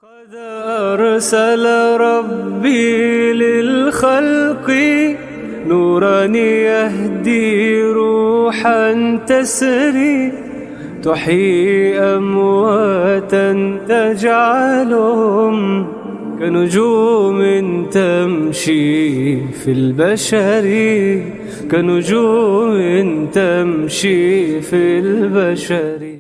قد أرسل ربي للخلق نورا يهدي روحا تسري تحيي أمواتا تجعلهم كنجوم تمشي في البشر كنجوم تمشي في البشر.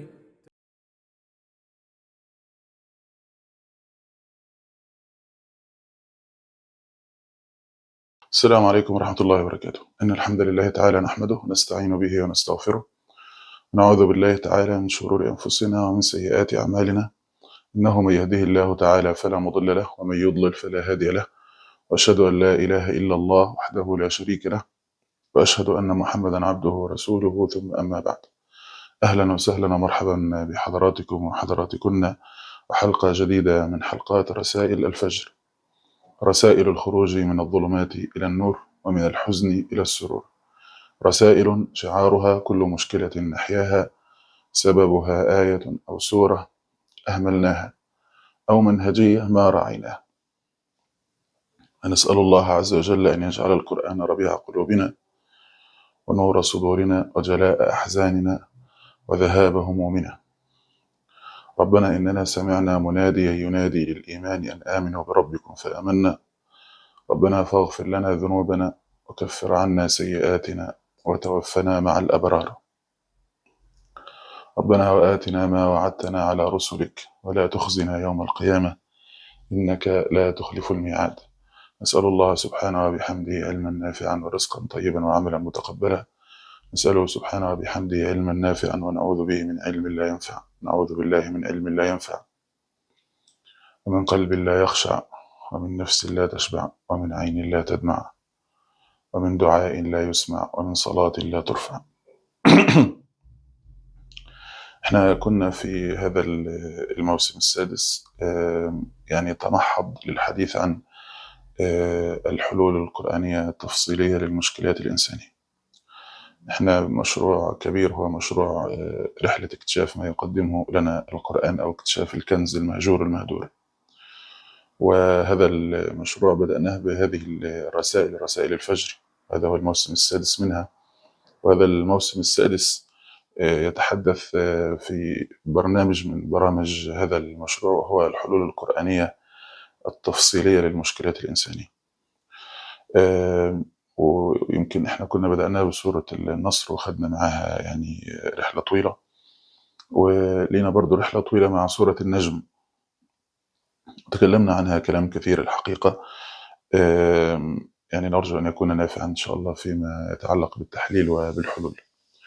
السلام عليكم ورحمة الله وبركاته. إن الحمد لله تعالى نحمده ونستعين به ونستغفره ونعوذ بالله تعالى من شرور أنفسنا ومن سيئات أعمالنا، إنه من يهده الله تعالى فلا مضل له ومن يضلل فلا هادي له، وأشهد أن لا إله إلا الله وحده لا شريك له، وأشهد أن محمدا عبده ورسوله، ثم أما بعد. أهلا وسهلا ومرحبا بحضراتكم وحضراتكن وحلقة جديدة من حلقات رسائل الفجر، رسائل الخروج من الظلمات إلى النور ومن الحزن إلى السرور، رسائل شعارها كل مشكلة نحياها سببها آية أو سورة أهملناها أو منهجية ما رعيناها. نسأل الله عز وجل أن يجعل القرآن ربيع قلوبنا ونور صدورنا وجلاء أحزاننا وذهاب همومنا. ربنا إننا سمعنا مناديا ينادي للإيمان أن آمنوا بربكم فآمنا، ربنا فاغفر لنا ذنوبنا وكفر عنا سيئاتنا وتوفنا مع الأبرار. ربنا وآتنا ما وعدتنا على رسلك ولا تخزنا يوم القيامة إنك لا تخلف الميعاد. نسأل الله سبحانه وبحمده علما نافعا ورزقا طيبا وعملا متقبلا. نسأله سبحانه وبحمده علما نافعا ونعوذ به من علم لا ينفع. نعوذ بالله من علم لا ينفع ومن قلب لا يخشع ومن نفس لا تشبع ومن عين لا تدمع ومن دعاء لا يسمع ومن صلاة لا ترفع. احنا كنا في هذا الموسم السادس يعني تمحض للحديث عن الحلول القرآنية التفصيلية للمشكلات الإنسانية. احنا مشروع كبير هو مشروع رحلة اكتشاف ما يقدمه لنا القرآن أو اكتشاف الكنز المهجور المهدور، وهذا المشروع بدأناه بهذه الرسائل، رسائل الفجر. هذا هو الموسم السادس منها، وهذا الموسم السادس يتحدث في برنامج من برامج هذا المشروع وهو الحلول القرآنية التفصيلية للمشكلات الإنسانية. ويمكن احنا كنا بدأناه بسورة النصر وخدنا معاها يعني رحلة طويلة، ولينا برضو رحلة طويلة مع سورة النجم تكلمنا عنها كلام كثير الحقيقة. يعني نرجو أن يكون نافعا إن شاء الله فيما يتعلق بالتحليل وبالحلول.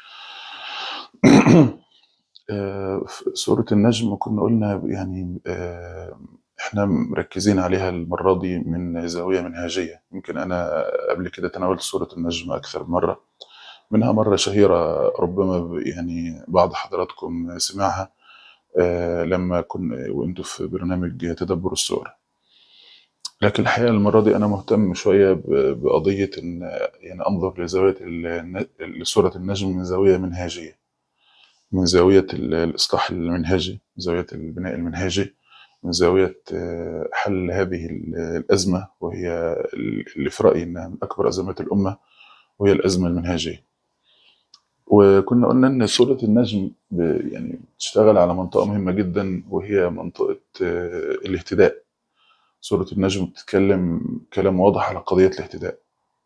سورة النجم كنا قلنا يعني احنا مركزين عليها المرة دي من زاوية منهجية. يمكن أنا قبل كده تناولت سورة النجم أكثر من مرة، منها مرة شهيرة ربما يعني بعض حضراتكم سمعها لما كنا وانتوا في برنامج تدبر السور. لكن الحقيقة المرة دي أنا مهتم شوية بقضية إن يعني أنظر لزاوية لسورة النجم من زاوية منهجية، من زاوية الإصلاح المنهجي، من زاوية البناء المنهجي، من زاوية حل هذه الأزمة، وهي اللي في رأيي إنها من أكبر أزمات الأمة، وهي الأزمة المنهجية. وكنا قلنا إن سورة النجم يعني تشتغل على منطقة مهمة جدا، وهي منطقة الاهتداء. سورة النجم بتتكلم كلام واضح على قضية الاهتداء،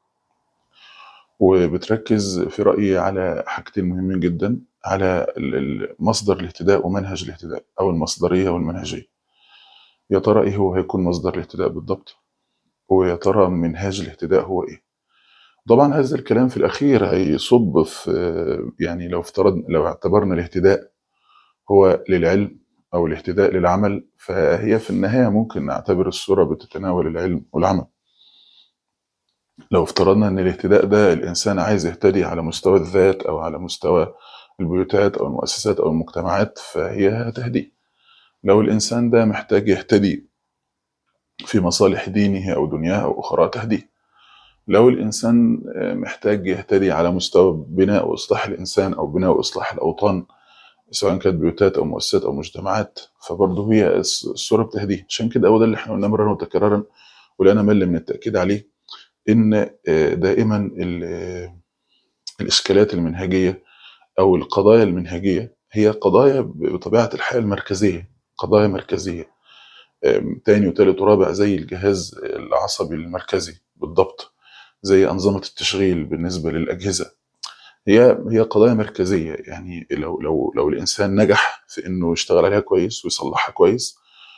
وبتركز في رأيي على حاجتين مهمين جدا، على مصدر الاهتداء ومنهج الاهتداء، أو المصدرية والمنهجية. يا ترى إيه هو هيكون مصدر الاهتداء بالضبط، ويا ترى منهاج الاهتداء هو إيه؟ طبعا هذا الكلام في الأخير هيصب في يعني لو اعتبرنا الاهتداء هو للعلم أو الاهتداء للعمل، فهي في النهاية ممكن نعتبر السورة بتتناول العلم والعمل. لو افترضنا أن الاهتداء ده الإنسان عايز يهتدي على مستوى الذات أو على مستوى البيوتات أو المؤسسات أو المجتمعات، فهي هتهدي. لو الإنسان ده محتاج يهتدي في مصالح دينه أو دنياه أو أخرى، تهدي. لو الإنسان محتاج يهتدي على مستوى بناء وإصلاح الإنسان أو بناء وإصلاح الأوطان، سواء كانت بيوتات أو مؤسسات أو مجتمعات، فبرضه هي الصورة بتهديه. عشان كده هو ده اللي احنا قلناه مرارا وتكرارا ولا مل من التأكيد عليه، إن دائما الإشكالات المنهجية أو القضايا المنهجية هي قضايا بطبيعة الحال المركزية، قضايا مركزية، تاني وتالت ورابع، زي الجهاز العصبي المركزي بالضبط، زي أنظمة التشغيل بالنسبة للأجهزة. هي قضايا مركزية، يعني لو الإنسان نجح في إنه يشتغل عليها كويس ويصلحها كويس،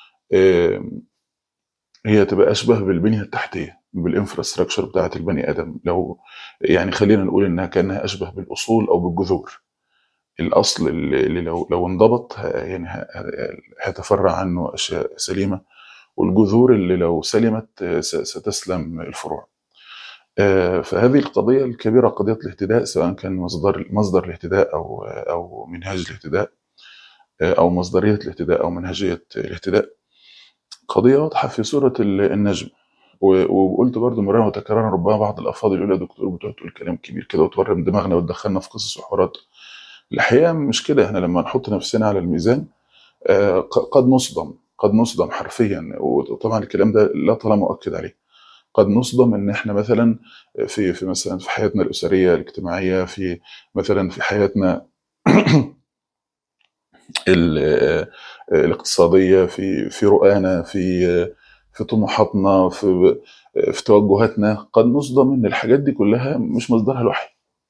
هي تبقى أشبه بالبنية التحتية، بالانفراستراكشر بتاعة البني آدم. لو يعني خلينا نقول إنها كأنها أشبه بالأصول أو بالجذور. الأصل اللي لو انضبط يعني هيتفرع عنه أشياء سليمة، والجذور اللي لو سلمت ستسلم الفروع. فهذه القضية الكبيرة، قضية الاهتداء، سواء كان مصدر الاهتداء أو منهاج الاهتداء، أو مصدرية الاهتداء أو منهجية الاهتداء، قضية واضحة في سورة النجم. وقلت برضو مرة وتكرارا، ربما بعض الأفاضل يقول يا دكتور بتقعد تقول كلام كبير كده وتورم دماغنا وتدخلنا في قصص وحوارات. الحقيقة مش كده. احنا لما نحط نفسنا على الميزان قد نصدم حرفيا. وطبعا الكلام ده لا طالما مؤكد عليه. قد نصدم ان احنا مثلا مثلا في حياتنا الاسريه الاجتماعيه، في مثلا في حياتنا الاقتصاديه، في رؤانا، في طموحاتنا، في توجهاتنا، قد نصدم ان الحاجات دي كلها مش مصدرها الوحي.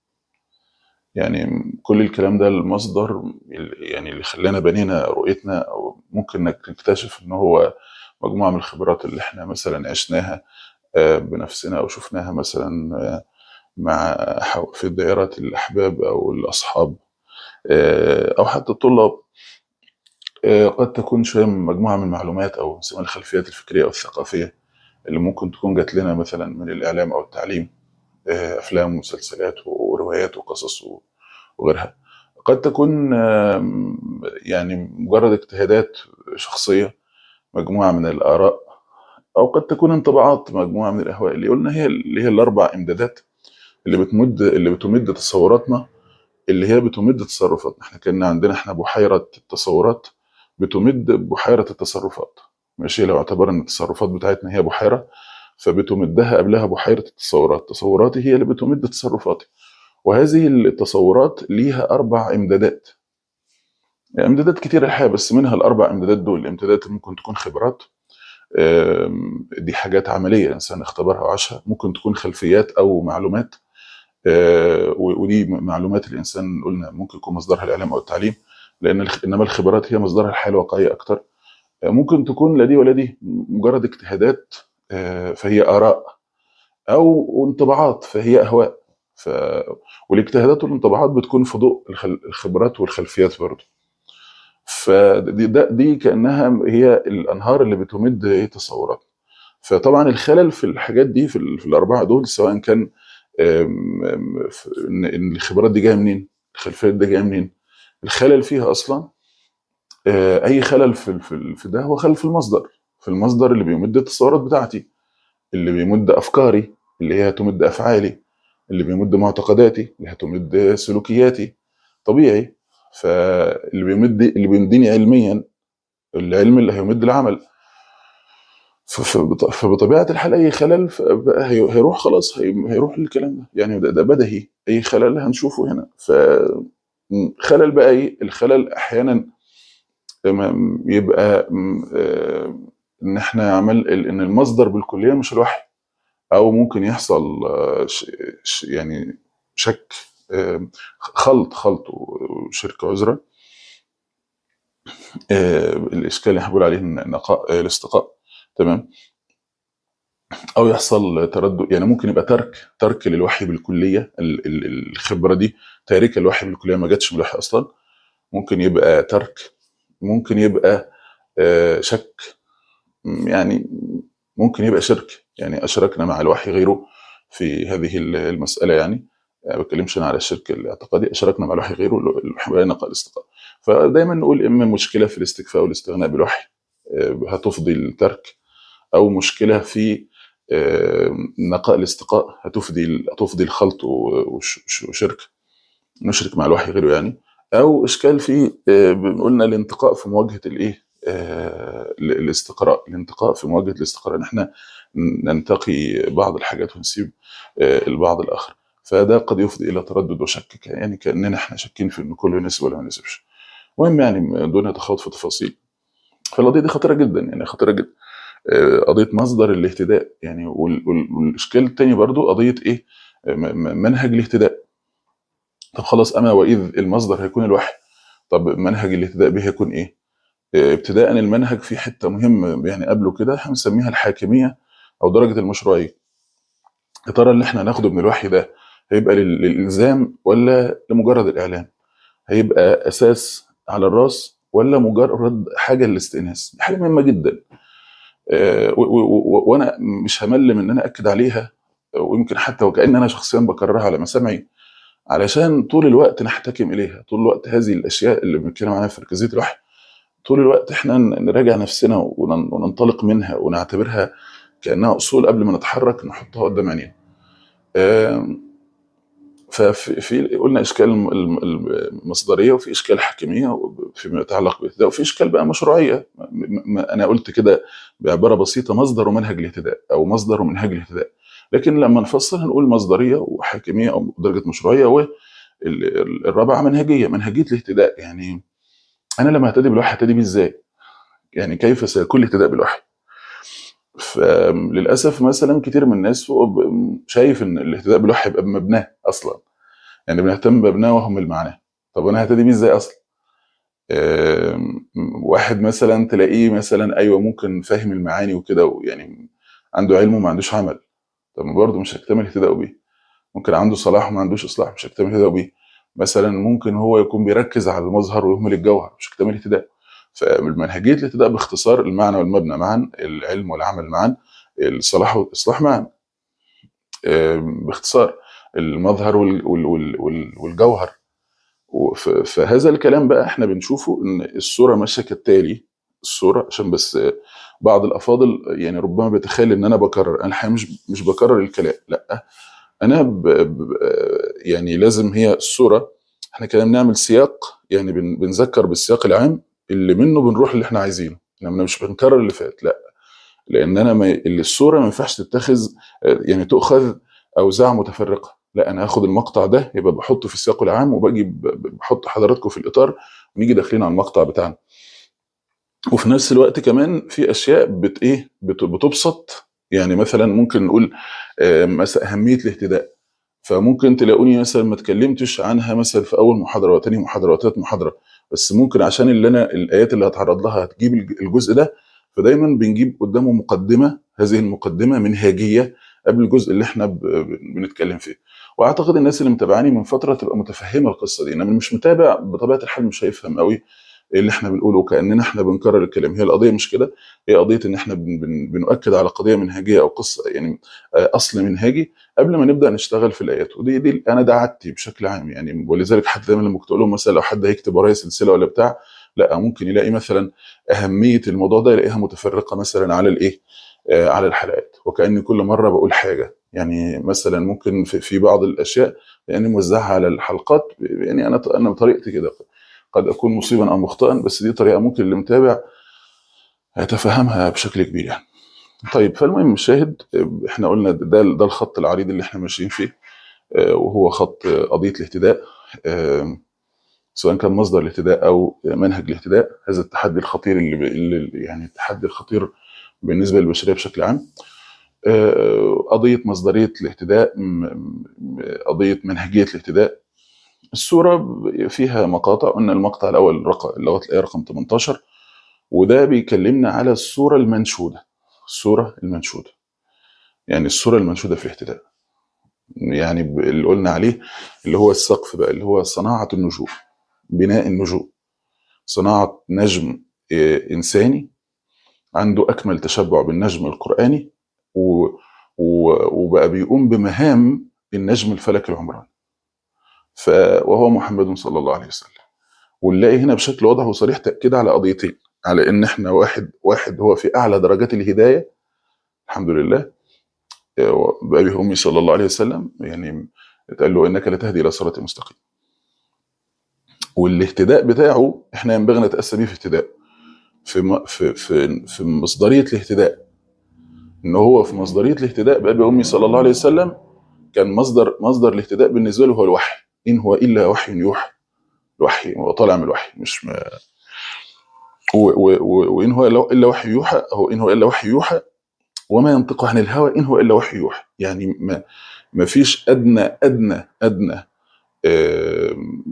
يعني كل الكلام ده المصدر يعني اللي خلانا بنينا رؤيتنا، او ممكن نكتشف ان هو مجموعه من الخبرات اللي احنا مثلا عشناها بنفسنا، او شفناها مثلا مع في دائرة الأحباب أو الأصحاب، أو حتى الطلاب. قد تكون شوية من مجموعة من المعلومات أو نسميها الخلفيات الفكرية أو الثقافية اللي ممكن تكون جات لنا مثلا من الإعلام أو التعليم، أفلام ومسلسلات وروايات وقصص وغيرها. قد تكون يعني مجرد اجتهادات شخصية، مجموعة من الآراء، أو قد تكون انطباعات مجموعة من الأهواء، اللي قلنا هي اللي هي الأربع إمدادات اللي بتمد تصوراتنا، اللي هي بتمد تصرفاتنا. احنا كان عندنا بحيرة التصورات بتمد بحيرة التصرفات. ماشي، لو اعتبرنا ان التصرفات بتاعتنا هي بحيرة، فبتمدها قبلها بحيرة التصورات. تصوراتي هي اللي بتمد تصرفاتي. وهذه التصورات ليها أربع إمدادات. يعني إمدادات كتير الحقيقة، بس منها الأربع إمدادات دول. الإمدادات ممكن تكون خبرات، دي حاجات عملية الإنسان اختبرها وعاشها. ممكن تكون خلفيات أو معلومات، ودي معلومات الانسان قلنا ممكن يكون مصدرها الاعلام او التعليم، لان انما الخبرات هي مصدرها الحياه الواقعيه اكتر. ممكن تكون لا دي ولا دي، مجرد اجتهادات فهي اراء، او انطباعات فهي اهواء. ف... والاجتهادات والانطباعات بتكون في ضوء الخبرات والخلفيات برضه. دي كانها هي الانهار اللي بتمد تصورات. فطبعا الخلل في الحاجات دي في الاربعه دول، سواء كان ان الخبرات دي جايه منين، الخلفيات دي جايه منين، الخلل فيها اصلا. اي خلل في ده هو خلل في المصدر، في المصدر اللي بيمد التصورات بتاعتي، اللي بيمد افكاري اللي هي هتمد افعالي، اللي بيمد معتقداتي اللي هتمد سلوكياتي. طبيعي. اللي بيمدني علميا، العلم اللي هيمد العمل. فبطبيعه الحال اي خلل هيروح خلاص، هيروح الكلام ده. يعني ده بديهي، اي خلل هنشوفه هنا. خلل بقى ايه الخلل؟ احيانا يبقى ان احنا ان المصدر بالكليه مش الوحي، او ممكن يحصل يعني شك، خلط وشرك عذرا. الاشكال اللي احنا بنقول عليه نقاء الاستقاء. تمام. او يحصل تردد، يعني ممكن يبقى ترك للوحي بالكليه. الخبره دي تاركه الوحي بالكليه، ما جاتش من الوحي اصلا. ممكن يبقى ترك، ممكن يبقى شك، يعني ممكن يبقى شرك، يعني اشركنا مع الوحي غيره في هذه المساله. يعني ما بتكلمش انا على الشرك الاعتقادي، اشركنا مع الوحي غيره، الوحي نقل الاستقاء. فدايما نقول اما مشكله في الاستكفاء والاستغناء بالوحي هتفضي الترك، او مشكله في نقاء الاستقاء هتفضي الخلط وشرك، نشرك مع الوحي غيره يعني. او اشكال في قلنا الانتقاء في مواجهه الايه، الاستقراء، الانتقاء في مواجهه الاستقراء، ان احنا ننتقي بعض الحاجات ونسيب البعض الاخر. فده قد يفضي الى تردد وشك، يعني كاننا احنا شاكين في ان كله يناسب ولا ما يناسبش. المهم يعني دون تخوض في تفاصيل، فالقضيه دي خطيره جدا، يعني خطيره جدا. قضيه مصدر الاهتداء يعني، والاشكال الثاني برضو قضيه ايه، منهج الاهتداء. طب خلاص، اما واذ المصدر هيكون الوحي، طب منهج الاهتداء به هيكون ايه؟ ابتداء المنهج في حته مهمه يعني قبله كده هنسميها الحاكميه او درجه المشروعيه. يا ترى اللي احنا هناخده من الوحي ده هيبقى للالزام ولا لمجرد الاعلام؟ هيبقى اساس على الراس ولا مجرد حاجه للاستئناس؟ دي حاجه مهمه جدا. وانا مش همل من ان انا اكد عليها، ويمكن حتى وكأن انا شخصيا بكررها على مسامعي، علشان طول الوقت نحتكم اليها، طول الوقت هذه الاشياء اللي بنتكلم عنها في مركزيه الوحي طول الوقت احنا نراجع نفسنا وننطلق منها ونعتبرها كانها اصول قبل ما نتحرك نحطها قدام عينينا. ففي قلنا اشكال المصدريه، وفي اشكال حكميه فيما يتعلق بالاهتداء، وفي اشكال بقى مشروعيه. انا قلت كده بعباره بسيطه: مصدر ومنهج الاهتداء، او مصدر ومنهج الاهتداء. لكن لما نفصل هنقول مصدريه وحكميه او درجه مشروعيه، والرابعه منهجيه الاهتداء. يعني انا لما اهتدي بالوحي اهتدي بيه ازاي؟ يعني كيف سيكون الاهتداء بالوحي؟ فللاسف مثلا كتير من الناس شايف ان الاهتداء بالوحي يبقى بمبناه اصلا، يعني بنهتم بمبناه وهم معناه. طب انا ههتدي بيه ازاي اصلا؟ واحد مثلا تلاقيه مثلا ايوه ممكن فاهم المعاني وكده، يعني عنده علم وما عندوش عمل، طب برضه مش هيكتمل اهتداؤه بيه. ممكن عنده صلاح وما عندوش اصلاح، مش هيكتمل اهتداؤه بيه. مثلا ممكن هو يكون بيركز على المظهر ويهمل الجوهر، مش هيكتمل اهتداء. فمنهجيه الاهتداء باختصار المعنى والمبنى معا، العلم والعمل معا، الصلاح والاصلاح معا. باختصار المظهر والجوهر. فهذا الكلام بقى احنا بنشوفه ان الصوره ماشيه كالتالي. الصوره عشان بس بعض الافاضل يعني ربما بيتخيل ان انا بكرر، انا الحقيقه مش بكرر الكلام، لا. انا يعني لازم هي الصوره، احنا كده بنعمل سياق، يعني بنذكر بالسياق العام اللي منه بنروح اللي احنا عايزينه، لما مش بنكرر اللي فات، لا. لان انا الصوره ما ينفعش تتخذ يعني تؤخذ اوزاع متفرقه، لا. انا هاخد المقطع ده يبقى بحطه في السياق العام، وباجي بحط حضراتكم في الاطار، ونيجي داخلين على المقطع بتاعنا. وفي نفس الوقت كمان في اشياء بتبسط، يعني مثلا ممكن نقول مثلا اهميه الاهتداء، فممكن تلاقوني مثلا ما اتكلمتش عنها مثلا في اول محاضره وتاني محاضره وتالت محاضره، بس ممكن عشان اللي انا الايات اللي هتعرض لها هتجيب الجزء ده، فدايما بنجيب قدامه مقدمه، هذه المقدمه منهجيه قبل الجزء اللي احنا بنتكلم فيه. واعتقد الناس اللي متابعاني من فتره تبقى متفهمه القصه دي، انما مش متابع بطبيعه الحال مش هيفهم قوي ايه اللي احنا بنقوله، كاننا احنا بنكرر الكلام. هي القضيه مش كده، هي قضيه ان احنا بنؤكد على قضيه منهجيه او قصه، يعني اصل منهجي قبل ما نبدا نشتغل في الايات. ودي انا ده عادتي بشكل عام يعني. ولذلك حتى دايما لما كنت اقول لهم مثلا لو حد هيكتب ورايا سلسله ولا بتاع، لا، ممكن يلاقي مثلا اهميه الموضوع ده يلاقيها متفرقه مثلا على الايه، على الحلقات، وكاني كل مره بقول حاجه. يعني مثلا ممكن في بعض الاشياء لاني موزعها على الحلقات، يعني انا بطريقتي كده، قد اكون مصيبا او مخطئا، بس دي طريقه ممكن اللي متابع هيتفهمها بشكل كبير يعني. طيب، فالمهم الشاهد، احنا قلنا ده الخط العريض اللي احنا ماشيين فيه، وهو خط قضيه الاهتداء، سواء كان مصدر الاهتداء او منهج الاهتداء. هذا التحدي الخطير اللي يعني التحدي الخطير بالنسبه للبشريه بشكل عام. قضيه مصدريه الاهتداء، قضيه منهجيه الاهتداء. السوره فيها مقاطع، قلنا المقطع الاول لغايه الايه رقم 18، وده بيكلمنا على الصوره المنشوده. الصوره المنشوده يعني الصوره المنشوده في الاهتداء، يعني اللي قلنا عليه اللي هو السقف بقى، اللي هو صناعه النجوم، بناء النجوم، صناعه نجم انساني عنده اكمل تشبع بالنجم القراني، وبقى بيقوم بمهام النجم الفلكي العمراني، وهو محمد صلى الله عليه وسلم. ونلاقي هنا بشكل واضح وصريح تاكيد على قضيتين، على ان احنا واحد هو في اعلى درجات الهدايه الحمد لله، بأبي أمي صلى الله عليه وسلم، يعني قال له إنك لتهدي إلى صراط مستقيم. والاهتداء بتاعه احنا ينبغي نتاسى بيه في اهتداء، في مصدريه الاهتداء، ان هو في مصدريه الاهتداء بابي امي صلى الله عليه وسلم كان مصدر الاهتداء بالنسبه له هو الوحي، ان هو الا وحي يوحى. الوحي هو طالع من الوحي، مش ما وان هو الا وحي يوحى، هو ان هو الا وحي يوحى وما ينطق عن الهوى ان هو الا وحي يوحى. يعني ما فيش ادنى آم،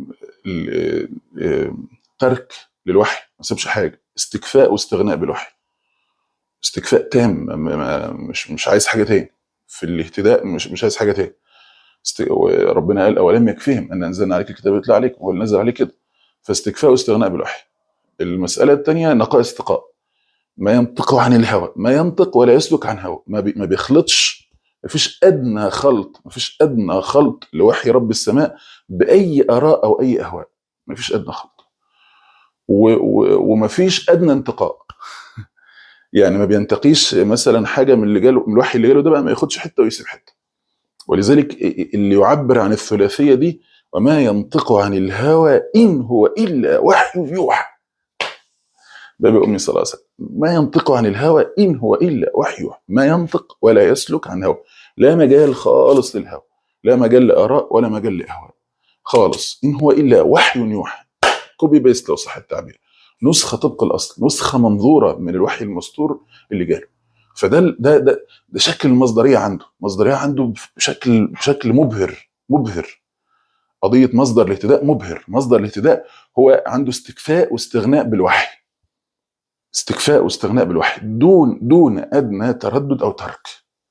ترك للوحي، ما سابش حاجه، استكفاء واستغناء بالوحي، استكفاء تام، مش عايز حاجه تاني في الاهتداء، مش عايز حاجه تاني. ربنا قال اولم يكفيهم ان انزلنا عليك الكتاب يتلى عليك، هو اللي نزل عليك كده. فاستكفاء واستغناء بالوحي. المساله الثانيه نقاء استقاء، ما ينطق عن الهوى، ما ينطق ولا يسلك عن هوى، ما بيخلطش، ما فيش ادنى خلط لوحي رب السماء باي اراء او اي اهواء، ما فيش ادنى خلط، وما فيش ادنى انتقاء. يعني ما بينتقيش مثلا حاجه من اللي جاله، من الوحي اللي جاله ده بقى ما ياخدش حته ويسيب حته. ولذلك اللي يعبر عن الثلاثيه دي، وما ينطق عن الهوى ان هو الا وحي يوحى، باب امي صلى الله عليه وسلم، ما ينطق عن الهوى ان هو الا وحي يوحى، ما ينطق ولا يسلك عن هوى، لا مجال خالص للهوى، لا مجال لاراء ولا مجال لاهواء خالص، ان هو الا وحي يوحى. كوبي بيست لو صح التعبير، نسخه طبق الاصل، نسخه منظوره من الوحي المستور اللي جاله. فده ده شكل المصدريه عنده، مصدريه عنده بشكل مبهر. قضيه مصدر الاهتداء مبهر. مصدر الاهتداء هو عنده استكفاء واستغناء بالوحي، استكفاء واستغناء بالوحي دون ادنى تردد او ترك،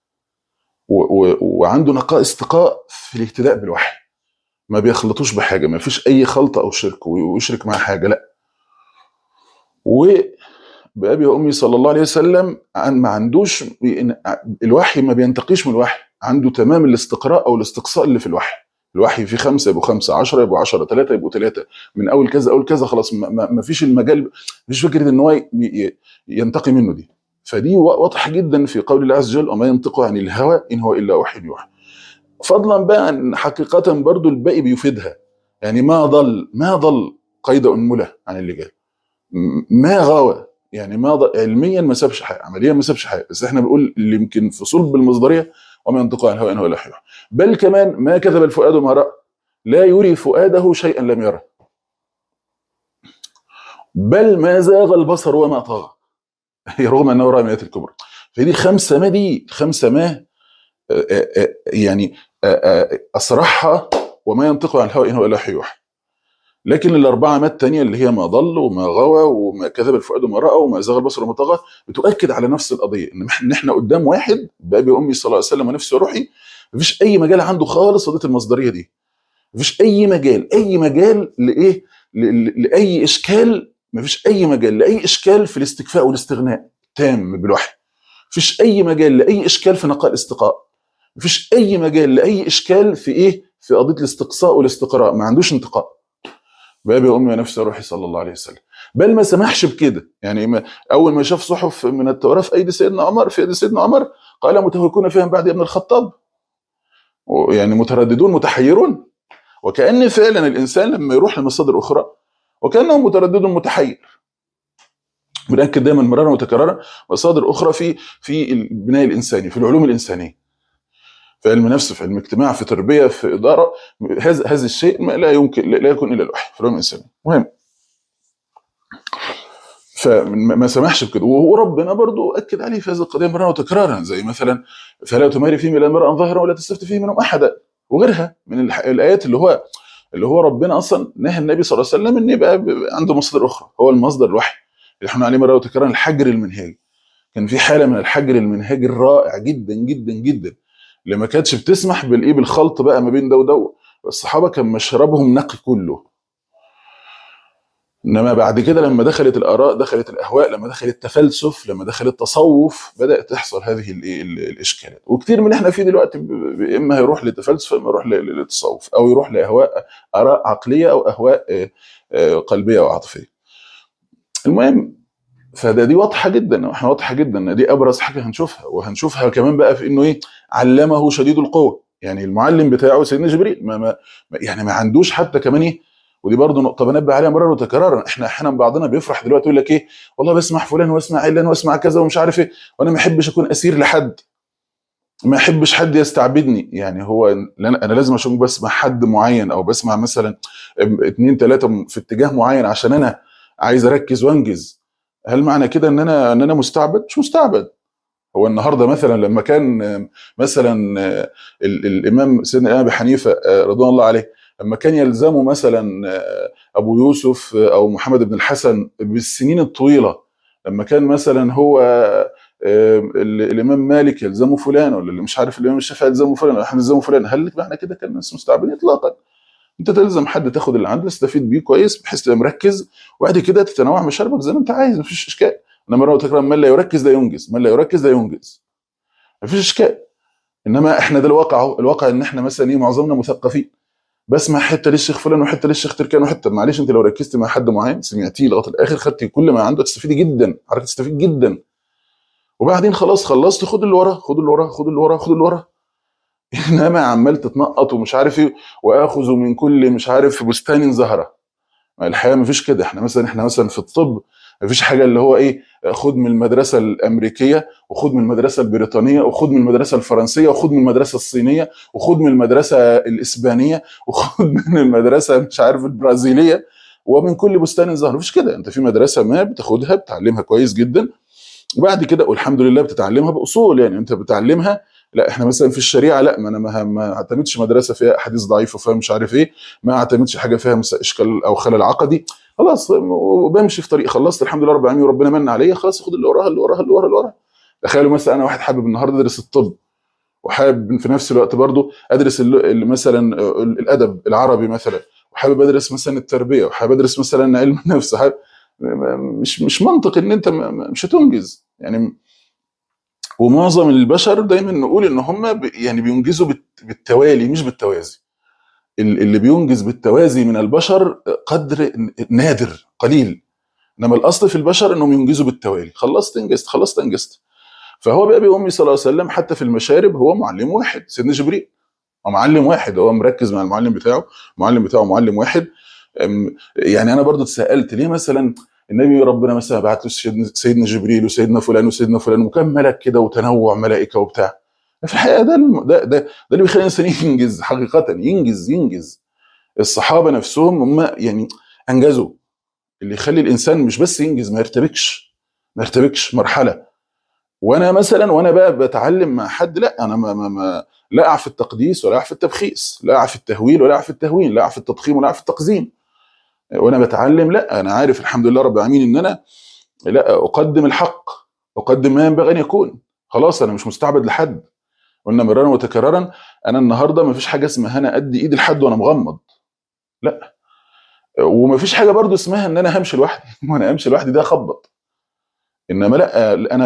وعنده نقاء استقاء في الاهتداء بالوحي، ما بيخلطوش بحاجه، ما فيش اي خلطه او شرك ويشرك مع حاجه، لا. وبأبي وأمي صلى الله عليه وسلم ما عندوش الوحي، ما بينتقيش من الوحي، عنده تمام الاستقراء أو الاستقصاء اللي في الوحي. الوحي في 5 يبقوا 5، 10 يبقوا 10، 3 يبقوا 3، من أول كذا أول كذا، خلاص ما فيش المجال، مفيش فكرة إن هو ينتقي منه دي. فدي واضح جدا في قول الله عز وجل وما ينطق عن الهوى إن هو إلا وحي يوحى. فضلا بقى عن حقيقة برضو الباقي بيفيدها، يعني ما ضل قيد أنملة عن اللي جاي، ما غوى، يعني ما علميا ما سابش حاجه، عمليا ما سابش حاجه، بس احنا بنقول اللي يمكن في صلب المصدريه وما ينطق عن الهوى ان هو الا وحي يوحى. بل كمان ما كذب الفؤاد ما راى، لا يري فؤاده شيئا لم يره، بل ما زاغ البصر وما طغى، هي رغم انه راى الايات الكبرى. فدي 5 ما، دي 5 ما يعني اصرحها وما ينطق عن الهوى ان هو الا وحي يوحى. لكن الاربعه مات الثانيه اللي هي ما ضل وما غوى وما كذب الفؤاد ما راى وما زاغ البصر وما طغى، بتؤكد على نفس القضيه، ان احنا قدام واحد بابي امي صلى الله عليه وسلم ونفسي وروحي، مفيش اي مجال عنده خالص قضيه المصدريه دي، مفيش اي مجال لايه، لاي اشكال، مفيش اي مجال لاي اشكال في الاستكفاء والاستغناء تام بالوحي، مفيش اي مجال لاي اشكال في نقاء الاستقاء، مفيش اي مجال لاي اشكال في ايه، في قضيه الاستقصاء والاستقراء، ما عندوش انتقاء بابي وامي ونفسي روحي صلى الله عليه وسلم. بل ما سمحش بكده، يعني اول ما شاف صحف من التوراه في ايدي سيدنا عمر، قال متهكون فيها من بعد ابن الخطاب، يعني مترددون متحيرون، وكأن فعلا الانسان لما يروح لمصادر اخرى وكانه متردد متحير. بنأكد دايما مرارا وتكرارا مصادر اخرى في البناء الانساني، في العلوم الانسانيه، في علم نفس، في علم اجتماع، في تربيه، في اداره، هذا الشيء لا يكون الا الوحي في العلوم الانسانيه. مهم. فما سمحش بكده، وربنا برضو اكد عليه في هذه القضيه مرارا وتكرارا، زي مثلا فلا تماري فيهم الا امرأ ظاهرا ولا تستفتي فيه منهم احدا، وغيرها من الايات اللي هو ربنا اصلا نهى النبي صلى الله عليه وسلم ان يبقى عنده مصدر اخرى، هو المصدر الوحي اللي احنا عليه مرارا وتكرارا، الحجر المنهجي. كان في حاله من الحجر المنهجي الرائع جدا جدا جدا، اللي ما كانتش بتسمح بالخلط بقى ما بين ده وده. الصحابه كان مشربهم نقي كله. انما بعد كده لما دخلت الاراء، دخلت الاهواء، لما دخل التفلسف، لما دخل التصوف، بدات تحصل هذه الاشكالات. وكثير من احنا فيه دلوقتي اما هيروح للتفلسف، اما يروح للتصوف، او يروح لاهواء، اراء عقليه او اهواء قلبيه او عاطفيه. المهم، دي واضحه جدا، احنا واضحه جدا، دي ابرز حاجه هنشوفها، وهنشوفها كمان بقى في انه ايه، علمه شديد القوه، يعني المعلم بتاعه سيدنا جبريل، يعني ما عندوش حتى كمان ايه ودي برضو نقطه بنبه عليها مرارا وتكرارا. احنا احيانا بعضنا بيفرح دلوقتي يقول لك ايه، والله بسمع فلان واسمع علان واسمع كذا ومش عارف ايه، وانا ما احبش اكون اسير لحد، ما احبش حد يستعبدني. يعني هو انا لازم عشان بسمع حد معين او بسمع مثلا اتنين تلاته في اتجاه معين عشان انا عايز اركز وانجز، هل معنى كده ان انا مستعبد؟ مش مستعبد. هو النهارده مثلا لما كان مثلا الامام سيدنا ابي حنيفه رضوان الله عليه، لما كان يلزمه مثلا ابو يوسف او محمد بن الحسن بالسنين الطويله، لما كان مثلا هو الامام مالك يلزمه فلان، ولا اللي مش عارف الامام الشافعي يلزمه فلان، ولا احنا يلزمه فلان، هل معنى كده كان الناس مستعبدين؟ اطلاقا. انت تلزم حد تاخد اللي عنده تستفيد بيه كويس بحيث تبقى مركز، وبعد كده تتنوع مشاربك زي ما انت عايز، مفيش اشكال. انما مره وتكرار، من لا يركز لا ينجز، من لا يركز لا ينجز، مفيش اشكال. انما احنا ده الواقع اهو، الواقع ان احنا مثلا ايه، معظمنا مثقفين، بسمع حته للشيخ فلان وحته للشيخ تركان وحته، معلش انت لو ركزت مع حد معين سمعتيه لغايه الاخر، خدتي كل ما عنده، تستفيدي جدا، حضرتك تستفيد جدا. وبعدين خلاص خلصت، خد اللي وراه، خد اللي وراه، خد اللي وراه، خد اللي وراه. انما عمال تتنقط ومش عارف ايه، واخذ من كل مش عارف بستان زهره. الحقيقه مفيش كده. احنا مثلا في الطب مفيش حاجه اللي هو ايه، خد من المدرسه الامريكيه، وخد من المدرسه البريطانيه، وخد من المدرسه الفرنسيه، وخد من المدرسه الصينيه، وخد من المدرسه الاسبانيه، وخد من المدرسه مش عارف البرازيليه، ومن كل بستان زهر. مفيش كده. انت في مدرسه ما بتاخدها بتعلمها كويس جدا، وبعد كده والحمد لله بتتعلمها باصول، يعني انت بتعلمها. لا احنا مثلا في الشريعه لا، ما انا ما اعتمدش مدرسه فيها احاديث ضعيفه وفيها مش عارف ايه، ما اعتمدش حاجه فيها اشكال او خلل عقدي، خلاص وبمشي في طريق، خلصت الحمد لله رب العالمين وربنا من عليا، خلاص خد اللي وراها اللي وراها اللي وراها اللي وراها. تخيلوا مثلا انا واحد حابب النهارده ادرس الطب، وحابب في نفس الوقت برضو ادرس مثلا الادب العربي مثلا، وحابب ادرس مثلا التربيه، وحابب ادرس مثلا علم النفس، حابب، مش منطق ان انت مش هتنجز يعني. ومعظم البشر دايما نقول ان هم يعني بينجزوا بالتوالي مش بالتوازي. اللي بينجز بالتوازي من البشر قدر نادر قليل، انما الاصل في البشر انهم ينجزوا بالتوالي، خلصت انجزت، خلصت انجزت. فهو بقى بأمي صلى الله عليه وسلم حتى في المشارب هو معلم واحد، سيدنا جبريل هو معلم واحد، هو مركز مع المعلم بتاعه، المعلم بتاعه معلم واحد. يعني انا برضو اتسالت ليه مثلا النبي ربنا مثلا بعت له سيدنا جبريل وسيدنا فلان وسيدنا فلان وكم ملك كده وتنوع ملائكه وبتاع. في الحقيقه ده اللي بيخلي الانسان ينجز حقيقه، ينجز. الصحابه نفسهم هم يعني انجزوا. اللي يخلي الانسان مش بس ينجز، ما يرتبكش مرحله. وانا مثلا وانا بقى بتعلم مع حد، لا انا لا اقع في التقديس ولا اقع في التبخيس، لا اقع في التهويل ولا اقع في التهوين، لا اقع في التضخيم ولا اقع في التقزيم. وانا بتعلم لا انا عارف الحمد لله رب العالمين ان انا لا اقدم الحق، اقدم ما ينبغي ان يكون. خلاص انا مش مستعبد لحد. قلنا مرارا وتكرارا، انا النهارده ما فيش حاجه اسمها انا ادي ايدي لحد وانا مغمض، لا. وما فيش حاجه برضو اسمها ان انا همشي لوحدي وانا امشي لوحدي ده اخبط. انما لا انا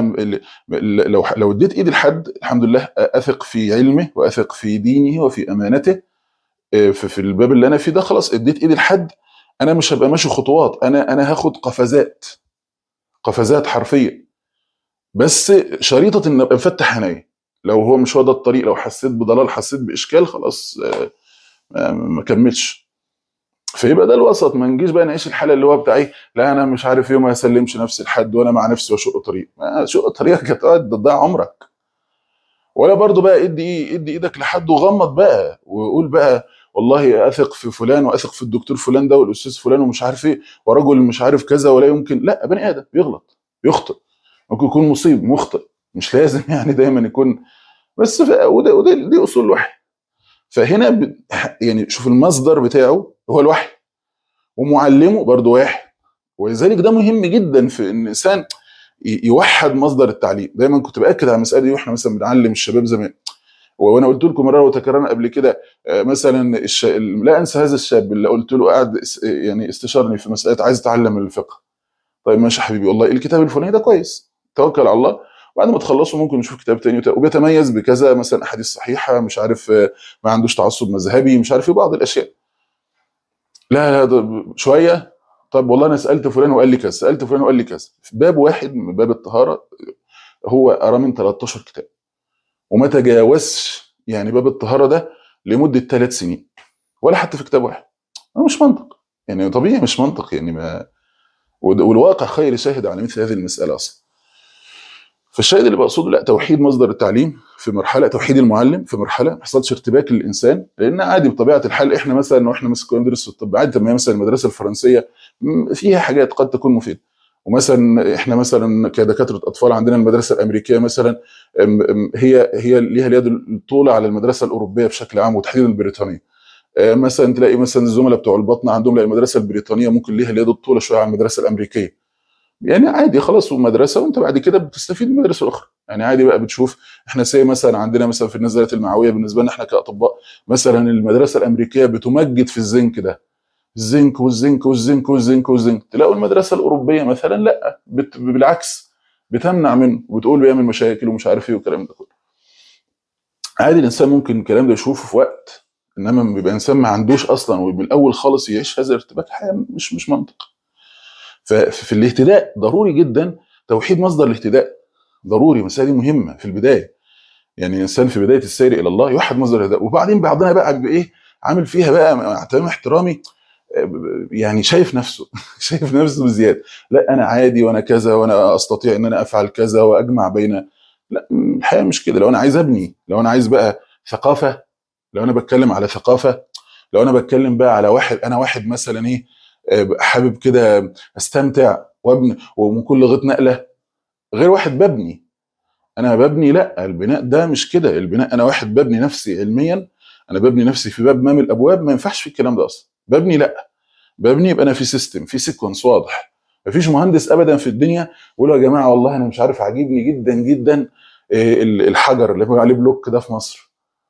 لو اديت ايدي لحد الحمد لله اثق في علمه واثق في دينه وفي امانته، في الباب اللي انا فيه ده، خلاص اديت ايدي لحد، انا مش هبقى ماشي خطوات، انا هاخد قفزات، قفزات حرفيه. بس شريطه ان ابقى مفتح عيني، لو هو مش هو ده الطريق، لو حسيت بضلال حسيت باشكال خلاص ما كملش. فيبقى ده الوسط، ما نجيش بقى نعيش الحاله اللي هو بتاع ايه، لا انا مش عارف ايه، وما اسلمش نفسي لحد، وانا مع نفسي واشق طريق، شق طريقك هتقعد تضيع عمرك. ولا برضو بقى ادي ايدك لحد وغمض بقى وقول بقى والله اثق في فلان واثق في الدكتور فلان ده والاستاذ فلان ومش عارف ايه، ورجل مش عارف كذا، ولا يمكن، لا بني ادم بيغلط يخطئ، ممكن يكون مصيب مخطئ، مش لازم يعني دايما يكون. بس وده دي اصول الوحي. فهنا يعني شوف المصدر بتاعه هو الوحي، ومعلمه برضه واحد. ولذلك ده مهم جدا في ان الانسان يوحد مصدر التعليم. دايما كنت باكد على المساله دي واحنا مثلا بنعلم الشباب زمان، وانا قلت لكم مره وتكررنا قبل كده، مثلا لا انسى هذا الشاب اللي قلت له قاعد يعني استشارني في مساله عايز اتعلم الفقه. طيب ماشي يا حبيبي، والله الكتاب الفلاني ده كويس، توكل على الله، بعد ما تخلصوا ممكن نشوف كتاب تاني وبيتميز بكذا مثلا احاديث صحيحه مش عارف، ما عندوش تعصب مذهبي مش عارف ايه بعض الاشياء. لا شويه، طب والله انا سالت فلان وقال لي كذا، سالت فلان وقال لي كذا، في باب واحد من باب الطهاره هو قرا من 13 كتاب وما تجاوزش يعني باب الطهاره ده لمده 3 سنين، ولا حتى في كتاب واحد. مش منطق. يعني طبيعي مش منطق يعني ما. والواقع خير شاهد على مثل هذه المساله اصلا. فالشاهد اللي بقصده لا، توحيد مصدر التعليم في مرحله، توحيد المعلم في مرحله ما يحصلش ارتباك للانسان، لان عادي بطبيعه الحال احنا مثلا واحنا كنا بندرس في الطب عادي. طب ما هي مثلا المدرسه الفرنسيه فيها حاجات قد تكون مفيده، ومثلا احنا مثلا كدكاتره اطفال عندنا المدرسه الامريكيه مثلا هي ليها اليد الطولى على المدرسه الاوروبيه بشكل عام وتحديدا البريطانيه. مثلا تلاقي مثلا الزملاء بتوع البطن عندهم لا، المدرسه البريطانيه ممكن ليها اليد الطولى شويه على المدرسه الامريكيه. يعني عادي خلاص، ومدرسه وانت بعد كده بتستفيد من المدرسه الاخرى. يعني عادي بقى بتشوف احنا زي مثلا عندنا مثلا في النزلات المعويه بالنسبه لنا احنا كاطباء، مثلا المدرسه الامريكيه بتمجد في الزنك ده، الزنك والزنك والزنك والزنك والزنك. تلاقوا المدرسه الاوروبيه مثلا لا، بالعكس بتمنع منه وبتقول بيعمل مشاكل ومش عارف ايه والكلام ده كله. عادي الانسان ممكن الكلام ده يشوفه في وقت، انما بيبقى انسان ما عندوش اصلا ومن الاول خالص يعيش هذا الارتباك، حاجه مش منطق. ففي الاهتداء ضروري جدا توحيد مصدر الاهتداء، ضروري. المساله دي مهمه في البدايه. يعني الانسان في بدايه السير الى الله يوحد مصدر الاهتداء، وبعدين بعضنا بقى بايه، عامل فيها بقى مع تمام احترامي يعني شايف نفسه شايف نفسه بزياده. لا انا عادي وانا كذا وانا استطيع ان انا افعل كذا واجمع بين. لا الحقيقه مش كده. لو انا عايز ابني، لو انا عايز بقى ثقافه، لو انا بتكلم على ثقافه، لو انا بتكلم بقى على واحد، انا واحد مثلا ايه حابب كده استمتع وابني ومن كل غيط نقله، غير واحد ببني. انا ببني لا، البناء ده مش كده. البناء انا واحد ببني نفسي علميا، انا ببني نفسي في باب ما من الابواب ما ينفعش في الكلام ده اصلا. ببني لا، ببني يبقى انا في سيستم، في سيكونس واضح. مفيش مهندس ابدا في الدنيا يقول يا جماعه والله انا مش عارف، عاجبني جدا جدا الحجر اللي هو عليه بلوك ده في مصر،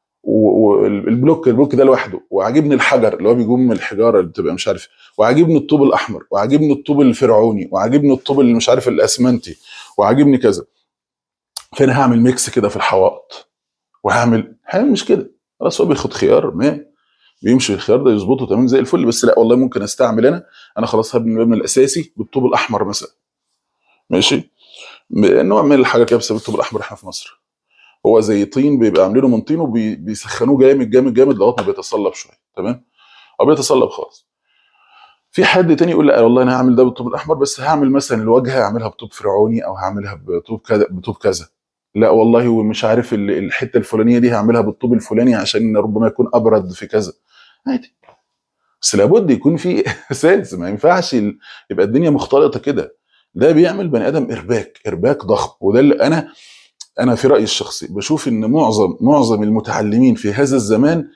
البلوك ده لوحده، وعاجبني الحجر اللي هو بيجوم من الحجاره اللي بتبقى مش عارف، وعاجبني الطوب الاحمر، وعاجبني الطوب الفرعوني، وعاجبني الطوب اللي مش عارف الاسمنتي، وعاجبني كذا. فانا هعمل ميكس كده في الحوائط وهعمل حاجه مش كده. خلاص هو بياخد خيار ما بيمشي الخيار ده يظبطه تمام زي الفل. بس لا والله ممكن استعمل انا خلاص هبني المبنى الاساسي بالطوب الاحمر مثلا، ماشي، نوع من الحاجه كده بسبب الطوب الاحمر احنا في مصر. هو زي طين بيبقى عاملينه من طين وبيسخنوه جامد جامد جامد لغايه ما بيتصلب شويه، تمام، او بيتصلب خالص. في حد تاني يقول لا والله انا هعمل ده بالطوب الاحمر، بس هعمل مثلا الواجهه هعملها بطوب فرعوني او هعملها بطوب كذا بطوب كذا. لا والله ومش عارف الحته الفلانيه دي هعملها بالطوب الفلاني عشان ربما يكون ابرد في كذا. عادي، بس لابد يكون في اساس. ما ينفعش يبقى الدنيا مختلطه كده. ده بيعمل بني ادم ارباك ضخم. وده اللي انا في رايي الشخصي بشوف ان معظم المتعلمين في هذا الزمان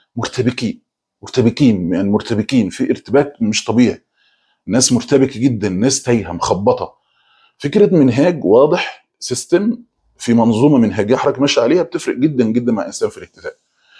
مرتبكين يعني مرتبكين في ارتباك مش طبيعي. ناس مرتبكه جدا، ناس تايهه مخبطه. فكره منهاج واضح، سيستم، في منظومه منهجيه حضرتك ماشي عليها بتفرق جدا جدا مع الانسان في الاهتداء.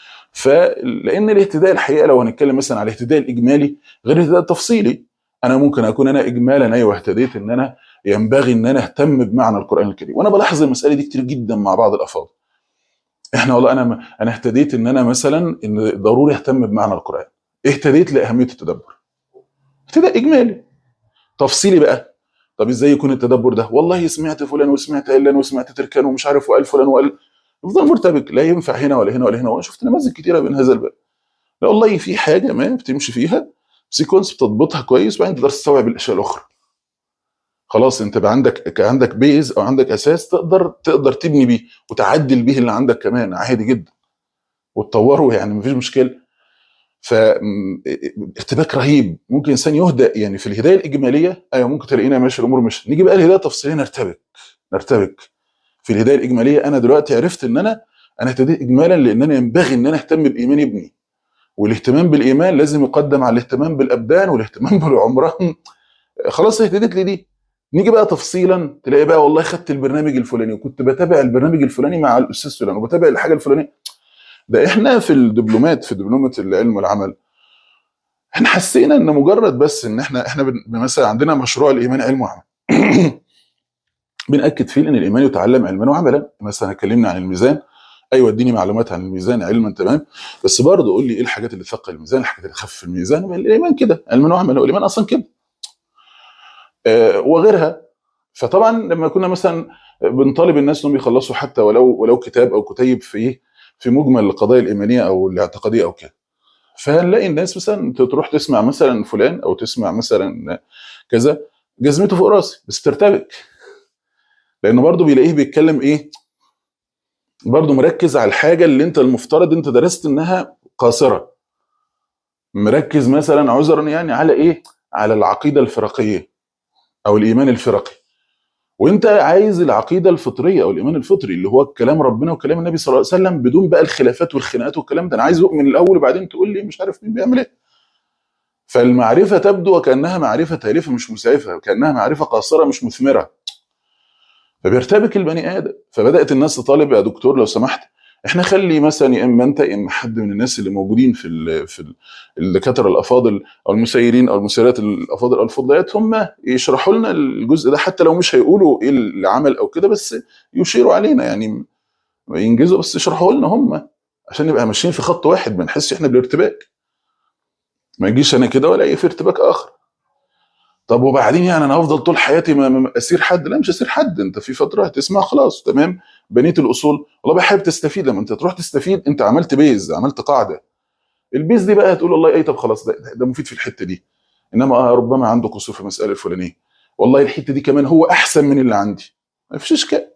فلان الاهتداء الحقيقه لو هنتكلم مثلا على الاهتداء الاجمالي غير الاهتداء التفصيلي. انا ممكن اكون انا اجمالا ايوه اهتديت ان انا ينبغي ان انا اهتم بمعنى القران الكريم، وانا بلاحظ المساله دي كتير جدا مع بعض الافاضل. احنا والله انا اهتديت ان انا مثلا ان ضروري اهتم بمعنى القران، اهتديت لاهميه التدبر، اهتداء اجمالي. تفصيلي بقى، طب ازاي يكون التدبر ده؟ والله سمعت فلان وسمعت علان وسمعت تركان ومش عارف وقال فلان وقال، يفضل مرتبك لا ينفع هنا ولا هنا ولا هنا. وانا شفت نماذج كتيره من هذا الباب. لا والله في حاجه ما بتمشي فيها سيكونس بتضبطها كويس وبعدين تقدر تستوعب الاشياء الاخرى. خلاص انت بقى عندك بيز او عندك اساس تقدر تبني بيه وتعدل بيه اللي عندك كمان عادي جدا وتطوره، يعني مفيش مشكله. فارتباك رهيب ممكن انسان يهدأ يعني في الهدايه الاجماليه. ايوه ممكن تلاقينا ماشي الامور ماشيه، نيجي بقى الهدايه التفصيليه نرتبك. في الهدايه الاجماليه انا دلوقتي عرفت ان انا اهتديت اجمالا لان انا ينبغي ان انا اهتم بايمان ابني، والاهتمام بالايمان لازم يقدم على الاهتمام بالابدان والاهتمام بالعمران. خلاص اهتديت لدي. نيجي بقى تفصيلا تلاقي بقى والله خدت البرنامج الفلاني وكنت بتابع البرنامج الفلاني مع الاستاذ فلان وبتابع الحاجه الفلانيه. ده احنا في الدبلومات، في دبلومه العلم والعمل، احنا حسينا ان مجرد بس ان احنا مثلا عندنا مشروع الايمان علم وعمل بنأكد فيه ان الايمان يتعلم علما وعملا. مثلا اتكلمنا عن الميزان، ايوه اديني معلومات عن الميزان علما تمام، بس برضه قول لي ايه الحاجات اللي تثقل الميزان، الحاجات اللي تخفف الميزان. الايمان كده علما وعملا، والايمان اصلا كده وغيرها. فطبعا لما كنا مثلا بنطالب الناس انهم يخلصوا حتى ولو كتاب او كتيب في مجمل القضايا الايمانيه او الاعتقاديه او كده، فهنلاقي الناس مثلا انت تروح تسمع مثلا فلان او تسمع مثلا كذا، جزمته فوق راسي بس ترتبك، لانه برضه بيلاقيه بيتكلم ايه، برضه مركز على الحاجه اللي انت المفترض انت درست انها قاصره، مركز مثلا عذرا يعني على ايه، على العقيده الفرقيه او الايمان الفرقي، وانت عايز العقيده الفطريه او الايمان الفطري اللي هو كلام ربنا وكلام النبي صلى الله عليه وسلم بدون بقى الخلافات والخناقات والكلام ده. انا عايز اؤمن الاول وبعدين تقول لي مش عارف مين بيعمل ايه. فالمعرفه تبدو وكانها معرفه تالفه مش مسعفه، وكانها معرفه قاصره مش مثمره، فبيرتبك البني ادم. فبدات الناس تطالب يا دكتور لو سمحت احنا خلي مثلا يا اما انت يا اما حد من الناس اللي موجودين الدكاتره الافاضل او المسيرين او المسيرات الافاضل او الفضليات هم يشرحوا لنا الجزء ده، حتى لو مش هيقولوا ايه العمل او كده بس يشيروا علينا يعني، ينجزوا بس يشرحوا لنا هم، عشان نبقى ماشيين في خط واحد ما نحسش احنا بالارتباك، ما يجيش انا كده ولا في ارتباك اخر. طب وبعدين يعني انا هفضل طول حياتي ما اسير حد؟ لا مش اسير حد، انت في فتره هتسمع خلاص تمام بنيت الاصول، والله بقى حابب تستفيد، لما انت تروح تستفيد انت عملت بيز، عملت قاعده، البيز دي بقى هتقول والله ايه طب خلاص ده مفيد في الحته دي، انما ربما عنده قصور في المساله الفلانيه، والله الحته دي كمان هو احسن من اللي عندي، ما فيش اشكال.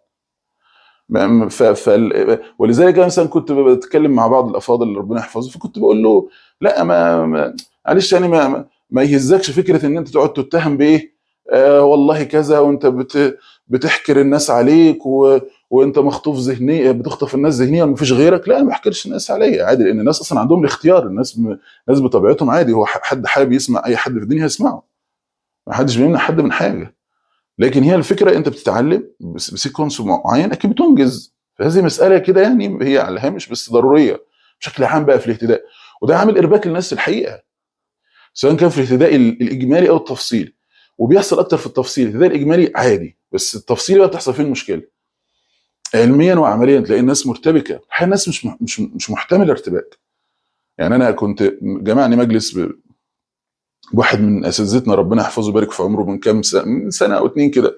ولذلك انا مثلا كنت بتكلم مع بعض الافاضل اللي ربنا يحفظه، فكنت بقول له لا معلش يعني ما يهزكش فكره ان انت تقعد تتهم بايه، والله كذا وانت بتحكر الناس عليك وانت مخطوف ذهنيا، بتخطف الناس ذهنيا ومفيش غيرك. لا انا ما بحكرش الناس عليا عادي، لان الناس اصلا عندهم الاختيار، الناس بطبيعتهم عادي، هو حد حابب يسمع اي حد في الدنيا يسمعه، ما حدش بيمنع حد من حاجه. لكن هي الفكره انت بتتعلم بسيكونس معين اكيد بتنجز، فهذه مساله كده يعني هي على الهامش بس ضروريه بشكل عام بقى في الاهتداء، وده عامل ارباك للناس الحقيقه، سواء كان في الاهتداء الاجمالي او التفصيلي، وبيحصل اكتر في التفصيل. الاهتداء الاجمالي عادي، بس التفصيلي بقى بتحصل فيه المشكله، علميا وعمليا تلاقي الناس مرتبكه، الحقيقه الناس مش محتمله ارتباك. يعني انا كنت جمعني مجلس بواحد من اساتذتنا ربنا يحفظه ويبارك في عمره من كام سنه، من سنه او اتنين كده،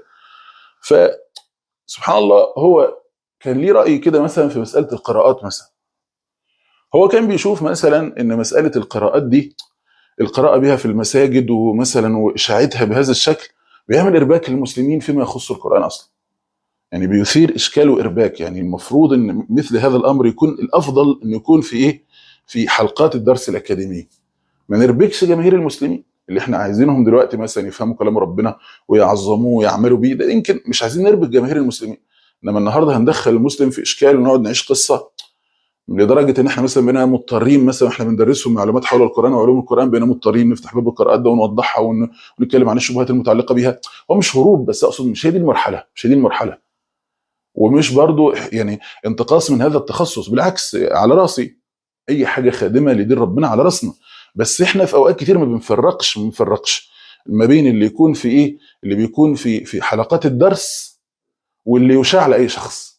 فسبحان الله هو كان ليه راي كده مثلا في مساله القراءات مثلا، هو كان بيشوف مثلا ان مساله القراءات دي، القراءه بها في المساجد ومثلا واشاعتها بهذا الشكل بيعمل ارباك للمسلمين فيما يخص القران اصلا، يعني بيثير اشكال وارباك. يعني المفروض ان مثل هذا الامر يكون الافضل انه يكون في ايه، في حلقات الدرس الاكاديمي، ما نربكش جماهير المسلمين اللي احنا عايزينهم دلوقتي مثلا يفهموا كلام ربنا ويعظموه ويعملوا بيه، ده يمكن مش عايزين نربك جماهير المسلمين، انما النهارده هندخل المسلم في اشكال ونقعد نعيش قصه لدرجه ان احنا مثلا بقينا مضطرين، مثلا احنا بندرسهم معلومات حول القران وعلوم القران بقينا مضطرين نفتح باب القراءات ده ونوضحها ونتكلم عن الشبهات المتعلقه بيها. هو مش هروب، بس اقصد مش هي دي المرحله، مش هي دي المرحله، ومش برضو يعني انتقاص من هذا التخصص، بالعكس على راسي، اي حاجه خادمه لدين ربنا على راسنا، بس احنا في اوقات كتير ما بنفرقش ما بين اللي يكون في ايه، اللي بيكون في حلقات الدرس واللي يشاع لاي شخص،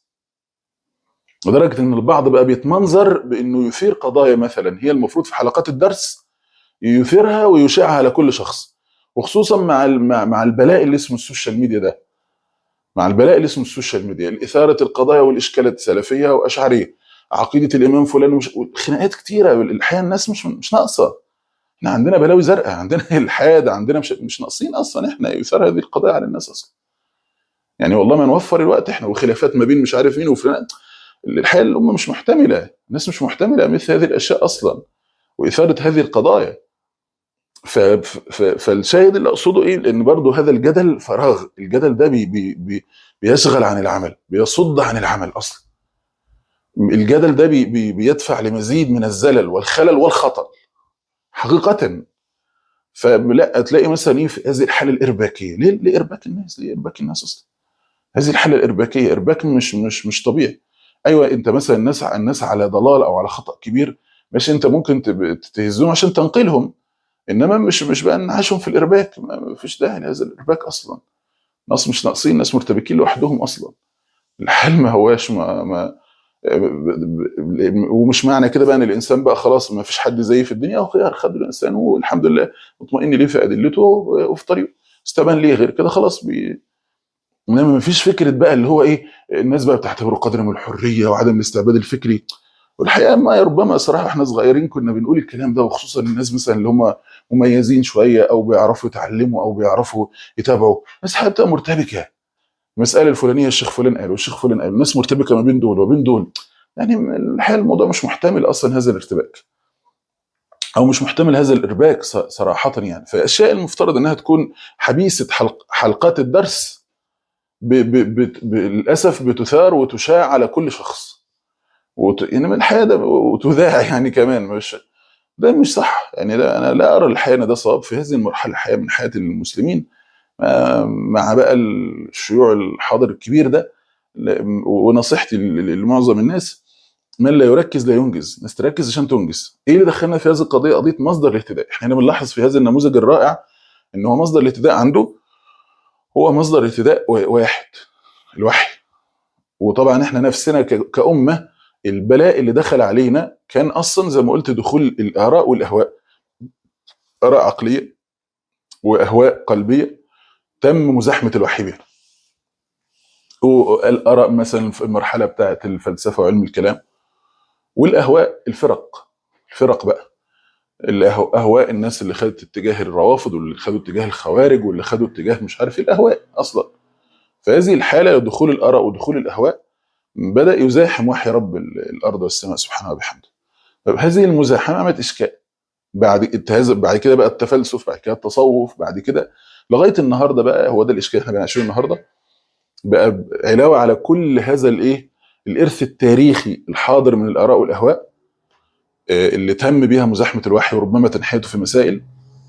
لدرجه ان البعض بقى بيتمنظر بانه يثير قضايا مثلا هي المفروض في حلقات الدرس يثيرها ويشاعها على كل شخص، وخصوصا مع البلاء اللي اسمه السوشيال ميديا ده، مع البلاء اللي اسمه السوشيال ميديا، إثارة القضايا والإشكالات سلفية وأشعرية، عقيدة الإمام فلان خناقات كتيرة، الحقيقة الناس مش ناقصة، احنا عندنا بلاوي زرقاء، عندنا الحاد، عندنا مش ناقصين أصلا احنا يثار هذه القضايا على الناس أصلا، يعني والله ما نوفر الوقت احنا وخلافات ما بين مش عارف مين وفلان، الحقيقة الأمة مش محتملة، الناس مش محتملة مثل هذه الأشياء أصلا وإثارة هذه القضايا. فالشاهد اللي اقصده ايه، لان برضو هذا الجدل فراغ، الجدل ده بيشغل عن العمل، بيصد عن العمل اصلا، الجدل ده بيدفع لمزيد من الزلل والخلل والخطأ حقيقة. فلا تلاقي مثلا ايه في هذه الحاله الارباكيه، ليه ارباك الناس، ليه ارباك الناس اصلا، هذه الحاله الارباكيه ارباك مش طبيعي. ايوه انت مثلا الناس على ضلال او على خطأ كبير، ماشي انت ممكن تهزهم عشان تنقلهم، انما مش بقى نعيشهم في الارباك، ما فيش داعي لهذا الارباك اصلا، ناس مش ناقصين، ناس مرتبكين لوحدهم اصلا، الحال ما هواش ومش معنى كده بقى ان الانسان بقى خلاص ما فيش حد زيه في الدنيا، او خيار خد الانسان والحمد لله مطمئن ليه في ادلته وفي طريقه، استبان ليه غير كده خلاص انما ما فيش فكره بقى اللي هو ايه، الناس بقى بتعتبره قدر من الحريه وعدم الاستعباد الفكري، والحقيقه ما ربما صراحه احنا صغيرين كنا بنقول الكلام ده، وخصوصا الناس مثلا اللي هم مميزين شويه او بيعرفوا يتعلموا او بيعرفوا يتابعوا، بس الحقيقه بتبقى مرتبكه. المساله الفلانيه الشيخ فلان قال والشيخ فلان قال، الناس مرتبكه ما بين دول وبين دول. يعني الحقيقه الموضوع مش محتمل اصلا هذا الارتباك، او مش محتمل هذا الارباك صراحه يعني. فالاشياء المفترض انها تكون حبيسه حلقات الدرس للاسف بتثار وتشاع على كل شخص، يعني من الحقيقه ده وتذاع يعني كمان. مش ده مش صح يعني. لا انا لا ارى الحقيقه ان ده صواب في هذه المرحله الحقيقه من حياه المسلمين، مع بقى الشيوع الحاضر الكبير ده. ونصيحتي لمعظم الناس: من لا يركز لا ينجز. الناس تركز عشان تنجز. ايه اللي دخلنا في هذه القضيه؟ قضيه مصدر الاهتداء. احنا هنا بنلاحظ في هذا النموذج الرائع ان هو مصدر الاهتداء عنده هو مصدر اهتداء واحد: الوحي. وطبعا احنا نفسنا كأمة البلاء اللي دخل علينا كان اصلا زي ما قلت دخول الاراء والاهواء، اراء عقليه واهواء قلبيه تم مزاحمه الوحي بها. والاراء مثلا في المرحله بتاعه الفلسفه وعلم الكلام، والاهواء الفرق بقى اهواء الناس اللي خدت اتجاه الروافض، واللي خدوا اتجاه الخوارج، واللي خدوا اتجاه مش عارف ايه الاهواء اصلا. فهذه الحاله دخول الاراء ودخول الاهواء بدا يزاحم وحي رب الارض والسماء سبحانه وبحمده. طب هذه المزاحمه عملت اشكال. بعد كده بقى التفلسف، بعد كده التصوف، بعد كده لغايه النهارده بقى هو ده الاشكال احنا بنعيشه النهارده. بقى علاوه على كل هذا الارث التاريخي الحاضر من الاراء والاهواء اللي تم بها مزاحمه الوحي وربما تنحيته في مسائل،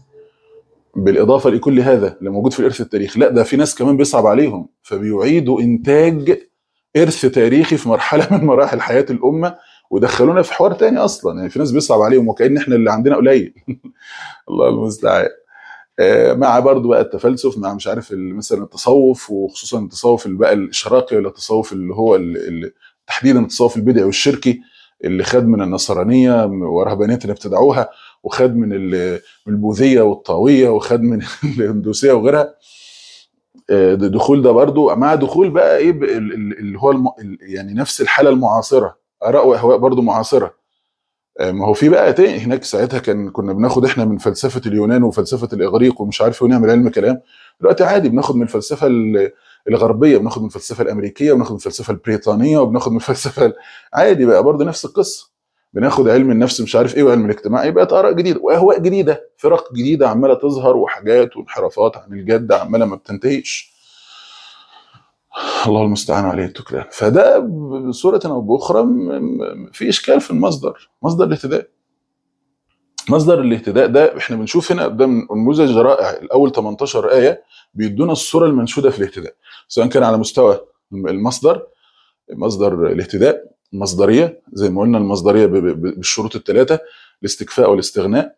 بالاضافه لكل هذا اللي موجود في الارث التاريخي، لا ده في ناس كمان بيصعب عليهم فبيعيدوا انتاج ارث تاريخي في مرحله من مراحل حياه الامه ودخلونا في حوار تاني اصلا. يعني في ناس بيصعب عليهم وكأن احنا اللي عندنا قليل. الله المستعان. مع برضو بقى التفلسف، مع مش عارف مثلا التصوف، وخصوصا التصوف اللي بقى الاشراقي، ولا التصوف اللي هو تحديدا التصوف البدعي والشركي اللي خد من النصرانيه ورهبانيه اللي ابتدعوها، وخد من البوذيه والطاويه، وخد من الهندوسيه وغيرها. دخول ده برضو مع دخول بقى ايه اللي هو يعني نفس الحاله المعاصره، اراء واهواء برضو معاصره. ما هو في بقى تاني هناك ساعتها كنا بناخد احنا من فلسفه اليونان وفلسفه الاغريق ومش عارف ايه ونعمل علم كلام. دلوقتي عادي بناخد من الفلسفه الغربيه، بناخد من الفلسفه الامريكيه، وبناخد من الفلسفه البريطانيه، وبناخد من الفلسفه عادي بقى برضه نفس القصه. بناخد علم النفس مش عارف ايه وعلم الاجتماع، بقت اراء جديده واهواء جديده، فرق جديده عماله تظهر، وحاجات وانحرافات عن الجد عماله ما بتنتهيش. الله المستعان عليه التكلان. فده بصوره او باخرى في اشكال في مصدر الاهتداء. مصدر الاهتداء ده احنا بنشوف هنا قدام نموذج رائع. الاول 18 ايه بيدونا الصوره المنشوده في الاهتداء، سواء كان على مستوى مصدر الاهتداء، المصدريه زي ما قلنا، المصدريه بالشروط الثلاثه: الاستكفاء والاستغناء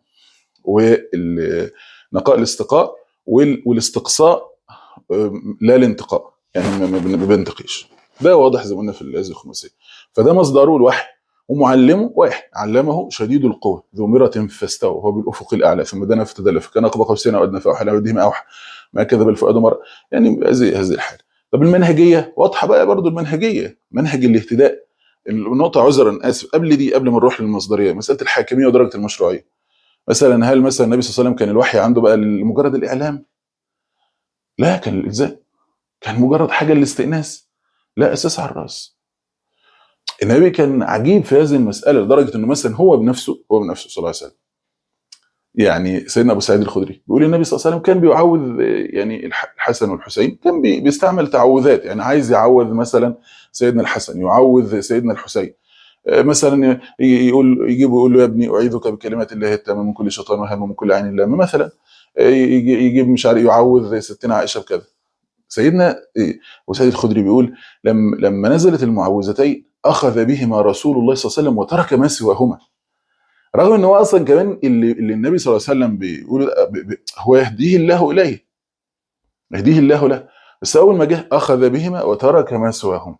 والنقاء الاستقاء والاستقصاء لا الانتقاء، يعني ما بينتقيش. ده واضح زي ما قلنا في الآية الخماسية. فده مصدره الوحي، ومعلمه واحد: علمه شديد القوة ذو مرة فاستوى وهو بالأفق الأعلى ثم دنا فتدلى فكان قاب قوسين أو أدنى فأوحى إلى عبده ما أوحى ما كذب الفؤاد مرة. يعني هذه الحالة. طب المنهجية واضحة بقى برضو. المنهجية منهج الاهتداء. النقطة عذرا آسف قبل ما نروح للمصدرية، مسألة الحاكمية ودرجة المشروعية. مثلا هل مثلا النبي صلى الله عليه وسلم كان الوحي عنده بقى لمجرد الإعلام؟ لا، كان الإلزام، كان مجرد حاجة للاستئناس، لا أساس على الرأس. النبي كان عجيب في هذه المسألة لدرجة أنه مثلا هو بنفسه صلى الله عليه وسلم. يعني سيدنا أبو سعيد الخدري بيقول النبي صلى الله عليه وسلم كان بيعوذ يعني الحسن والحسين، كان بيستعمل تعوذات. يعني عايز يعوذ مثلا سيدنا الحسن، يعوذ سيدنا الحسين، مثلا يقول له: يا ابني أعيذك بكلمات الله التامة من كل شيطان وهم ومن كل عين لامة. مثلا يجيب مش عارف يعوذ ستنا عائشة بكذا. سيدنا وسيد الخدري بيقول لما نزلت المعوذتين اخذ بهما رسول الله صلى الله عليه وسلم وترك ما سواهما، رغم ان هو اصلا كمان اللي النبي صلى الله عليه وسلم بيقول هو يهديه الله اليه، يهديه الله له، بس اول ما جه اخذ بهما وترك ما سواهما.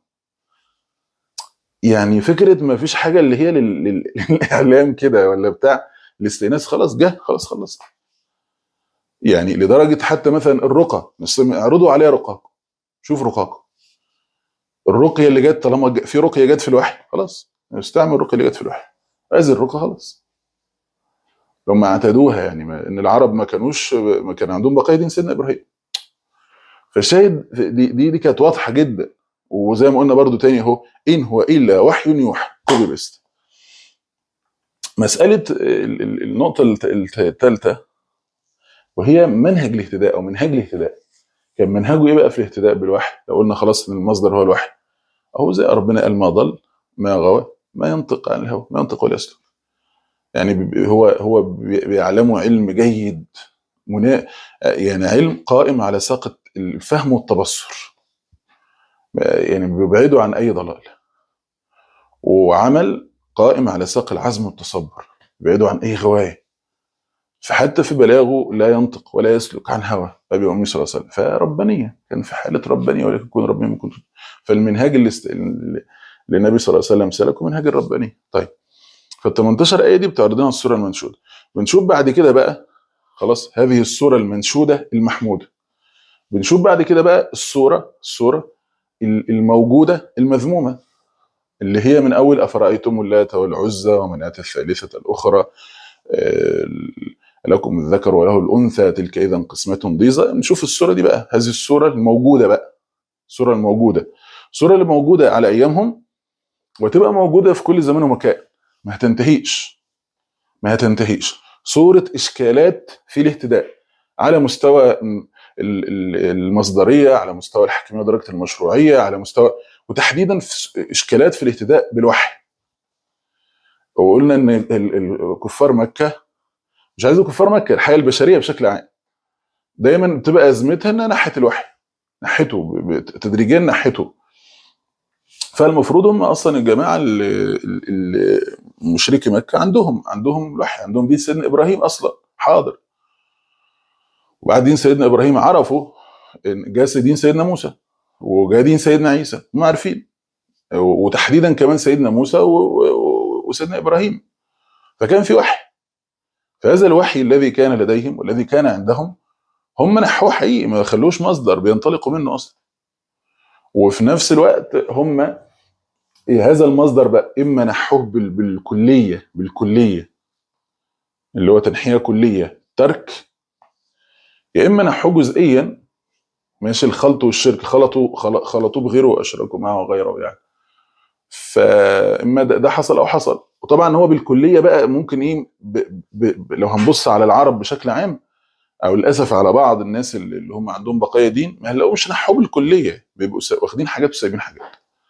يعني فكره ما فيش حاجه اللي هي للاعلام كده ولا بتاع الاستئناس، خلاص جه خلاص خلص. يعني لدرجه حتى مثلا الرقى، اعرضوا عليها رقاق، شوف رقاق، الرقيه اللي جت، طالما في رقيه جت في الوحي خلاص استعمل الرقى اللي جت في الوحي، هذه الرقى خلاص لما اعتادوها. يعني ان العرب ما كان عندهم بقايا دين سيدنا ابراهيم. فالشاهد دي كانت واضحه جدا. وزي ما قلنا برضو تاني اهو، ان هو الا وحي يوحى، كوبي بيست. مساله النقطه الثالثه وهي منهج الاهتداء او منهاج الاهتداء. كان منهجه ايه بقى في الاهتداء بالوحي؟ لو قلنا خلاص ان المصدر هو الوحي، اهو زي ربنا قال ما ضل ما غوى ما ينطق عن الهوى ما ينطق ولا يسلم. يعني هو بيعلمه علم جيد، يعني علم قائم على ساق الفهم والتبصر، يعني بيبعده عن اي ضلال، وعمل قائم على ساق العزم والتصبر، بيبعده عن اي غوايه. فحتى في بلاغه لا ينطق ولا يسلك عن هوى ابي وامي صلى الله عليه وسلم، فربانيه، كان في حاله ربانيه، ولكن يكون ربانيه ممكن. فالمنهاج اللي النبي صلى الله عليه وسلم سلكه منهاج الربانيه. طيب، فال 18 ايه دي بتعرضنا الصوره المنشوده. بنشوف بعد كده بقى خلاص هذه الصوره المنشوده المحموده. بنشوف بعد كده بقى الصوره الموجوده المذمومه، اللي هي من اول افرايتم اللات والعزى ومناة الثالثه الاخرى، لكم الذكر وله الانثى تلك اذا قسمه ضيزى. نشوف الصوره دي بقى، هذه الصوره الموجوده بقى، الصوره اللي موجوده على ايامهم، وتبقى موجوده في كل زمان ومكان، ما هتنتهيش. صوره اشكالات في الاهتداء على مستوى المصدريه، على مستوى الحكميه ودرجه المشروعيه، على مستوى، وتحديدا في اشكالات في الاهتداء بالوحي. وقلنا ان كفار مكه، مش عايز كفار مكه، الحياه البشريه بشكل عام دايما بتبقى ازمتها انها ناحيه الوحي، ناحيته تدريجيا ناحيته. فالمفروض هم اصلا الجماعه اللي مشركي مكه عندهم الوحي، عندهم دين سيدنا ابراهيم اصلا حاضر. وبعدين سيدنا ابراهيم عرفوا ان جاء دين سيدنا موسى وجاء دين سيدنا عيسى، هم عارفين، وتحديدا كمان سيدنا موسى وسيدنا ابراهيم. فكان في وحي، فهذا الوحي الذي كان لديهم والذي كان عندهم هم نحوه حقيقي، ما خلوش مصدر بينطلقوا منه اصلا. وفي نفس الوقت هم هذا المصدر بقى اما نحوه بالكليه اللي هو تنحيه كليه ترك، يا اما نحوه جزئيا، ماشي، الخلط والشرك، خلطوه بغيره واشركوا معه غيره يعني. فاما ده حصل او حصل. وطبعا هو بالكليه بقى ممكن ايه لو هنبص على العرب بشكل عام، او للاسف على بعض الناس اللي هم عندهم بقايا دين، ما هنلاقوش نحوه بالكليه، بيبقوا واخدين حاجات وسايبين حاجات.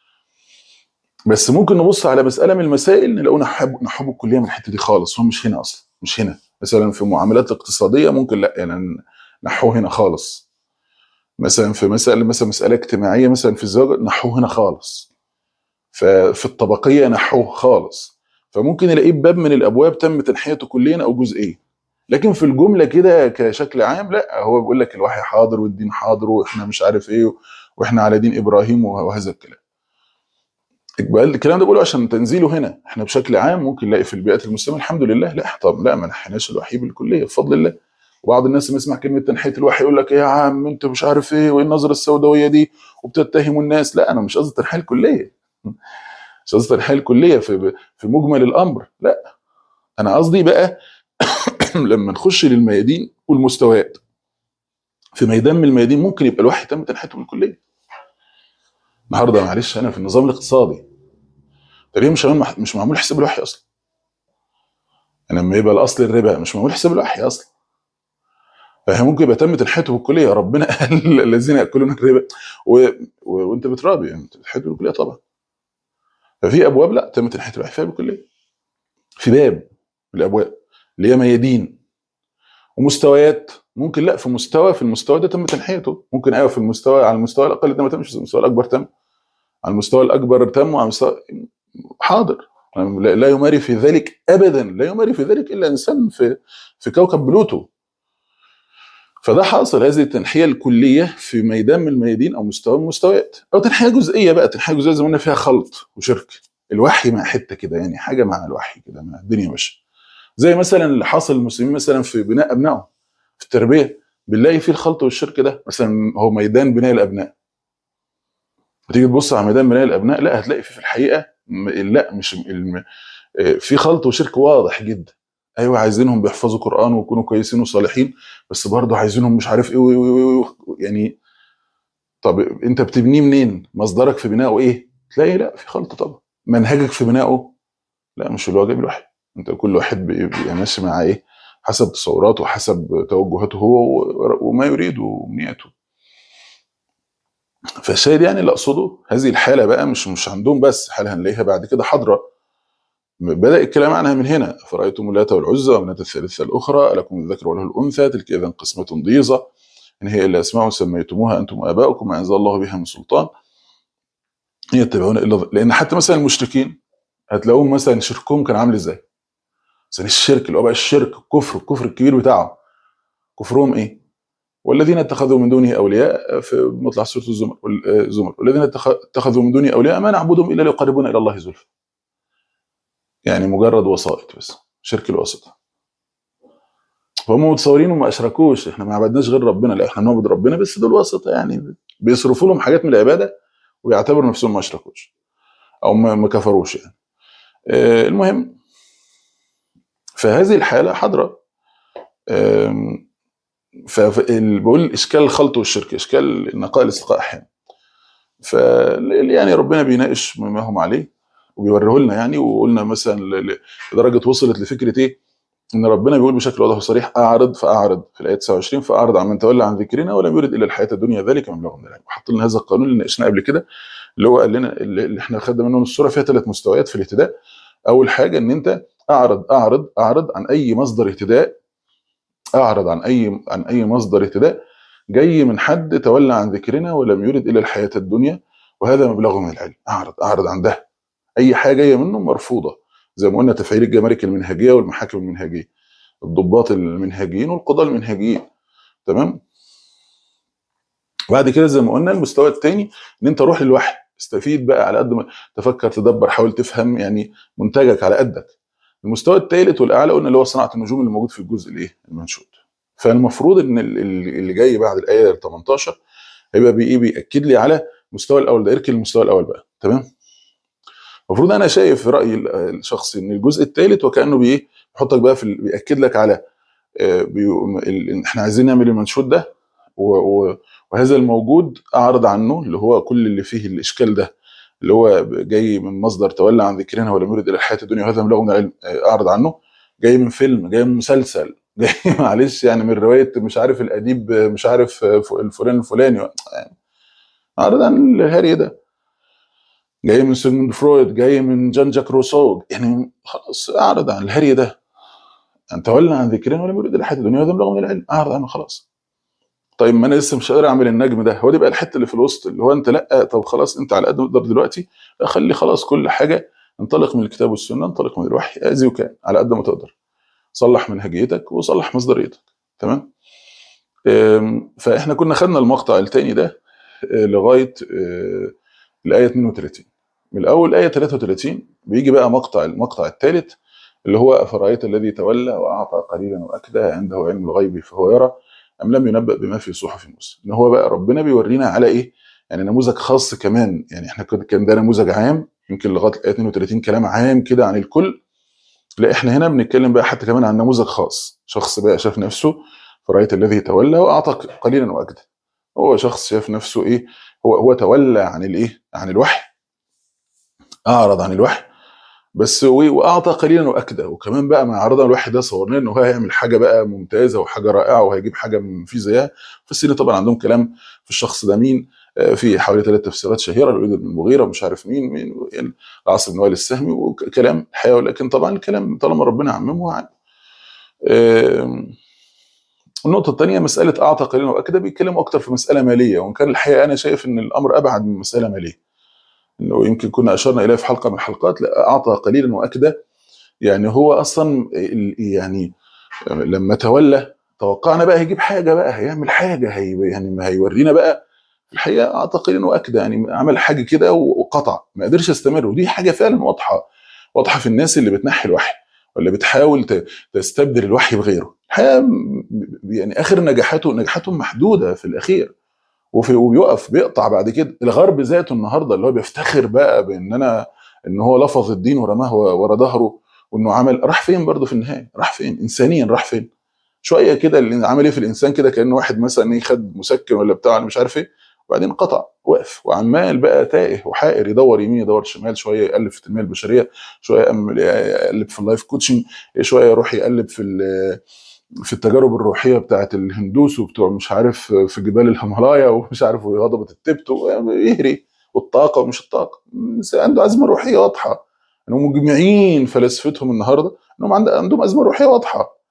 بس ممكن نبص على مساله من المسائل نلاقوا نحوه بالكليه من الحته دي خالص، هو مش هنا اصلا، مش هنا. مثلا في معاملات اقتصاديه ممكن لا، يعني نحوه هنا خالص. مثلا في مساله اجتماعيه، مثلا في الزواج نحوه هنا خالص. ففي الطبقيه نحوه خالص. فممكن نلاقيه باب من الابواب تم تنحيته كليا او جزئيا. لكن في الجمله كده كشكل عام لا، هو بيقول لك الوحي حاضر والدين حاضر واحنا مش عارف ايه، واحنا على دين ابراهيم وهذا الكلام. الكلام ده بقوله عشان تنزيله هنا. احنا بشكل عام ممكن نلاقي في البيئات المسلمه الحمد لله لا، طب لا، ما نحيناش الوحي بالكليه بفضل الله. وبعض الناس لما يسمع كلمه تنحيه الوحي يقول لك ايه يا عم انت مش عارف ايه، وايه النظره السوداويه دي، وبتتهموا الناس. لا، انا مش قصدي تنحيه الكليه، مش قصدي تنحيه الكليه في مجمل الامر، لا. انا قصدي بقى لما نخش للميادين والمستويات، في ميدان من الميادين ممكن يبقى الوحي تم تنحيته بالكليه. النهارده معلش انا في النظام الاقتصادي تقريبا مش معمول حساب الوحي اصلا. يعني لما يبقى الاصل الربا مش معمول حساب الوحي اصلا، فهي ممكن يبقى تم تنحيته بالكليه. ربنا قال الذين ياكلون الربا وانت بترابي، يعني تنحيته بالكليه طبعا. ففي ابواب لا تم تنحيه الوحي فيها بالكليه، في باب من الابواب اللي هي ميادين. ومستويات ممكن لا، في المستوى ده تم تنحيته، ممكن ايوه في المستوى، على المستوى الاقل ده ما تمش، المستوى الاكبر تم، على المستوى الاكبر تم، وعلى المستوى حاضر. لا يماري في ذلك ابدا، لا يماري في ذلك الا انسان في كوكب بلوتو. فده حاصل، هذه التنحيه الكليه في ميدان من الميادين او مستوى من المستويات، او تنحيه جزئيه بقى. تنحيه جزئيه زي ما قلنا فيها خلط وشرك، الوحي مع حته كده، يعني حاجه مع الوحي كده، مع الدنيا ماشيه. زي مثلا اللي حاصل للمسلمين مثلا في بناء ابنائهم في التربيه، بنلاقي فيه الخلط والشرك ده. مثلا هو ميدان بناء الابناء، وتيجي تبص على ميدان بناء الابناء لا، هتلاقي فيه في الحقيقه لا مش في خلط وشرك واضح جدا. ايوه عايزينهم بيحفظوا قران ويكونوا كويسين وصالحين، بس برضه عايزينهم مش عارف ايه يعني. طب انت بتبنيه منين؟ مصدرك في بنائه ايه؟ تلاقي لا في خلط طبعا. منهجك في بنائه لا مش الواجب الواحد. انت كل واحد بيبقى ماشي مع ايه؟ حسب تصوراته وحسب توجهاته هو وما يريد وامنياته. فالشاهد يعني اللي اقصده هذه الحاله بقى مش عندهم بس، حاله هنلاقيها بعد كده حاضره. بدأ الكلام عنها من هنا: أفرأيتم اللات والعزى ومناة الثالثة الأخرى ألكم الذكر وله الأنثى تلك إذا قسمة ضيزى إن هي إلا أسماء سميتموها أنتم وآباؤكم ما أنزل الله بها من سلطان إن يتبعون إلا لأن حتى مثلا المشركين هتلاقوهم مثلا شركهم كان عامل إزاي؟ مثلا الشرك اللي هو بقى الشرك الكفر الكبير بتاعه، كفرهم إيه؟ والذين اتخذوا من دونه أولياء في مطلع سورة الزمر والذين اتخذوا من دونه أولياء ما نعبدهم إلا ليقربونا إلى الله زلفى. يعني مجرد وسائط بس، شرك الواسطة. فهم متصورين وما اشركوش، احنا ما عبدناش غير ربنا، لا احنا بنعبد ربنا بس دول واسطه، يعني بيصرفوا لهم حاجات من العباده ويعتبروا نفسهم ما اشركوش او ما كفروش يعني. المهم فهذه الحاله حاضره. فبقول اشكال الخلط والشرك، اشكال النقاء الاستقاء احيانا. ف يعني ربنا بيناقش ما هم عليه وبيوريه لنا يعني. وقلنا مثلا لدرجه وصلت لفكره ايه؟ ان ربنا بيقول بشكل واضح وصريح: اعرض فاعرض في الايه 29، فاعرض عن من تولى عن ذكرنا ولم يرد الا الحياه الدنيا ذلك مبلغ من العلم. وحط لنا هذا القانون اللي ناقشناه قبل كده، اللي هو قال لنا اللي احنا خدنا منه السوره فيها 3 مستويات في الاهتداء. اول حاجه ان انت اعرض عن اي مصدر اهتداء، اعرض عن اي مصدر اهتداء جاي من حد تولى عن ذكرنا ولم يرد الا الحياه الدنيا وهذا مبلغ من العلم. اعرض عن ده، اي حاجه جايه منه مرفوضه. زي ما قلنا تفعيل الجمارك المنهجيه والمحاكم المنهجيه، الضباط المنهجيين والقضاة المنهجيين، تمام. وبعد كده زي ما قلنا المستوى الثاني ان انت روح للوحي، استفيد بقى على قد ما تفكر تدبر حاول تفهم يعني منتجك على قدك. المستوى الثالث والاعلى قلنا اللي هو صناعه النجوم اللي موجود في الجزء الايه المنشود. فالمفروض ان اللي جاي بعد الايه 18 هيبقى بيأكد لي على المستوى الاول ده. اركن المستوى الاول بقى، تمام. المفروض انا شايف في رايي الشخصي ان الجزء الثالث وكانه بيحطك بقى بيأكد لك على احنا عايزين نعمل المنشود ده وهذا الموجود اعرض عنه اللي هو كل اللي فيه الاشكال ده اللي هو جاي من مصدر تولى عن ذكرنا ولم يرد الى الحياه الدنيا وهذا مبلغ من العلم، اعرض عنه. جاي من فيلم، جاي من مسلسل، جاي معلش يعني من روايه مش عارف الاديب مش عارف الفلان الفلاني يعني، اعرض عن الهري ده. جاي من سيغموند فرويد، جاي من جان جاك روسو، يعني خلاص اعرض عن الهري ده. ان تولى عن ذكرنا ولم يرد الى الحياه الدنيا وهذا مبلغ من العلم، اعرض عنه خلاص. طيب ما انا لسه مش قادر اعمل النجم ده، هو دي بقى الحته اللي في الوسط اللي هو انت لا طب خلاص انت على قد ما تقدر دلوقتي خلي خلاص كل حاجه انطلق من الكتاب والسنه، انطلق من الوحي اذي وكان على قد ما تقدر، صلح منهجيتك وصلح مصدريتك، تمام. فاحنا كنا خدنا المقطع الثاني ده لغايه الايه 32. من الاول ايه 33 بيجي بقى المقطع الثالث اللي هو افرايت الذي تولى واعطى قليلا واكدى عنده علم الغيب فهو يرى ام لم ينبأ بما في صحف موسى. ان هو بقى ربنا بيورينا على ايه؟ يعني نموذج خاص كمان. يعني احنا كان ده نموذج عام يمكن لغايه الايه 32 كلام عام كده عن الكل. لا احنا هنا بنتكلم بقى حتى كمان عن نموذج خاص، شخص بقى شاف نفسه فرأيت الذي تولى واعطى قليلا واكدى. هو شخص شاف نفسه ايه؟ هو تولى عن الايه؟ عن الوحي، اعرض عن الوحي بس واعطى قليلا واكدى. وكمان بقى مع عرضنا الوحي ده صورنا ان هو هيعمل حاجه بقى ممتازه وحاجه رائعه وهيجيب حاجه في زيها. في السنه طبعا عندهم كلام في الشخص ده مين، في حوالي 3 تفسيرات شهيره، الوليد بن المغيره مش عارف مين يعني العاص بن وائل السهمي وكلام الحقيقه. ولكن طبعا الكلام طالما ربنا عممه عن النقطه الثانيه مساله اعطى قليلا واكدى بيتكلموا اكتر في مساله ماليه، وان كان الحقيقه انا شايف ان الامر ابعد من مساله ماليه. انه يمكن كنا اشرنا اليه في حلقه من الحلقات، لا اعطى قليلا واكدى يعني هو اصلا يعني لما تولى توقعنا بقى هيجيب حاجه بقى هيعمل حاجه يعني ما هيورينا بقى. الحقيقه اعطى قليلا واكدى يعني عمل حاجه كده وقطع، ما قدرش يستمر. ودي حاجه فعلا واضحه في الناس اللي بتنحي الوحي ولا بتحاول تستبدل الوحي بغيره. الحقيقه يعني اخر نجاحاتهم محدوده في الاخير، وبيقف بيقطع بعد كده. الغرب ذاته النهارده اللي هو بيفتخر بقى بان انا ان هو لفظ الدين ورماه ورا ظهره، وانه عمل، راح فين برضه في النهايه؟ راح فين انسانيا؟ راح فين؟ شويه كده اللي عمل ايه في الانسان كده، كانه واحد مثلا ايه خد مسكن ولا بتاع انا مش عارف ايه، وبعدين قطع وقف وعمال بقى تائه وحائر، يدور يمين يدور شمال، شويه يقلب في التنميه البشريه، شويه يقلب في اللايف كوتشنج، شويه يروح يقلب في التجارب الروحيه بتاعت الهندوس وبتوع مش عارف في جبال الهيمالايا ومش عارف وهضبه التبت، ويهري والطاقه ومش الطاقه. عنده ازمه روحيه واضحه، انهم مجمعين فلسفتهم النهارده انهم عندهم ازمه روحيه واضحه.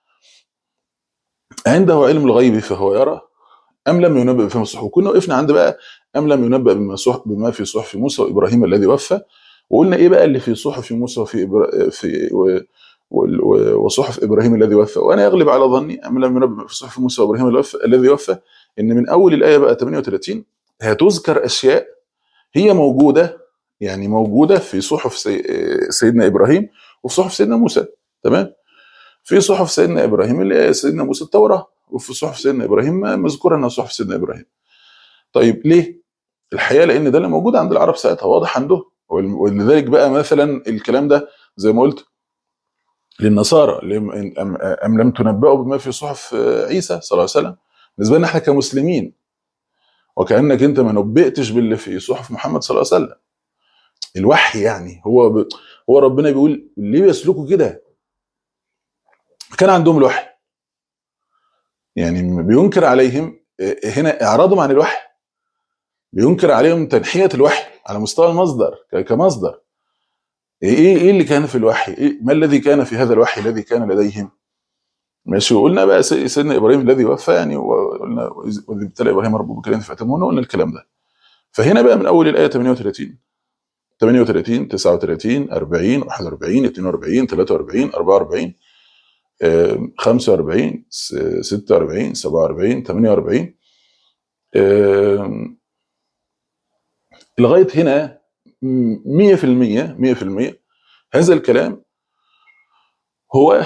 عنده علم الغيب فهو يرى ام لم ينبأ بما في الصحف. وكنا وقفنا عند بقى ام لم ينبأ بما في صحف موسى وابراهيم الذي وفى، وقلنا ايه بقى اللي في صحف موسى وفي وصحف ابراهيم الذي وفى. وانا يغلب على ظني ام لم ينبأ في صحف موسى وابراهيم الذي وفى ان من اول الايه بقى 38 هتذكر اشياء هي موجوده، يعني موجوده في صحف سيدنا ابراهيم وفي صحف سيدنا موسى. تمام. في صحف سيدنا ابراهيم اللي هي سيدنا موسى التوراه، وفي صحف سيدنا ابراهيم مذكوره انها صحف سيدنا ابراهيم. طيب ليه؟ الحقيقه لان ده اللي موجود عند العرب ساعتها، واضح عندهم، ولذلك بقى مثلا الكلام ده زي ما قلت للنصارى ام لم تنبأوا بما في صحف عيسى صلى الله عليه وسلم. بالنسبه لنا احنا كمسلمين وكانك انت ما نبئتش باللي في صحف محمد صلى الله عليه وسلم. الوحي يعني هو ربنا بيقول ليه بيسلكوا كده؟ كان عندهم الوحي، يعني بينكر عليهم هنا اعراضهم عن الوحي، بينكر عليهم تنحية الوحي على مستوى المصدر كمصدر. ايه اللي كان في الوحي؟ ما الذي كان في هذا الوحي الذي كان لديهم؟ ماشي. وقلنا بقى سيدنا ابراهيم الذي وفى، يعني وقلنا واذ ابتلى ابراهيم ربه بكلمات فاتمهن، قلنا الكلام ده. فهنا بقى من اول الايه 38 39 40 41 42 43 44 45 46 47 48 لغايه هنا 100% 100% هذا الكلام هو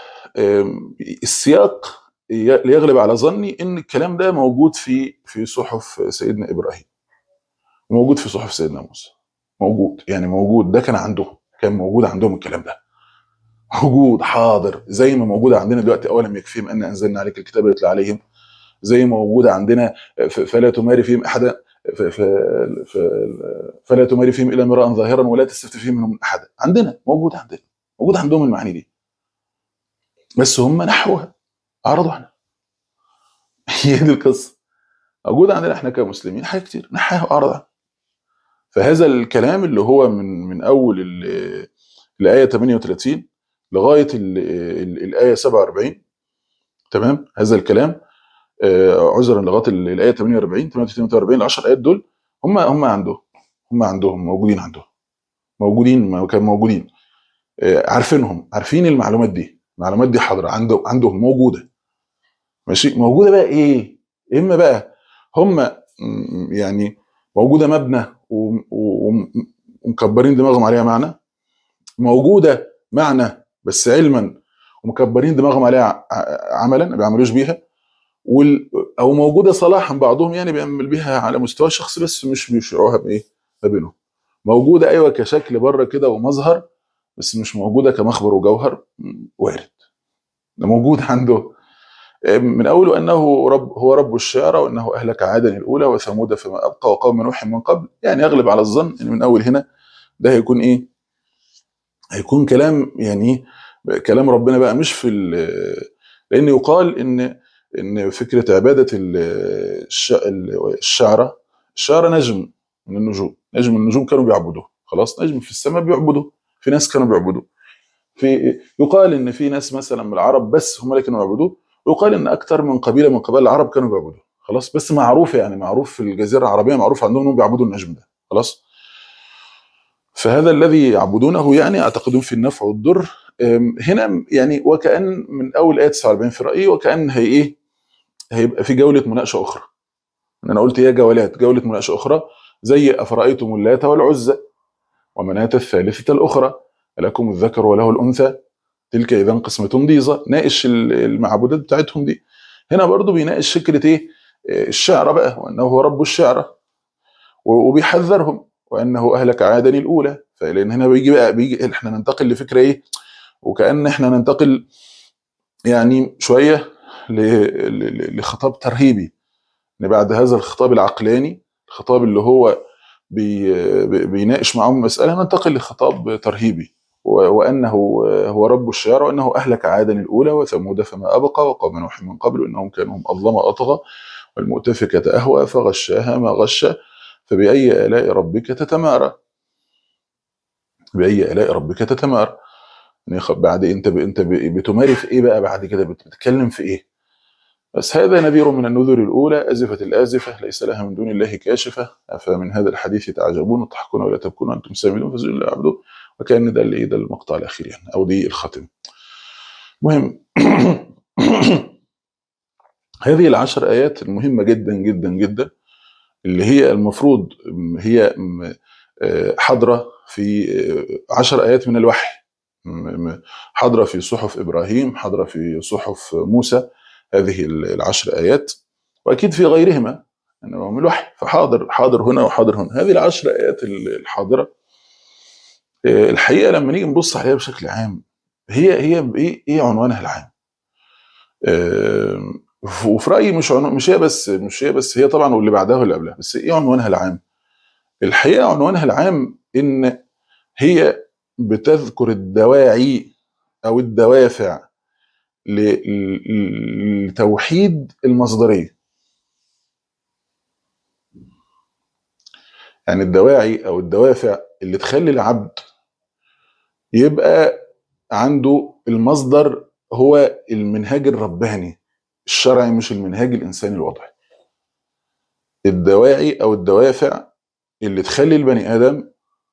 السياق ليغلب على ظني ان الكلام ده موجود في صحف سيدنا ابراهيم، وموجود في صحف سيدنا موسى، موجود، يعني موجود. ده كان عندهم، كان موجود عندهم الكلام ده، موجود حاضر زي ما موجود عندنا دلوقتي. اولم يكفيهم ان انزلنا عليك الكتاب يتلى عليهم، زي ما موجود عندنا فلا تماري فيهم احدا فلا تماري فيهم الا امرأ ظاهرا ولا تستفتي فيهم منهم احدا. عندنا موجود، موجود عندهم المعاني دي، بس هم نحوها، اعرضوا عنها. هي دي القصه. موجود عندنا احنا كمسلمين حاجات كتير نحاها واعرض عنها. فهذا الكلام اللي هو من اول الايه 38 لغايه الايه 47، تمام، هذا الكلام عذرا لغايه الايه 48 38 48 10 ايات دول هم عندهم موجودين، كانوا موجودين، عارفينهم، عارفين المعلومات دي، المعلومات دي حاضره عندهم موجوده. ماشي. موجوده بقى ايه؟ اما بقى هم يعني موجوده مبنى ومكبرين دماغهم عليها معنى، موجوده معنى بس علما ومكبرين دماغهم عليها عملا ما بيعملوش بيها، او موجوده صلاحا بعضهم يعني بيعمل بيها على مستوى شخصي بس مش بيشعروها بايه ما بينهم. موجوده ايوه كشكل بره كده ومظهر، بس مش موجوده كمخبر وجوهر. وارد، ده موجود عنده. من اول انه هو رب الشعرى وانه اهلك عادا الاولى وثمود فما ابقى وقوم نوح من قبل. يعني يغلب على الظن ان من اول هنا ده هيكون ايه؟ هيكون كلام يعني كلام ربنا بقى، مش في لان يقال ان فكره عباده الشعرى نجم من النجوم، نجم من النجوم كانوا بيعبدوه، خلاص نجم في السماء بيعبدوه، في ناس كانوا بيعبدوه. يقال ان في ناس مثلا من العرب بس هم اللي كانوا بيعبدوه، ويقال ان اكثر من قبيله من قبائل العرب كانوا بيعبدوه، خلاص. بس معروف، يعني معروف في الجزيره العربيه، معروف عندهم انهم بيعبدوا النجم ده، خلاص. فهذا الذي يعبدونه يعني يعتقدون في النفع والضر. هنا يعني وكأن من اول ايه 49 في رايي وكأن هي ايه، هيبقى في جوله مناقشه اخرى. انا قلت هي جوله مناقشه اخرى، زي افرايتم اللات والعزى ومناة الثالثه الاخرى لكم الذكر وله الانثى تلك اذا قسمه ضيزى. ناقش المعبودات بتاعتهم دي. هنا برضو بيناقش فكره ايه؟ الشعر بقى، وانه هو رب الشعرى، وبيحذرهم وانه اهلك عادا الاولى فلان هنا بيجي احنا ننتقل لفكره ايه، وكأن احنا ننتقل يعني شويه لخطاب ترهيبي، ان بعد هذا الخطاب العقلاني، الخطاب اللي هو بيناقش معهم مسألة، ننتقل لخطاب ترهيبي، وأنه هو رب الشيار، وأنه أهلك عادا الأولى وثمود فما أبقى وقوم نوح من قبل إنهم كانوا هم أظلم أطغى والمؤتفكة أهوى فغشاها ما غشى فبأي آلاء ربك تتمارى. بأي آلاء ربك تتمارى، بعد انت بتماري في ايه بقى؟ بعد كده بتتكلم في ايه؟ بس هذا نذير من النذر الأولى، أزفت الآزفة ليس لها من دون الله كاشفة أفمن هذا الحديث تعجبون وتضحكون ولا تبكون أنتم سامدون فسجدوا لله عبدون. وكان ده اللي ده المقطع الأخير يعني، أو دي الختم. مهم. هذه العشر آيات المهمة جدا جدا جدا، اللي هي المفروض هي حاضرة في 10 آيات من الوحي، حاضرة في صحف إبراهيم، حاضرة في صحف موسى، هذه العشر آيات، وأكيد في غيرهما أنه من الوحي، حاضر هنا وحاضر هنا. هذه العشر آيات الحاضرة الحقيقة لما نيجي نبص عليها بشكل عام، هي إيه عنوانها العام؟ وفي رأيي مش هي بس هي طبعا، واللي بعدها واللي قبلها، بس إيه عنوانها العام؟ الحقيقة عنوانها العام إن هي بتذكر الدواعي أو الدوافع لتوحيد المصدرية. يعني الدواعي أو الدوافع اللي تخلي العبد يبقى عنده المصدر هو المنهاج الرباني الشرعي، مش المنهاج الإنساني الوضعي. الدواعي أو الدوافع اللي تخلي البني آدم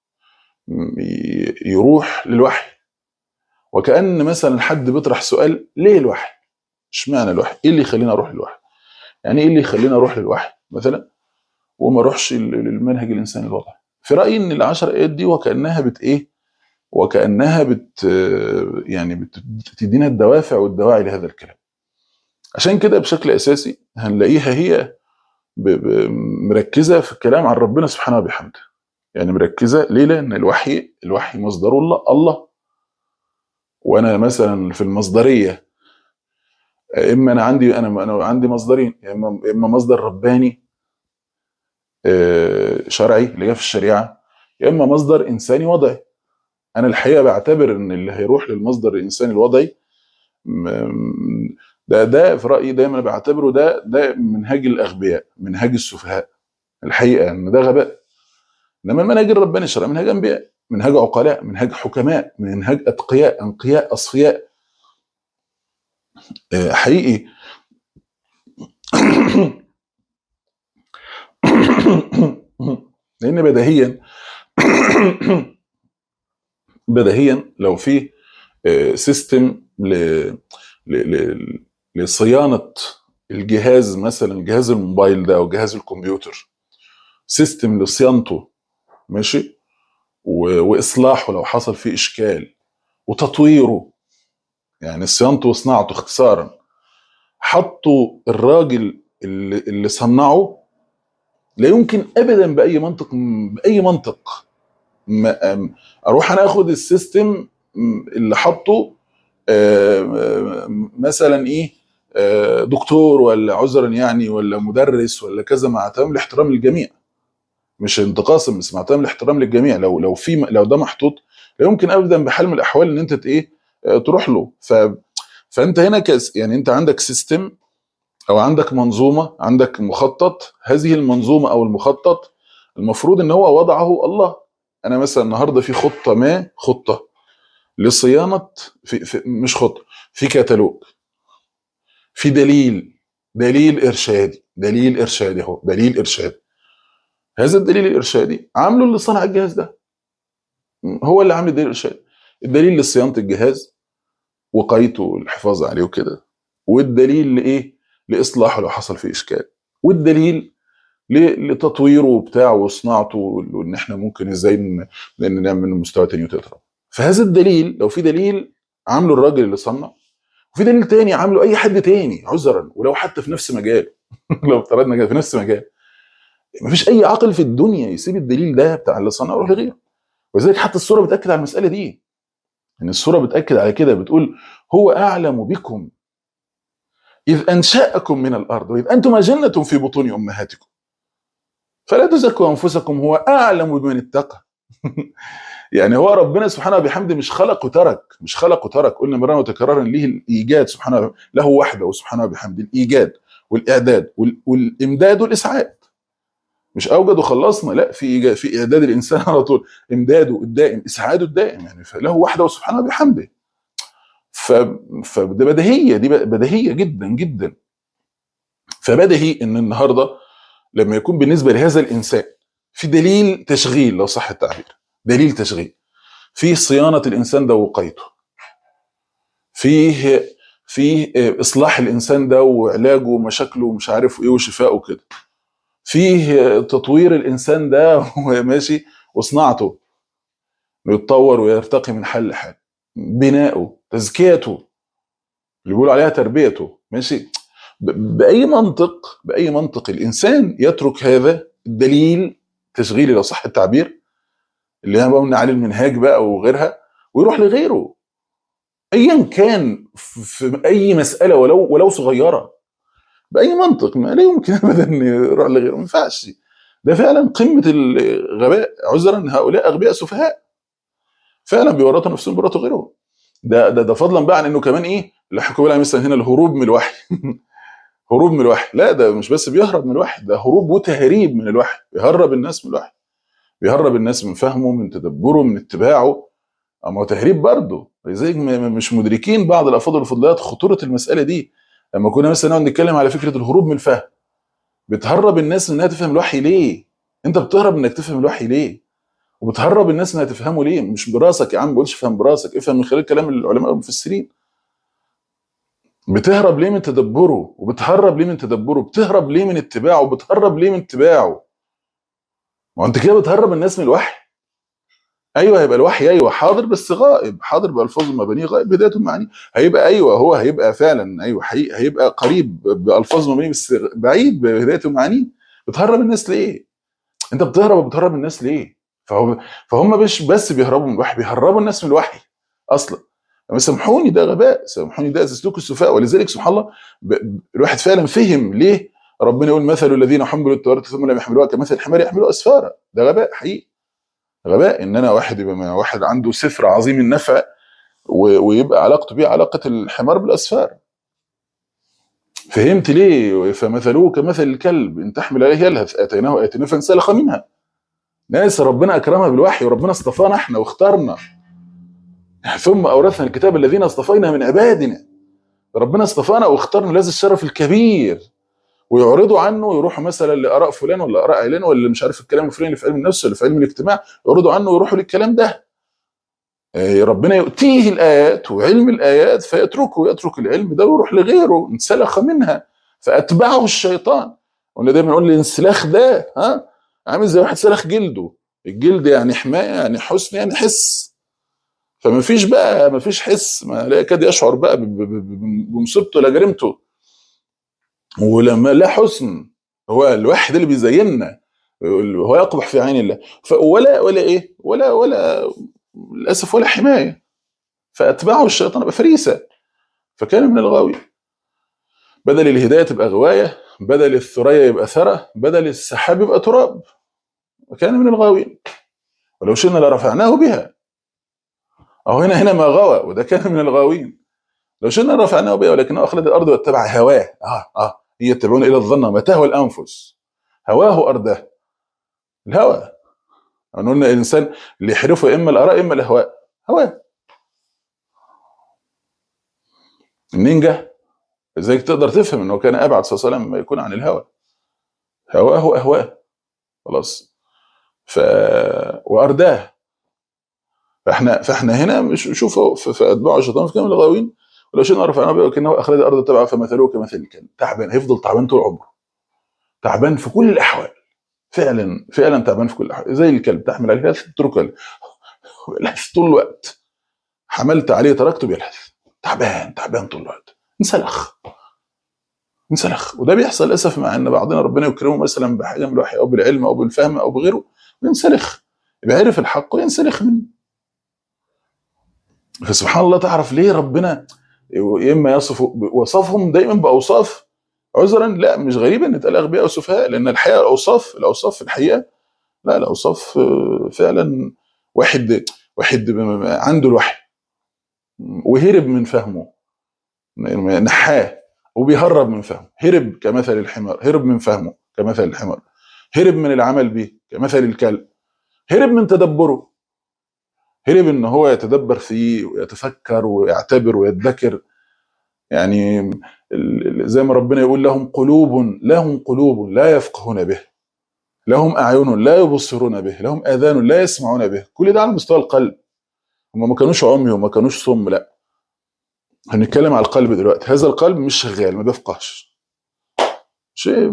يروح للوحي. وكأن مثلا حد بيطرح سؤال: ليه الوحي؟ اشمعنى الوحي؟ ايه اللي يخلينا اروح للوحي؟ يعني ايه اللي يخلينا اروح للوحي مثلا وما اروحش للمنهج الانساني الوضعي؟ في رايي ان العشر ايات دي وكانها وكانها يعني بتدينا الدوافع والدواعي لهذا الكلام. عشان كده بشكل اساسي هنلاقيها هي مركزه في الكلام عن ربنا سبحانه وبحمده. يعني مركزه ليه؟ لان الوحي مصدره الله. وانا مثلا في المصدريه، اما انا عندي مصدرين، اما مصدر رباني شرعي اللي جاء في الشريعه، يا اما مصدر انساني وضعي. انا الحقيقه بعتبر ان اللي هيروح للمصدر الانساني الوضعي ده في رايي دايما بعتبره ده منهاج الاغبياء، منهاج السفهاء. الحقيقه ان ده غباء. انما المنهج الرباني الشرعي منهاج انبياء، منهاج عقلاء، منهاج حكماء، منهاج اتقياء، انقياء، اصفياء. حقيقي. لان بديهيا لو في سيستم لصيانه الجهاز، مثلا جهاز الموبايل ده او جهاز الكمبيوتر، سيستم لصيانته ماشي، واصلاحه لو حصل فيه اشكال، وتطويره، يعني صيانته وصناعته اختصارا، حطوا الراجل اللي صنعه، لا يمكن ابدا باي منطق اروح انا اخد السيستم اللي حطه مثلا ايه دكتور ولا عذرا يعني ولا مدرس ولا كذا، مع تمام الاحترام للجميع، مش انتقاصا بس مع تمام الاحترام للجميع، لو ده محطوط لا يمكن ابدا بحال من الاحوال ان انت تروح له. فانت هنا يعني انت عندك سيستم او عندك منظومه، عندك مخطط. هذه المنظومه او المخطط المفروض ان هو وضعه الله. انا مثلا النهارده في خطه لصيانه، مش خطه، في كتالوج، في دليل ارشادي اهو، دليل ارشادي. هذا الدليل الارشادي عامله اللي صنع الجهاز ده، هو اللي عامل الدليل الارشادي. الدليل لصيانه الجهاز وقايته والحفاظ عليه وكده، والدليل لايه؟ لاصلاحه لو حصل فيه اشكال، والدليل لتطويره وبتاعه وصناعته، وان احنا ممكن ازاي نعمل مستوى تاني وتقدر. فهذا الدليل لو في دليل عامله الراجل اللي صنع، وفي دليل تاني عامله اي حد تاني عذرا ولو حتى في نفس مجال لو افترضنا كده في نفس مجال، مفيش اي عاقل في الدنيا يسيب الدليل ده بتاع اللي صنعه ويروح لغيره. ولذلك حتى السوره بتاكد على المساله دي، ان السوره بتاكد على كده، بتقول هو اعلم بكم اذ انشاكم من الارض واذ انتم اجنه في بطون امهاتكم فلا تزكوا انفسكم هو اعلم بمن اتقى. يعني هو ربنا سبحانه وبحمده مش خلق وترك، مش خلق وترك، قلنا مرارا وتكرارا ليه الايجاد سبحانه، له وحده سبحانه وبحمده الايجاد والاعداد والامداد والاسعاد. مش اوجد وخلصنا، لا، في ايجاد، في اعداد الانسان على طول، امداده الدائم، اسعاده الدائم، يعني له وحده سبحانه وبحمده. فده بديهيه، دي بديهيه جدا جدا. فبديهي ان النهارده لما يكون بالنسبه لهذا الانسان في دليل تشغيل، لو صح التعبير، دليل تشغيل، فيه صيانه الانسان ده ووقايته، فيه اصلاح الانسان ده وعلاجه ومشاكله ومش عارف ايه وشفائه كده، فيه تطوير الانسان ده وماشي وصناعته يتطور ويرتقي من حال لحال، بناؤه، تزكيته اللي بيقولوا عليها تربيته، ماشي. باي منطق الانسان يترك هذا الدليل تشغيلي، لو صح التعبير، اللي انا بقول عليه المنهاج بقى وغيرها، ويروح لغيره ايا كان في اي مساله ولو صغيره، باي منطق ما لا يمكن ابدا ان يروح لغيره، ما ينفعش. ده فعلا قمه الغباء، عذرا هؤلاء اغبياء سفهاء فعلا بيورطوا نفسهم بيورطوا غيرهم. ده فضلا بقى عن انه كمان ايه اللي حكوا لها مثلا هنا الهروب من الوحي. هروب من الوحي، لا ده مش بس بيهرب من الوحي، ده هروب وتهريب من الوحي، بيهرب الناس من الوحي، بيهرب الناس من فهمه، من تدبره، من اتباعه. اما هو تهريب برضه، لذلك مش مدركين بعض الافاضل والفضليات خطوره المساله دي. لما كنا مثلا نقعد نتكلم على فكره الهروب من الفهم، بتهرب الناس من انها تفهم الوحي ليه؟ انت بتهرب انك تفهم الوحي ليه؟ وبتهرب الناس انها تفهمه ليه؟ مش براسك يا عم، ما بقولش افهم براسك، افهم من خلال كلام العلماء والمفسرين. بتهرب ليه من تدبره؟ وبتهرب ليه من تدبره؟ بتهرب ليه من اتباعه؟ وبتهرب ليه من اتباعه؟ ما انت كده بتهرب الناس من الوحي. ايوه هيبقى الوحي ايوه حاضر بس غائب، حاضر بالفاظ مبانيه غائب بدايته المعاني، هيبقى ايوه هو هيبقى فعلا ايوه حقيقي، هيبقى قريب بالفاظ مبانيه بس بعيد بهدايته المعاني. بتهرب الناس ليه؟ انت بتهرب الناس ليه؟ فهم مش بس بيهربوا من الوحي، بيهربوا الناس من الوحي اصلا. سامحوني ده غباء، سامحوني ده سلوك السفهاء. ولذلك سبحان الله الواحد فعلا فهم ليه ربنا يقول مثل الذين حملوا التوراة ثم لم يحملوها كمثل الحمار يحملوا اسفارا. ده غباء حقيقي، غباء ان انا واحد يبقى واحد عنده سفر عظيم النفع ويبقى علاقته بيه علاقه الحمار بالاسفار. فهمت ليه فمثلوه كمثل الكلب ان تحمل عليه يلهث اتيناه اتيناه فانسلخ منها. ناس ربنا اكرمها بالوحي وربنا اصطفانا احنا واختارنا، ثم اورثنا الكتاب الذين اصطفينا من عبادنا. ربنا اصطفانا واختارنا لهذا الشرف الكبير، ويعرضوا عنه ويروحوا مثلا لاراء فلان ولا اراء علان ولا مش عارف الكلام الفلاني اللي في علم النفس ولا في علم الاجتماع، يعرضوا عنه ويروحوا للكلام ده. ربنا يؤتيه الايات وعلم الايات يترك العلم ده ويروح لغيره، انسلخ منها فاتبعه الشيطان. وانا دايما اقول الانسلاخ ده عامل زي واحد سلخ جلده، الجلد يعني حمايه يعني حسن يعني حس، فما فيش بقى، ما فيش حس، ما لا يكاد يشعر بقى بمصيبته ولا جريمته. ولما لا حسن، هو الواحد اللي بيزيننا هو يقبح في عين الله، ولا ايه ولا للاسف ولا حمايه، فاتبعه الشيطان بفريسه فكان من الغاوي. بدل الهدايه تبقى غوايه، بدل الثريا يبقى ثرى، بدل السحاب يبقى تراب، وكان من الغاوين. ولو شئنا لرفعناه بها، أو هنا ما غوى وده كان من الغاوين. لو شئنا رفعناه بها ولكنه أخلد الأرض واتبع هواه. هي يتبعون إلى الظن ما تهوى الأنفس، هواه أرداه. الهوى قلنا الإنسان اللي يحرفه إما الآراء إما الأهواء، هواه. النينجا ازيك تقدر تفهم انه كان ابعد صلى الله عليه وسلم ما يكون عن الهوى، هواه اهواه خلاص. وارداه. فاحنا هنا مش شوفوا في اتباع الشيطان في كامل الغاوين. ولو شئنا رفعناه بها ولكنه اخرج الارض تبعه فمثله كمثل الكلب. تعبان، هيفضل تعبان طول عمره، تعبان في كل الاحوال، فعلا تعبان في كل الاحوال، زي الكلب تحمل عليه يلهث تتركه يلهث طول الوقت، حملت عليه تركته بيلهث، تعبان طول الوقت، انسلخ. وده بيحصل للاسف مع ان بعضنا ربنا يكرمه مثلا بحاجه من الوحي او بالعلم او بالفهم او بغيره، بينسلخ. يبقى عرف الحق وينسلخ منه. فسبحان الله، تعرف ليه ربنا اما يصف وصفهم دايما باوصاف عذرا؟ لا، مش غريب ان تقال اغبياء وسفهاء، لان الحقيقه الاوصاف في الحقيقه، لا الاوصاف فعلا. واحد عنده الوحي وهرب من فهمه، نحاه وبيهرب من فهمه، هرب كمثل الحمار، هرب من فهمه كمثل الحمار، هرب من العمل به كمثل الكلب، هرب من تدبره، هرب ان هو يتدبر فيه ويتفكر ويعتبر ويدكر. يعني زي ما ربنا يقول لهم قلوب لا يفقهون به، لهم اعين لا يبصرون به، لهم اذان لا يسمعون به. كل ده على مستوى القلب. هم ما كانوش عمي وما كانوش صم، لا، هنتكلم على القلب دلوقتي. هذا القلب مش شغال، ما بيفقهش شيء.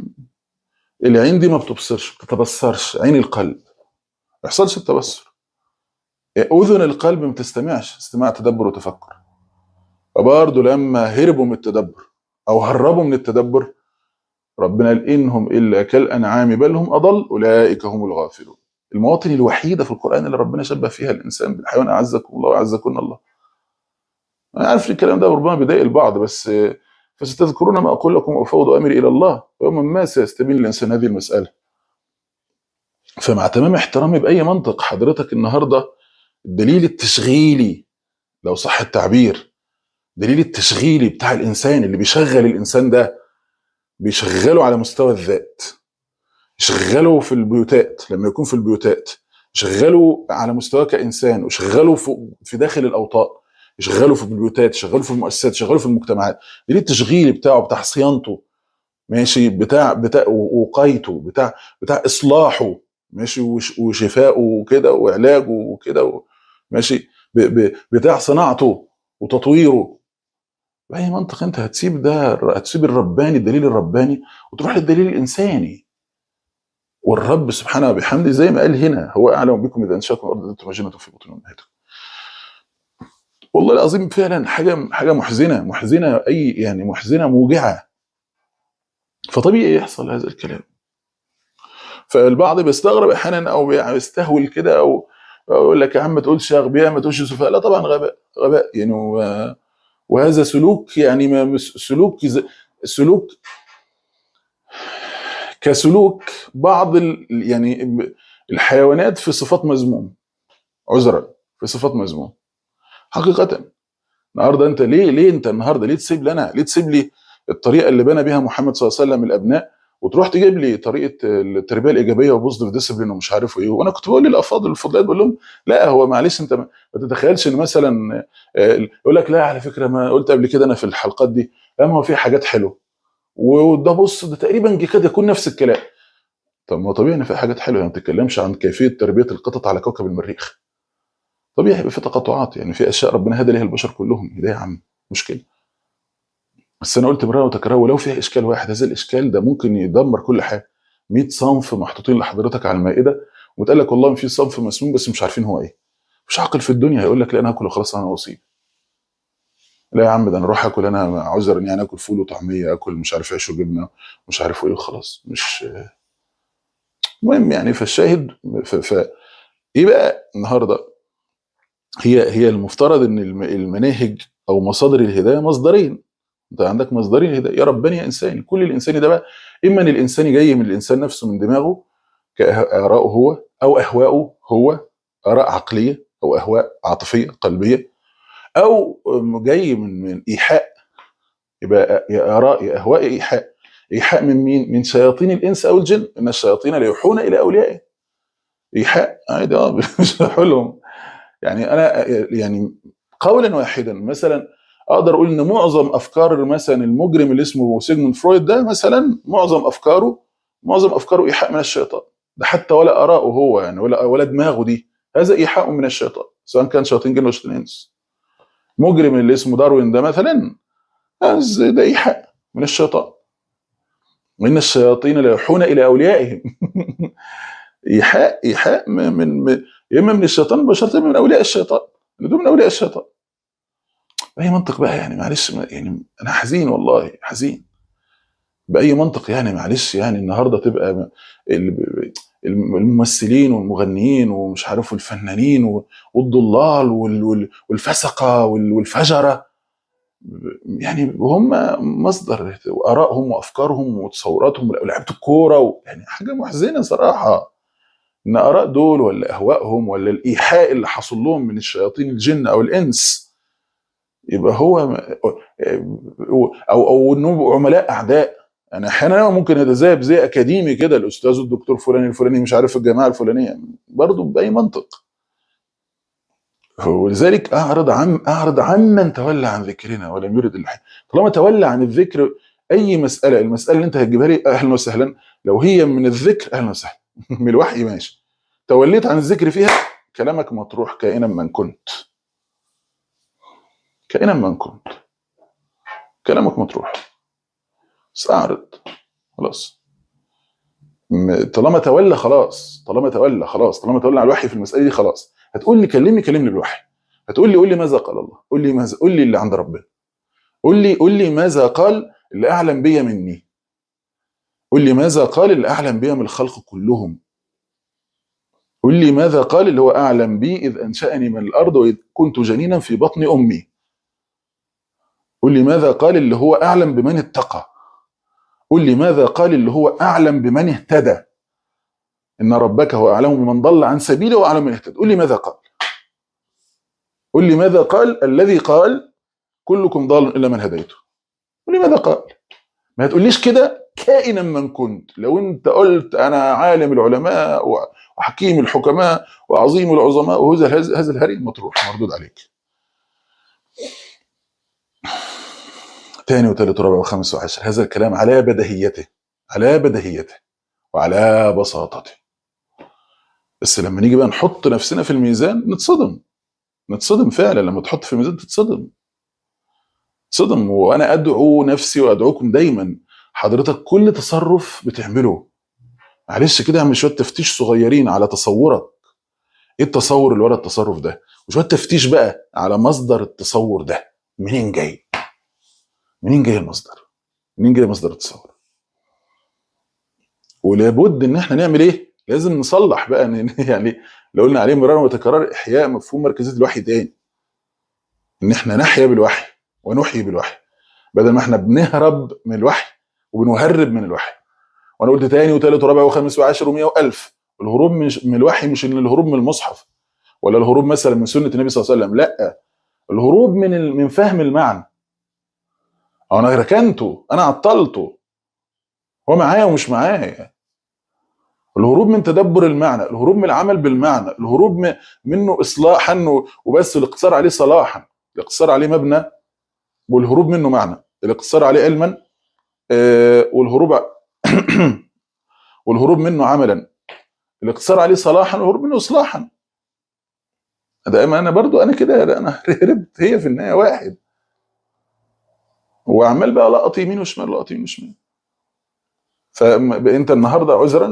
العين دي ما بتبصرش، ما بتتبصرش. عين القلب ما يحصلش التبصر. اذن القلب ما بتستمعش استماع تدبر وتفكر. وبرضه لما هربوا من التدبر او هربوا من التدبر، ربنا قال انهم الا كالانعام بل هم اضل اولئك هم الغافلون. المواطن الوحيده في القران اللي ربنا شبه فيها الانسان بالحيوان، اعزكم الله واعزكن الله. انا عارف الكلام ده ربما بيضايق البعض، بس فستذكرون ما اقول لكم وافوض امري الى الله ويوما ما سيستبين الانسان هذه المساله. فمع تمام احترامي باي منطق، حضرتك النهارده الدليل التشغيلي، لو صح التعبير، دليل التشغيلي بتاع الانسان اللي بيشغل الانسان ده، بيشغله على مستوى الذات، يشغله في البيوتات لما يكون في البيوتات، يشغله على مستوى كإنسان، ويشغله في داخل الأوطان، يشغله في البيوتات، يشغله في المؤسسات، يشغله في المجتمعات. دي التشغيل بتاعه، بتاع صيانته، ماشي، بتاع وقايته، بتاع إصلاحه، ماشي، وشفائه وكده وعلاجه وكده، ماشي، بتاع صناعته وتطويره. بأي منطق انت هتسيب ده، هتسيب الرباني، الدليل الرباني، وتروح للدليل الإنساني؟ والرب سبحانه وبحمده زي ما قال هنا، هو اعلم بكم اذا انشاكم الارض انتم مجنه في بطون امهاتكم. والله العظيم فعلا حاجه محزنه، اي يعني محزنه موجعه. فطبيعي يحصل هذا الكلام. فالبعض بيستغرب احيانا او بيستهول كده، او يقول لك يا عم ما تقولش اغبياء، ما تقولش سفهاء. لا طبعا غباء يعني. وهذا سلوك، يعني سلوك كسلوك بعض يعني الحيوانات في صفات مذموم، عذرا في صفات مذموم حقيقة. النهارده انت ليه انت النهارده ليه تسيب لي الطريقه اللي بنى بيها محمد صلى الله عليه وسلم الابناء، وتروح تجيب لي طريقه التربيه الايجابيه وبوزيتيف ديسيبلين ومش عارف ايه؟ وانا كنت بقول للافاضل الفضليات، بقول لهم لا، هو معلش انت ما تتخيلش ان مثلا يقول لك لا على فكره، ما قلت قبل كده انا في الحلقات دي، لا ما هو في حاجات حلوه، وده بص ده تقريبا يكاد يكون نفس الكلام. طب ما طبيعي ان في حاجات حلوه، ما بتتكلمش عن كيفيه تربيه القطط على كوكب المريخ. طبيعي يبقى في تقاطعات، يعني في اشياء ربنا هدى ليها البشر كلهم، ده يا عم مشكله. بس انا قلت مرة وتكرار، ولو فيها اشكال واحد، هذا الاشكال ده ممكن يدمر كل حاجه. 100 صنف محطوطين لحضرتك على المائده، وتقول لك والله في صنف مسموم بس مش عارفين هو ايه. مش عاقل في الدنيا هيقول لك لا انا هاكل وخلاص انا اصيب. لا يا عم، ده انا اروح اكل، انا عذرا يعني اكل فول وطعميه، اكل مش عارف عيش وجبنه مش عارف ايه وخلاص. مش مهم يعني. فالشاهد ايه بقى النهارده؟ هي المفترض ان المناهج او مصادر الهدايه مصدرين. انت عندك مصدرين هدايه، يا رباني يا انساني. كل الانساني ده بقى اما ان الانساني جاي من الانسان نفسه، من دماغه كآراءه هو، او اهواءه هو، اراء عقليه او اهواء عاطفيه قلبيه، او جاي من ايحاء. يبقى يا اراء يا اهواء يا ايحاء. ايحاء من مين؟ من شياطين الانس او الجن، ان الشياطين ليوحون الى اوليائهم. ايحاء عادي، بيشرحوا لهم. يعني انا يعني قولا واحدا مثلا اقدر اقول ان معظم افكار مثلا المجرم اللي اسمه سيجموند فرويد ده، مثلا معظم افكاره ايحاء من الشيطان. ده حتى ولا اراءه هو يعني، ولا دماغه دي، هذا ايحاء من الشيطان، سواء كان شياطين جن وشياطين انس. مجرم اللي اسمه داروين ده مثلا، ده ايحاء من الشيطان، وان الشياطين لا يوحون الى اوليائهم. ايحاء يا اما من الشيطان مباشره، من اولياء الشيطان، اللي دول من اولياء الشيطان. باي منطق بقى يعني؟ معلش يعني انا حزين، والله حزين باي منطق يعني. معلش يعني النهارده تبقى الممثلين والمغنيين ومش عارف الفنانين والضلال والفسقه والفجره، يعني هم مصدر ارائهم وافكارهم وتصوراتهم، ولعيبه الكوره، يعني حاجه محزنه صراحه ان اراء دول ولا اهوائهم ولا الايحاء اللي حصل لهم من الشياطين الجن او الانس يبقى هو او انهم يبقوا عملاء اعداء. يعني احيانا ممكن يتذاهب زي اكاديمي كده، الاستاذ الدكتور فلان الفلاني مش عارف الجماعه الفلانيه، برضه باي منطق. ولذلك اعرض عمن تولى عن ذكرنا ولم يرد الحي. طالما تولى عن الذكر، اي مساله، المساله اللي انت هتجيبها لي اهلا وسهلا، لو هي من الذكر اهلا وسهلا من الوحي ماشي، توليت عن الذكر فيها كلامك مطروح كائنا من كنت، كائنا من كنت كلامك مطروح. استعرض خلاص، طالما تولى خلاص، طالما تولى على الوحي في المساله دي خلاص. هتقول لي كلمني بالوحي، هتقول لي قول لي ماذا قال الله، قول لي اللي عند ربنا، قول لي ماذا قال اللي اعلم بي مني، قول لي ماذا قال اللي اعلم بي من الخلق كلهم، قول لي ماذا قال اللي هو اعلم بي اذ انشأني من الارض واذ كنت جنينا في بطن امي، قول لي ماذا قال اللي هو اعلم بمن اتقى، قول لي ماذا قال اللي هو اعلم بمن اهتدى، ان ربك هو اعلم بمن ضل عن سبيله واعلم من اهتدى. قول لي ماذا قال، قل لي ماذا قال الذي قال كلكم ضال الا من هديته، قل لي ماذا قال. ما تقوليش كده كائنا من كنت. لو انت قلت انا عالم العلماء وحكيم الحكماء وعظيم العظماء وهذا الهري مطروح مردود عليك. ثاني وثالث ورابع وخامس وعشر، هذا الكلام على بديهيته، على بديهيته وعلى بساطته. بس لما نيجي بقى نحط نفسنا في الميزان نتصدم فعلا. لما تحط في الميزان تتصدم. وانا ادعو نفسي وادعوكم دايما، حضرتك كل تصرف بتعمله معلش كده اعمل شويه تفتيش صغيرين على تصورك، ايه التصور اللي ورا التصرف ده، وشويه تفتيش بقى على مصدر التصور ده، منين جاي المصدر، منين جاي مصدر التصور. ولابد ان احنا نعمل ايه، لازم نصلح بقى يعني لو قلنا عليه مرارا وتكرار احياء مفهوم مركزيه الوحي تاني، ان احنا نحيا بالوحي ونحيي بالوحي، بدل ما احنا بنهرب من الوحي وبنهرب من الوحي. وانا قلت تاني وتالت ورابع وخامس وعاشر ومئة والف، الهروب من الوحي مش ان الهروب من المصحف ولا الهروب مثلا من سنه النبي صلى الله عليه وسلم، لا، الهروب من فهم المعنى. او انا ركنته، انا عطلته، هو معايا ومش معايا. الهروب من تدبر المعنى، الهروب من العمل بالمعنى، الهروب منه اصلاحا وبس، الاقتصار عليه صلاحا، الاقتصار عليه مبنى والهروب منه معنى، الاقتصار عليه علما والهروب منه عملا، الاقتصار عليه صلاحا والهروب منه اصلاحا. دائما انا برضو انا كده، انا هربت، هي في النهايه واحد، وعمال بقى لقط يمين وشمال لقط يمين وشمال. فانت النهارده عذرا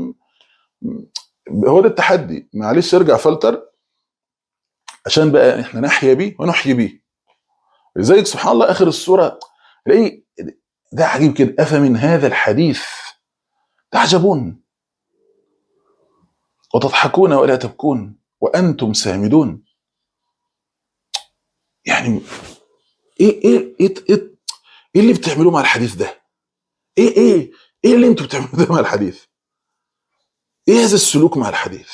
هو ده التحدي، معلش ارجع فلتر عشان بقى احنا نحيا بيه ونحيي بيه. لذلك سبحان الله اخر السوره تلاقي ده عجيب كده، افمن هذا الحديث تعجبون وتضحكون ولا تبكون وانتم سامدون. يعني ايه اللي بتعملوه مع الحديث ده؟ ايه اللي انتوا بتعملوه ده مع الحديث؟ ايه هذا السلوك مع الحديث؟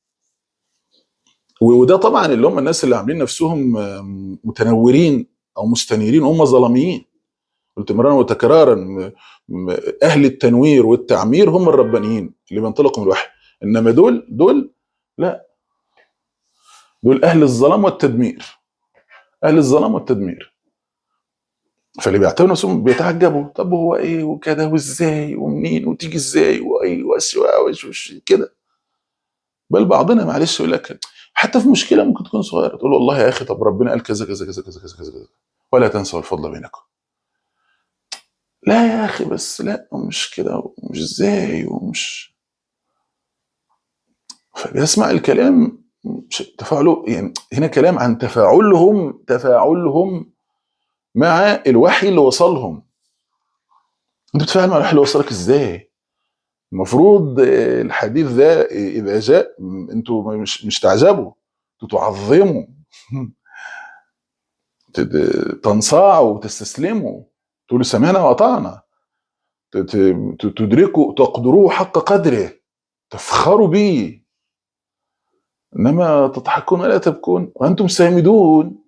وده طبعا اللي هم الناس اللي عاملين نفسهم متنورين او مستنيرين، هم ظلاميين. قلت مرارا وتكرارا، اهل التنوير والتعمير هم الربانيين اللي بينطلقوا من الوحي، انما دول لا، دول اهل الظلام والتدمير، اهل الظلام والتدمير. فاللي بيعتبروا نفسهم بيتعجبوا، طب هو ايه وكده وازاي ومنين وتيجي ازاي واي وش كده. بل بعضنا معلش يقول لك حتى في مشكله ممكن تكون صغيره تقول والله يا اخي طب ربنا قال كذا كذا كذا كذا كذا كذا ولا تنسوا الفضل بينكم. لا يا اخي بس لا، مش كده ومش ازاي ومش، فبيسمع الكلام تفاعله. يعني هنا كلام عن تفاعلهم مع الوحي اللي وصلهم. انت بتتفاعل مع الوحي اللي وصلك ازاي؟ المفروض الحديث ده اذا جاء انتوا مش تعجبوا، انتوا تعظموا تنصاعوا وتستسلموا، تقولوا سمعنا واطعنا، تدركوا تقدروه حق قدره، تفخروا به. انما تضحكون ولا تبكون وانتم سامدون.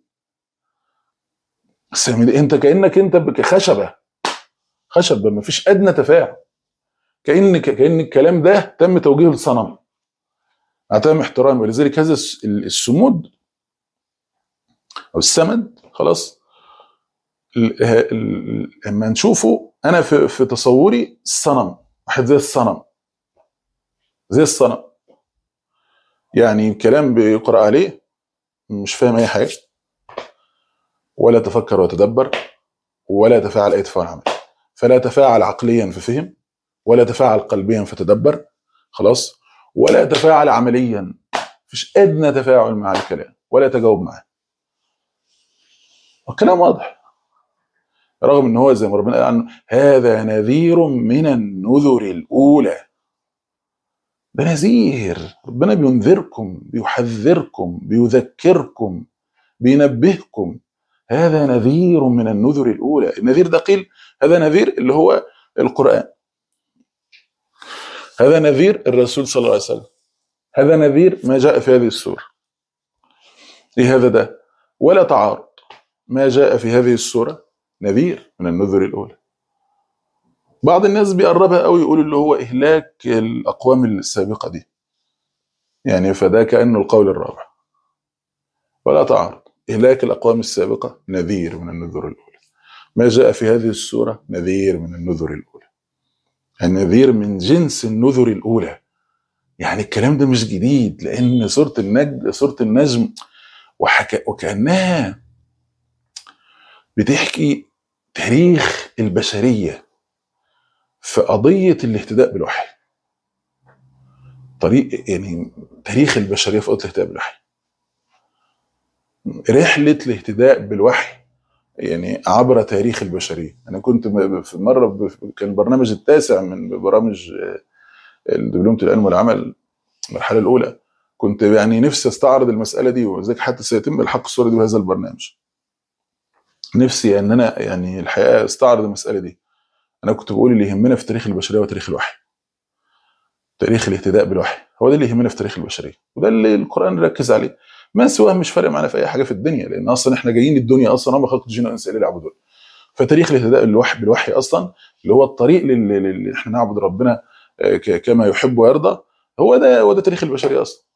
انت كانك انت خشبه ما فيش ادنى تفاعل، كان الكلام ده تم توجيهه للصنم. اعتم احترام. ولذلك هذا السمود او السمد خلاص لما نشوفه، انا في تصوري الصنم واحد زي الصنم يعني كلام بيقرأ عليه مش فاهم اي حاجه، ولا تفكر وتدبر، ولا يتفاعل اي تفاعل عملي، فلا يتفاعل عقليا ففهم، ولا يتفاعل قلبيا فتدبر خلاص، ولا يتفاعل عمليا، مفيش ادنى تفاعل مع الكلام ولا يتجاوب معه. الكلام واضح، رغم ان هو زي ما ربنا قال عنه هذا نذير من النذر الاولى. ده نذير، ربنا بينذركم، بيحذركم، بيذكركم، بينبهكم. هذا نذير من النذر الاولى. النذير ده قيل هذا نذير اللي هو القرآن، هذا نذير الرسول صلى الله عليه وسلم، هذا نذير ما جاء في هذه السورة. ايه هذا ده؟ ولا تعارض، ما جاء في هذه السورة نذير من النذر الأولى. بعض الناس بيقربها قوي يقول اللي هو إهلاك الأقوام السابقة دي، يعني فده كأنه القول الرابع. ولا تعارض، إهلاك الأقوام السابقة نذير من النذر الأولى. ما جاء في هذه السورة نذير من النذر الأولى، النذير من جنس النذر الأولى. يعني الكلام ده مش جديد، لأن سورة النجم وكأنها بتحكي تاريخ البشرية في قضية الاهتداء بالوحي. يعني تاريخ البشرية في قضية الاهتداء بالوحي، رحلة الاهتداء بالوحي يعني عبر تاريخ البشرية. أنا كنت في مرة كان البرنامج التاسع من برامج دبلومة العلم والعمل المرحلة الأولى، كنت يعني نفسي استعرض المسألة دي، وذلك حتى سيتم الحق الصورة دي بهذا البرنامج. نفسي ان انا يعني الحقيقه استعرض المساله دي. انا كنت بقول اللي يهمنا في تاريخ البشريه وتاريخ الوحي، تاريخ الاهتداء بالوحي هو ده اللي يهمنا في تاريخ البشريه، وده اللي القران ركز عليه. ما سواه مش فارق معانا في اي حاجه في الدنيا، لان اصلا احنا جايين الدنيا اصلا ما خلقت الجن والانس الا ليعبدون. فتاريخ الاهتداء بالوحي اصلا اللي هو الطريق اللي احنا نعبد ربنا كما يحب ويرضى، هو ده تاريخ البشريه اصلا.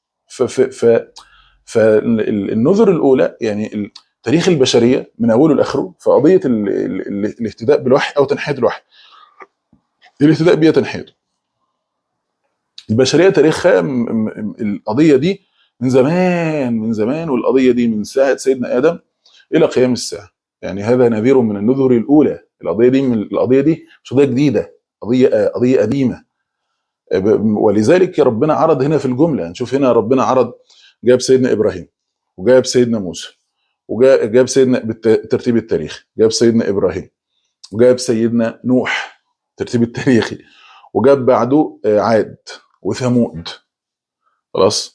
فالنذر الاولى يعني تاريخ البشريه من اوله لاخره في قضيه الاهتداء بالوحي او تنحيه الوحي. الاهتداء بيها تنحيته. البشريه تاريخها القضيه دي من زمان، والقضيه دي من ساعه سيدنا ادم الى قيام الساعه. يعني هذا نذير من النذر الاولى. القضيه دي مش قضيه جديده، قضيه قديمه. ولذلك ربنا عرض هنا في الجمله، نشوف هنا ربنا عرض، جاب سيدنا ابراهيم وجاب سيدنا موسى وجاب سيدنا بالترتيب التاريخي، جاب سيدنا ابراهيم وجاب سيدنا نوح ترتيب التاريخي، وجاب بعده عاد وثمود خلاص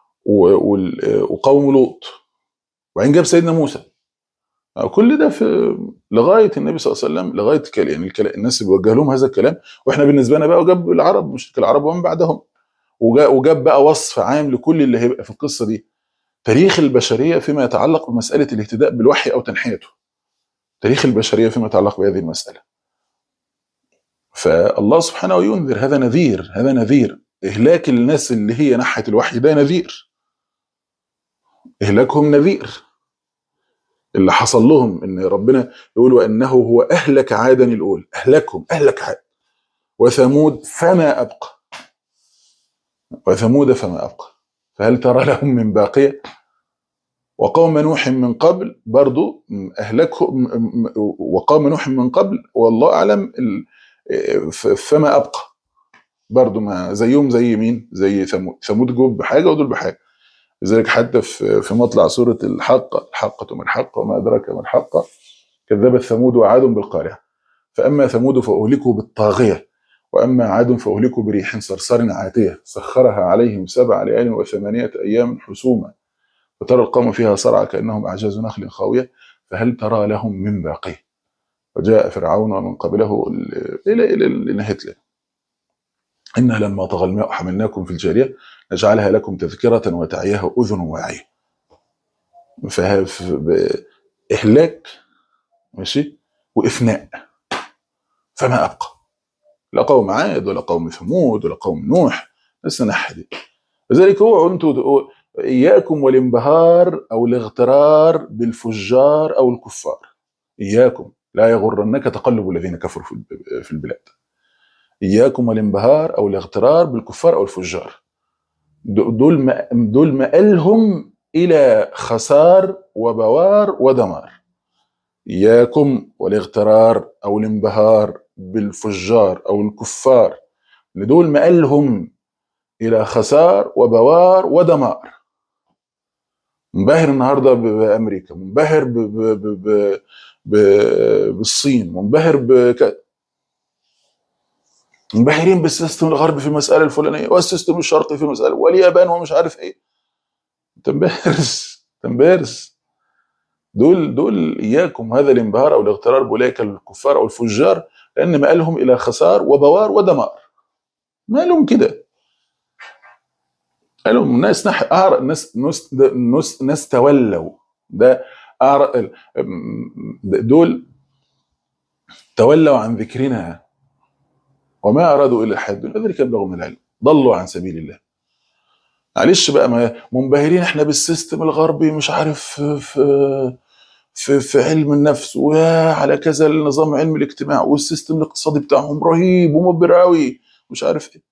وقوم لوط، وبعدين جاب سيدنا موسى. كل ده في لغايه النبي صلى الله عليه وسلم، لغايه يعني الناس اللي بيوجه لهم هذا الكلام. واحنا بالنسبه لنا بقى وجاب العرب، مشرك العرب ومن بعدهم، وجاب بقى وصف عام لكل اللي هيبقى في القصه دي. تاريخ البشريه فيما يتعلق بمساله الاهتداء بالوحي او تنحيته، تاريخ البشريه فيما يتعلق بهذه المساله. فالله سبحانه ينذر، هذا نذير اهلاك الناس اللي هي ناحيه الوحي، ده نذير، اهلاكهم نذير. اللي حصل لهم ان ربنا يقول وانه هو اهلك عادا الاولى، اهلك عاد وثمود فما ابقى، فهل ترى لهم من باقيه. وقوم نوح من قبل برضو اهلكهم، وقوم نوح من قبل والله اعلم فما ابقى، برضو ما زيهم زي مين، زي ثمود جوب بحاجه ودول بحاجه. لذلك حتى في مطلع سوره الحقه ما الحقه وما ادراك ما الحقه، كذبت ثمود وعاد بالقارعه، فاما ثمود فاهلكوا بالطاغيه وأما عاد فأهلكوا بريح صرصر عاتية سخرها عليهم 7 ليال و8 أيام حسوما فترى القوم فيها صرعى كأنهم أعجاز نخل خاوية فهل ترى لهم من باقية وجاء فرعون ومن قبله إلى نهاية. إنا لما طغى الماء حملناكم في الجارية نجعلها لكم تذكرة وتعيها أذن واعية. إهلاك ماشي وإفناء فما أبقى لا قوم عاد ولا قوم ثمود ولا قوم نوح لسه نحدي. لذلك اوعوا انتوا إياكم والانبهار أو الاغترار بالفجار أو الكفار. إياكم لا يغرنك تقلب الذين كفروا في البلاد. إياكم والانبهار أو الاغترار بالكفار أو الفجار. دول مآلهم إلى خسار وبوار ودمار. إياكم والاغترار أو الانبهار بالفجار أو الكفار لدول مآلهم إلى خسار وبوار ودمار. منبهر النهاردة بأمريكا، منبهر بالصين، منبهر منبهرين بالسيستم الغربي في المسألة الفلانية والسيستم الشرقي في المسألة واليابان ومش عارف ايه. تنبهرس دول إياكم هذا الانبهار أو الاغترار بأولئك الكفار أو الفجار لأن مآلهم إلى خسار وبوار ودمار. مالهم كده، مالهم ناس تولوا ده دول تولوا عن ذكرنا وما أرادوا إلا الحياة الدنيا ذلك يبلغوا من العلم ضلوا عن سبيل الله. معلش بقى ما منبهرين احنا بالسيستم الغربي مش عارف في علم النفس وعلى كذا النظام علم الاجتماع والسيستم الاقتصادي بتاعهم رهيب ومبهر قوي مش عارف ايه.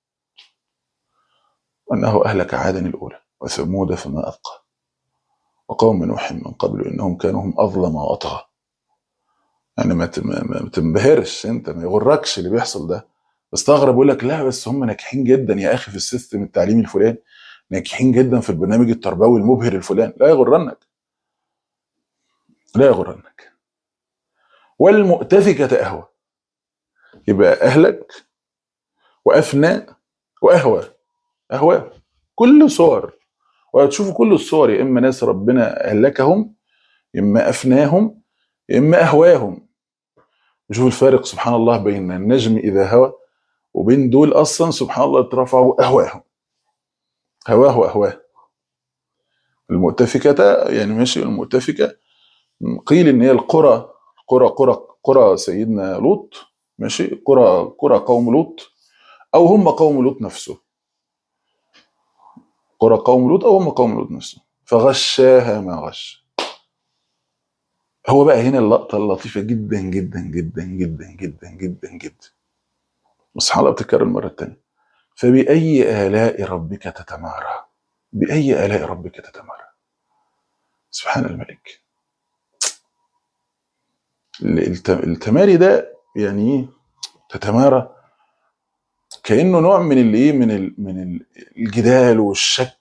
وأنه أهلك عادا الأولى وثمود فما أبقى وقوم نوح من قبل إنهم كانوا هم أظلم وأطغى. يعني ما تنبهرش انت، ما يغركش اللي بيحصل ده. استغرب يقول لك لا بس هم ناجحين جدا يا اخي في السيستم التعليمي الفلاني، ناجحين جدا في البرنامج التربوي المبهر الفلاني. لا يغرنك، لا يغرنك. والمؤتفكة أهوى، يبقى أهلك وأفنى وأهوى. أهوى كل صور، وهتشوفوا كل الصور يا إما ناس ربنا أهلكهم يا إما أفناهم يا إما أهواهم. وشوف الفارق سبحان الله بين النجم إذا هوى وبين دول أصلا سبحان الله اترفعوا أهواهم. هواه وأهواه. المؤتفكة يعني ماشي، المؤتفكة قيل إن هي القرى قرى سيدنا لوط ماشي، قرى قوم لوط أو هم قوم لوط نفسه، قرى قوم لوط أو هم قوم لوط نفسه فغشاها ما غش. هو بقى هنا اللقطة اللطيفة جدا جدا جدا جدا جدا جدا جدا سبحان الله بتتكرر المرة الثانية. فبأي آلاء ربك تتمارى، بأي آلاء ربك تتمارى. سبحان الملك. التماري ده يعني ايه؟ تتمارى كأنه نوع من الايه من الجدال والشك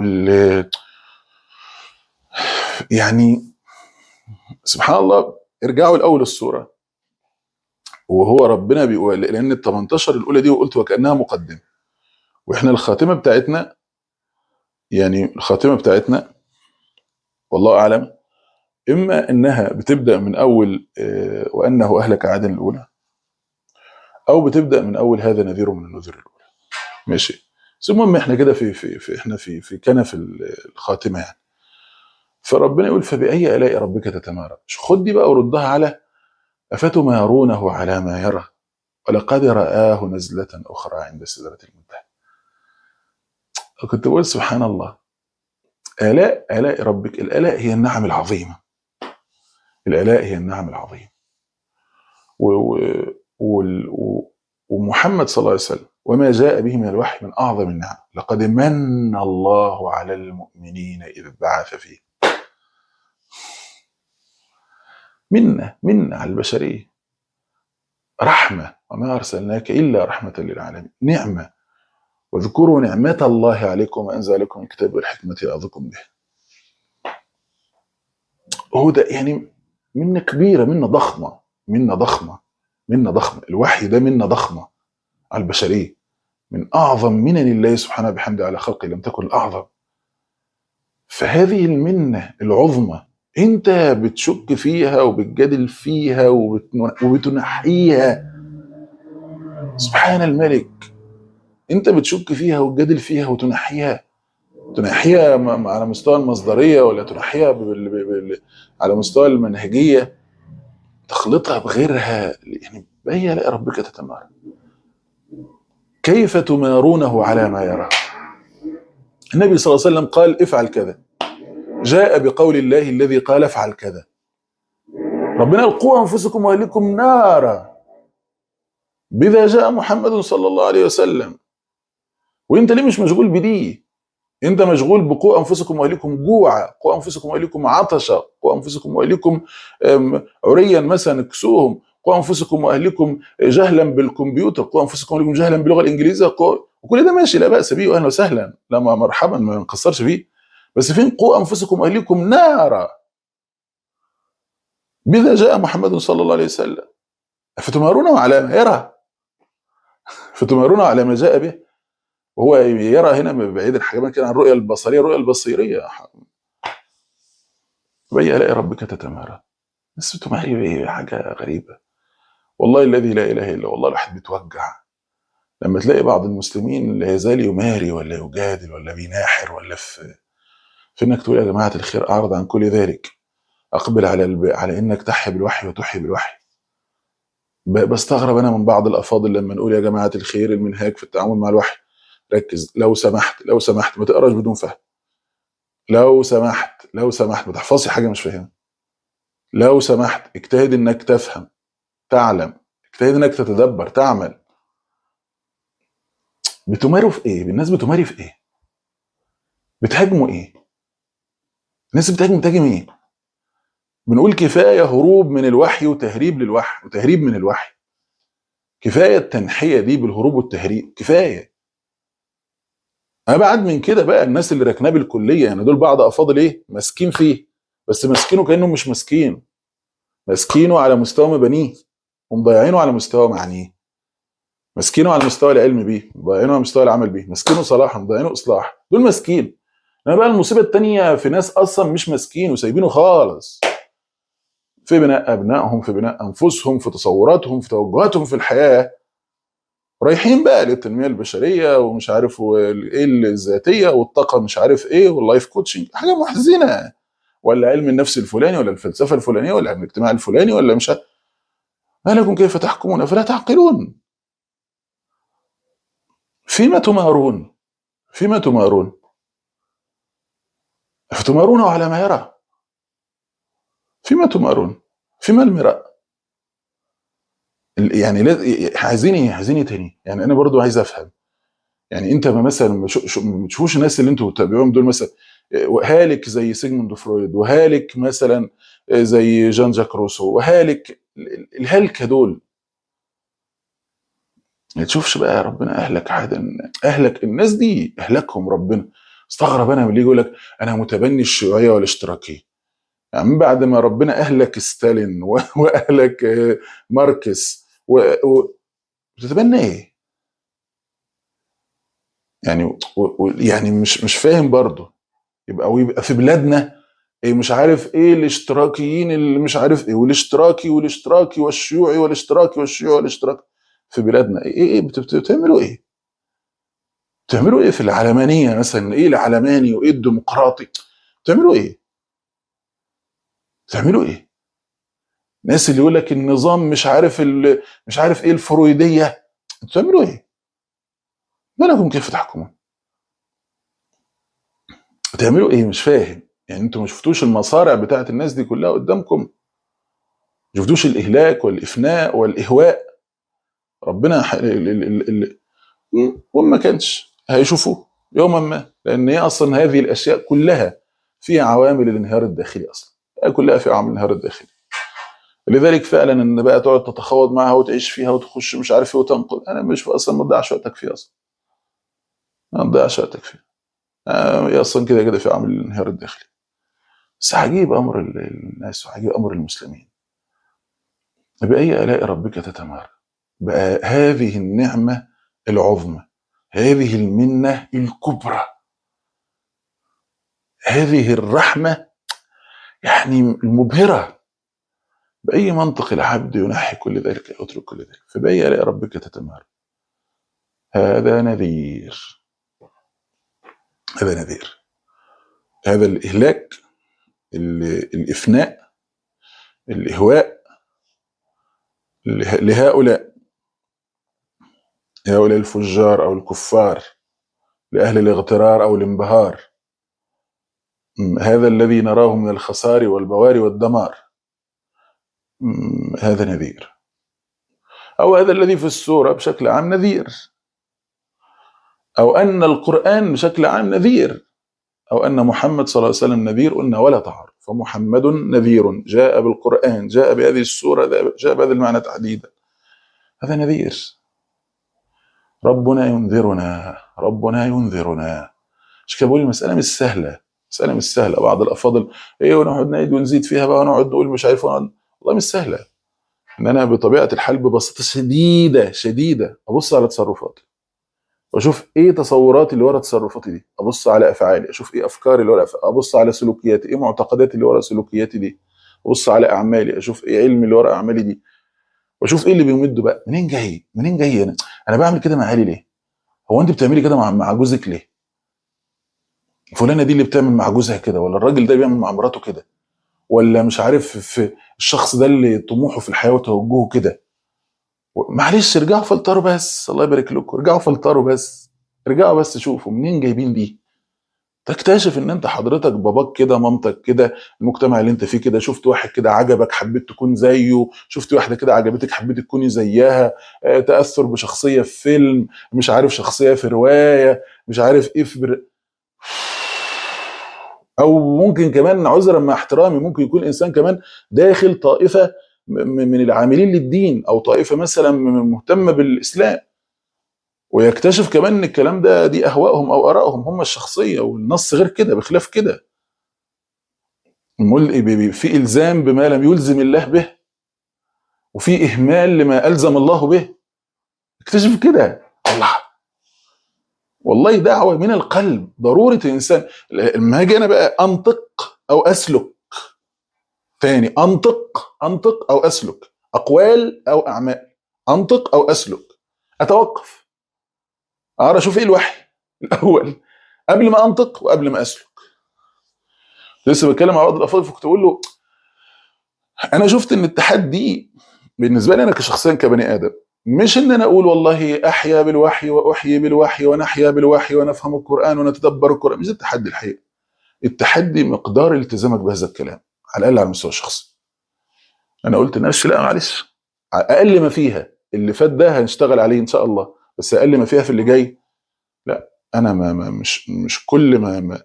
يعني سبحان الله. ارجعوا الاول الصوره وهو ربنا بيقول، لان ال 18 الاولى دي وقلت وكانها مقدمه، واحنا الخاتمه بتاعتنا يعني الخاتمه بتاعتنا والله اعلم اما انها بتبدا من اول وانه اهلك عادا الاولى، او بتبدا من اول هذا نذير من النذر الاولى ماشي. المهم احنا كده احنا في كنف الخاتمه يعني. فربنا يقول فبأي آلاء ربك تتمارى. خد دي بقى وردها على أفتمارونه على ما يرى ولقد رآه نزلة أخرى عند سدرة المنتهى. كنت بقول سبحان الله، آلاء ربك. الآلاء هي النعم العظيمة، الآلاء هي النعم العظيمة. ومحمد صلى الله عليه وسلم وما جاء به من الوحي من أعظم النعم. لقد من الله على المؤمنين إذ بعث فيه منا على البشرية، رحمة وما أرسلناك إلا رحمة للعالمين، نعمة. واذكروا نعمة الله عليكم وأنزل لكم الكتاب والحكمة يعظكم به. هو ده يعني منة كبيرة، منة ضخمة. الوحي ده منة ضخمة على البشريه، من اعظم منن الله سبحانه بحمده على خلقه لم تكن الاعظم. فهذه المنه العظمى انت بتشك فيها وبتجادل فيها وبتنحيها. سبحان الملك، انت بتشك فيها وتجادل فيها وتنحيها، تنحيها على مستوى المصدريه، ولا تنحيها على مستوى المنهجيه، تخلطها بغيرها. يعني بأي آلاء ربك تتمارى؟ كيف تمارونه على ما يرى؟ النبي صلى الله عليه وسلم قال افعل كذا، جاء بقول الله الذي قال افعل كذا. ربنا قال قوا انفسكم واهلكم نارا، بذا جاء محمد صلى الله عليه وسلم. وانت ليه مش مشغول بدي؟ انت مشغول بقوا انفسكم واهلكم جوعا، قوا انفسكم واهلكم عطشا، قوا انفسكم واهلكم عريا مثلا اكسوهم، قوا انفسكم واهلكم جهلا بالكمبيوتر، قوا انفسكم واهلكم جهلا باللغه الانجليزيه، وكل ده ماشي، لا باس به واهلا وسهلا، لا مرحبا، ما نقصرش فيه. بس فين قوا انفسكم واهلكم نارا بذا جاء محمد صلى الله عليه وسلم؟ فتمارونه على ما يرى، فتمارونه على ما جاء به. وهو يرى هنا بعيد حاجه كده عن الرؤيه البصريه، الرؤيه البصيريه بأي آلاء ربك تتمارى. بس تماري حاجه غريبه، والله الذي لا اله الا والله الواحد بيتوجع لما تلاقي بعض المسلمين لا يزال يماري ولا يجادل ولا بيناحر ولا في انك تقول يا جماعه الخير اعرض عن كل ذلك، اقبل على انك تحيا بالوحي وتحيي بالوحي. بستغرب انا من بعض الافاضل لما نقول يا جماعه الخير المنهاج في التعامل مع الوحي. ركز لو سمحت، لو سمحت ما تقراش بدون فهم. لو سمحت، لو سمحت ما تحفظش حاجه مش فاهمها. لو سمحت اجتهد انك تفهم تعلم، اجتهد انك تتدبر تعمل. بتماروا في ايه؟ الناس بتماري في ايه؟ بتهاجموا ايه؟ الناس بتهاجم ايه؟ بنقول كفايه هروب من الوحي وتهريب للوحي وتهريب من الوحي. كفايه التنحيه دي بالهروب والتهريب، كفايه. ابعد من كده بقى الناس اللي راكناه بالكليه، يعني دول بعض افاضل ايه ماسكين فيه، بس ماسكينه كانه مش ماسكين، ماسكينه على مستوى مبانيه ومضيعينه على مستوى معانيه، ماسكينه على مستوى العلم بيه مضيعينه على مستوى العمل بيه، ماسكينه صلاحا مضيعينه اصلاح. دول ماسكين. انما بقى المصيبه الثانيه في ناس اصلا مش ماسكين وسايبينه خالص، في بناء ابنائهم، في بناء انفسهم، في تصوراتهم، في توجهاتهم في الحياه، رايحين بقى للتنميه البشريه ومش عارف ايه الذاتيه والطاقه مش عارف ايه واللايف كوتشنج، حاجه محزنه. ولا علم النفس الفلاني ولا الفلسفه الفلانيه ولا علم الاجتماع الفلاني ولا مش عارف. ما لكم كيف تحكمون افلا تعقلون؟ فيما تمارون؟ فيما تمارون؟ فتمارون على ما يرى. فيما تمارون؟ فيما المراء؟ يعني عايزين ايه؟ عايزين ايه تاني؟ يعني انا برضو عايز افهم. يعني انت مثلا ما تشوفوش الناس اللي انتوا بتتابعوهم دول مثلا هالك زي سيجموند فرويد، وهالك مثلا زي جان جاك روسو، وهالك الهلكه دول. ما تشوفش بقى ربنا اهلك عادا، اهلك الناس دي اهلكهم ربنا. استغرب انا من اللي يقول لك انا متبني الشيوعيه والاشتراكيه. يعني بعد ما ربنا اهلك ستالين واهلك ماركس بتتبنى ايه؟ يعني يعني مش فاهم برضه. ويبقى في بلادنا إيه مش عارف ايه الاشتراكيين اللي مش عارف ايه، والاشتراكي والشيوعي والاشتراكي والشيوعي والاشتراكي في بلادنا ايه بتعملوا ايه؟ بتعملوا ايه في العلمانيه مثلا؟ ايه العلماني وايه الديمقراطي؟ بتعملوا ايه؟ بتعملوا ايه؟ ناس اللي يقول لك النظام مش عارف مش عارف ايه الفرويديه، بتعملوا ايه؟ ما لكم كيف تحكمون؟ بتعملوا ايه؟ مش فاهم. يعني انتوا ما شفتوش المصارع بتاعت الناس دي كلها قدامكم؟ ما شفتوش الاهلاك والافناء والاهواء؟ ربنا وما كانش هيشوفوه يوما ما، لان هي اصلا هذه الاشياء كلها فيها عوامل الانهيار الداخلي، اصلا كلها فيها عوامل الانهيار الداخلي. لذلك فعلا ان بقى تقعد تتخوض معها وتعيش فيها وتخش مش عارف ايه وتنقل، انا مش اصلا ما تضيعش وقتك فيها اصلا، ما تضيعش وقتك فيها. هي اصلا كده كده في عامل الانهيار الداخلي. بس عجيب امر الناس وعجيب امر المسلمين. بأي آلاء ربك تتمارى؟ بقى هذه النعمة العظمى، هذه المنة الكبرى، هذه الرحمة يعني المبهرة. بأي منطق العبد ينحي كل ذلك يترك كل ذلك، فبأي آلاء ربك تتمارى. هذا نذير، هذا نذير، هذا الإهلاك، الإفناء، الإهواء لهؤلاء الفجار أو الكفار، لأهل الاغترار أو الانبهار. هذا الذي نراه من الخسار والبوار والدمار، هذا نذير. أو هذا الذي في السورة بشكل عام نذير، أو أن القرآن بشكل عام نذير، أو أن محمد صلى الله عليه وسلم نذير. قلنا ولا تعارض، فمحمد نذير جاء بالقرآن، جاء بهذه السورة، جاء بهذا المعنى تحديدا، هذا نذير. ربنا ينذرنا، ربنا ينذرنا. مش كده بقول المسألة مش سهلة، مسألة مش سهلة. بعض الأفاضل إيه ونقعد نعيد ونزيد فيها بقى ونقعد نقول مش عارف، والله مش سهلة. إن أنا بطبيعة الحال ببساطة شديدة شديدة أبص على تصرفاتي واشوف ايه تصوراتي اللي ورا تصرفاتي دي، ابص على افعالي اشوف ايه افكاري اللي ورا أفعالي. ابص على سلوكياتي، ايه معتقداتي اللي ورا سلوكياتي دي. ابص على اعمالي اشوف ايه علمي اللي ورا اعمالي دي، واشوف ايه اللي بيمده بقى. منين جاي انا بعمل كده مع عيالي ليه؟ هو انت بتعملي كده مع جوزك ليه؟ فلانه دي اللي بتعمل مع جوزها كده، ولا الراجل ده بيعمل مع مراته كده، ولا مش عارف في الشخص ده اللي طموحه في الحياه وتوجهه كده. معلش ارجعوا فلتروا بس، الله يبارك لكم، ارجعوا فلتروا بس، ارجعوا بس شوفوا منين جايبين دي. تكتشف ان انت حضرتك باباك كده، مامتك كده، المجتمع اللي انت فيه كده، شفت واحد كده عجبك حبيت تكون زيه، شفت واحده كده عجبتك حبيت تكوني زيها، تأثر بشخصية في فيلم، مش عارف شخصية في رواية، مش عارف ايه او ممكن كمان عذرا مع احترامي ممكن يكون انسان كمان داخل طائفة من العاملين للدين، او طائفة مثلا مهتمة بالاسلام، ويكتشف كمان ان الكلام ده دي اهوائهم او ارائهم هم الشخصيه، والنص غير كده بخلاف كده. في الزام بما لم يلزم الله به، وفي اهمال لما الزم الله به. اكتشف كده. الله، والله دعوه من القلب، ضروره الانسان. لما اجي انا بقى انطق او اسلك، تاني انطق او اسلك، اقوال او اعمال، انطق او اسلك، اتوقف اقرا اشوف ايه الوحي الاول قبل ما انطق وقبل ما اسلك. لسه بتكلم مع بعض الافاضل فكنت اقول له انا شفت ان التحدي بالنسبه لي انا كشخصيا كبني ادم مش ان انا اقول والله احيا بالوحي واحيي بالوحي ونحيا بالوحي ونفهم القران ونتدبر القران. مش ده التحدي الحقيقي. التحدي مقدار التزامك بهذا الكلام، على الاقل على المستوى الشخصي. انا قلت لنفسي لا معلش، اقل ما فيها اللي فات ده هنشتغل عليه ان شاء الله، بس اقل ما فيها في اللي جاي لا. انا مش كل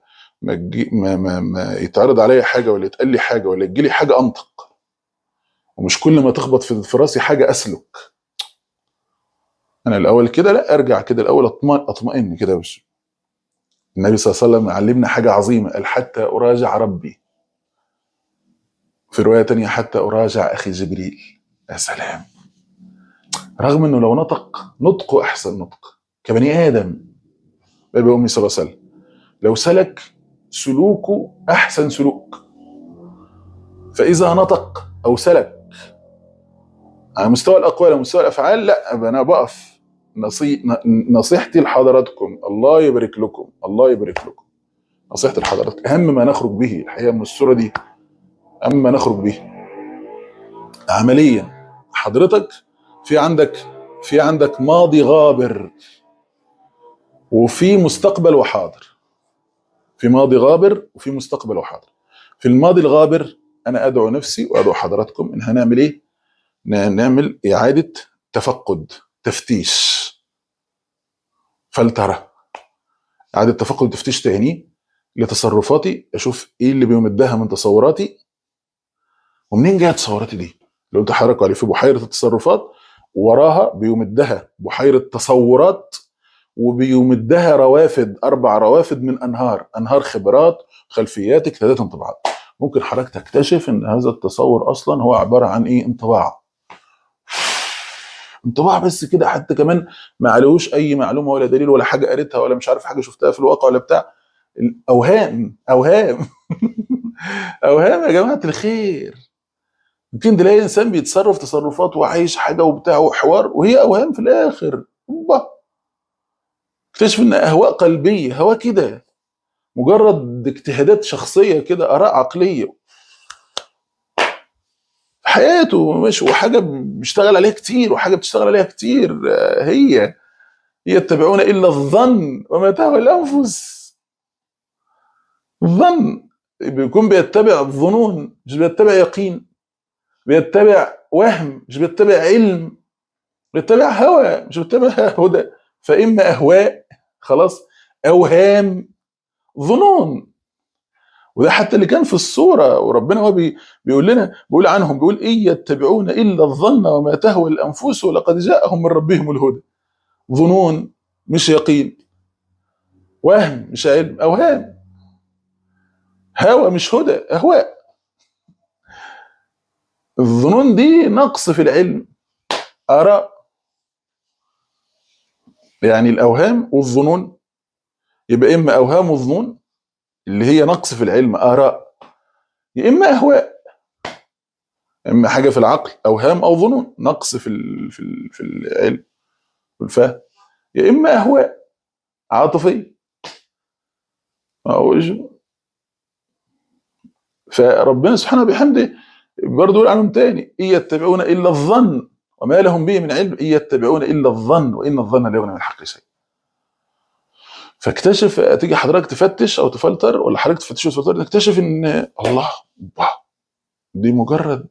ما يتعرض عليا حاجه ولا يتقال لي حاجه ولا يجي لي حاجه انطق، ومش كل ما تخبط في راسي حاجه اسلك. انا الاول كده لا، ارجع كده الاول اطمئن كده. بس النبي صلى الله عليه وسلم علمنا حاجه عظيمه، قال حتى اراجع ربي، في روايه تانية حتى اراجع اخي جبريل. يا سلام، رغم انه لو نطقه احسن نطق كبني ادم، بابي امي صلى الله عليه وسلم لو سلك سلوكه احسن سلوك، فاذا نطق او سلك على مستوى الاقوال ومستوى الافعال لا انا بقف. نصيحتي لحضراتكم، الله يبارك لكم، الله يبارك لكم، نصيحتي لحضراتكم اهم ما نخرج به الحقيقه من الصوره دي، اهم ما نخرج به عمليا. حضرتك في عندك ماضي غابر وفي مستقبل وحاضر، في ماضي غابر وفي مستقبل وحاضر. في الماضي الغابر انا ادعو نفسي وادعو حضراتكم ان هنعمل ايه؟ نعمل اعاده تفقد، تفتيش، فلتره، اعاده تفقد تفتيش تاني لتصرفاتي، اشوف ايه اللي بيمدها من تصوراتي ومنين جايه تصوراتي دي. لو تحركوا عليه في بحيره التصرفات، وراها بيمدها بحيره تصورات، وبيمدها روافد، 4 روافد من انهار خبرات، خلفيات، اجتهادات، انطباعات. ممكن حضرتك تكتشف ان هذا التصور اصلا هو عباره عن ايه؟ انطباع. انطباع بس كده، حتى كمان ما عليهوش اي معلومه ولا دليل ولا حاجه قريتها ولا مش عارف حاجه شفتها في الواقع ولا بتاع. اوهام اوهام. اوهام يا جماعه الخير. يمكن تلاقي انسان بيتصرف تصرفات وعايش حاجه وبتاع وحوار، وهي اوهام في الاخر. اوبا، اكتشف ان اهواء قلبيه، هوا كده، مجرد اجتهادات شخصيه كده، اراء عقليه في حياته، مش وحاجه بيشتغل عليها كتير وحاجه بتشتغل عليها كتير. هي يتبعون الا الظن وما تهوى الانفس. الظن بيكون بيتبع الظنون، مش بيتبع يقين، بيتبع وهم مش بيتبع علم، بيتبع هوى مش بيتبع هدى. فاما اهواء، خلاص، اوهام، ظنون. وده حتى اللي كان في الصوره، وربنا هو بيقول لنا، بيقول عنهم، بيقول ان يتبعون الا الظن وما تهوى الانفس ولقد جاءهم من ربهم الهدى. ظنون مش يقين، وهم مش علم، اوهام، هوى مش هدى، اهواء. الظنون دي نقص في العلم، اراء. يعني الاوهام والظنون يبقى اما اوهام وظنون اللي هي نقص في العلم، اراء، يا اما اهواء، اما حاجه في العقل اوهام او ظنون نقص في العلم والفهم، يا اما اهواء عاطفيه أو فربنا سبحانه بحمده برضه يقول عنهم تاني ان يتبعون الا الظن وما لهم به من علم، ان يتبعون الا الظن وان الظن لا يغني من الحق شيء. فاكتشف، تيجي حضرتك تفتش او تفلتر، ولا حضرتك تفتش وتفلتر، تكتشف ان الله، دي مجرد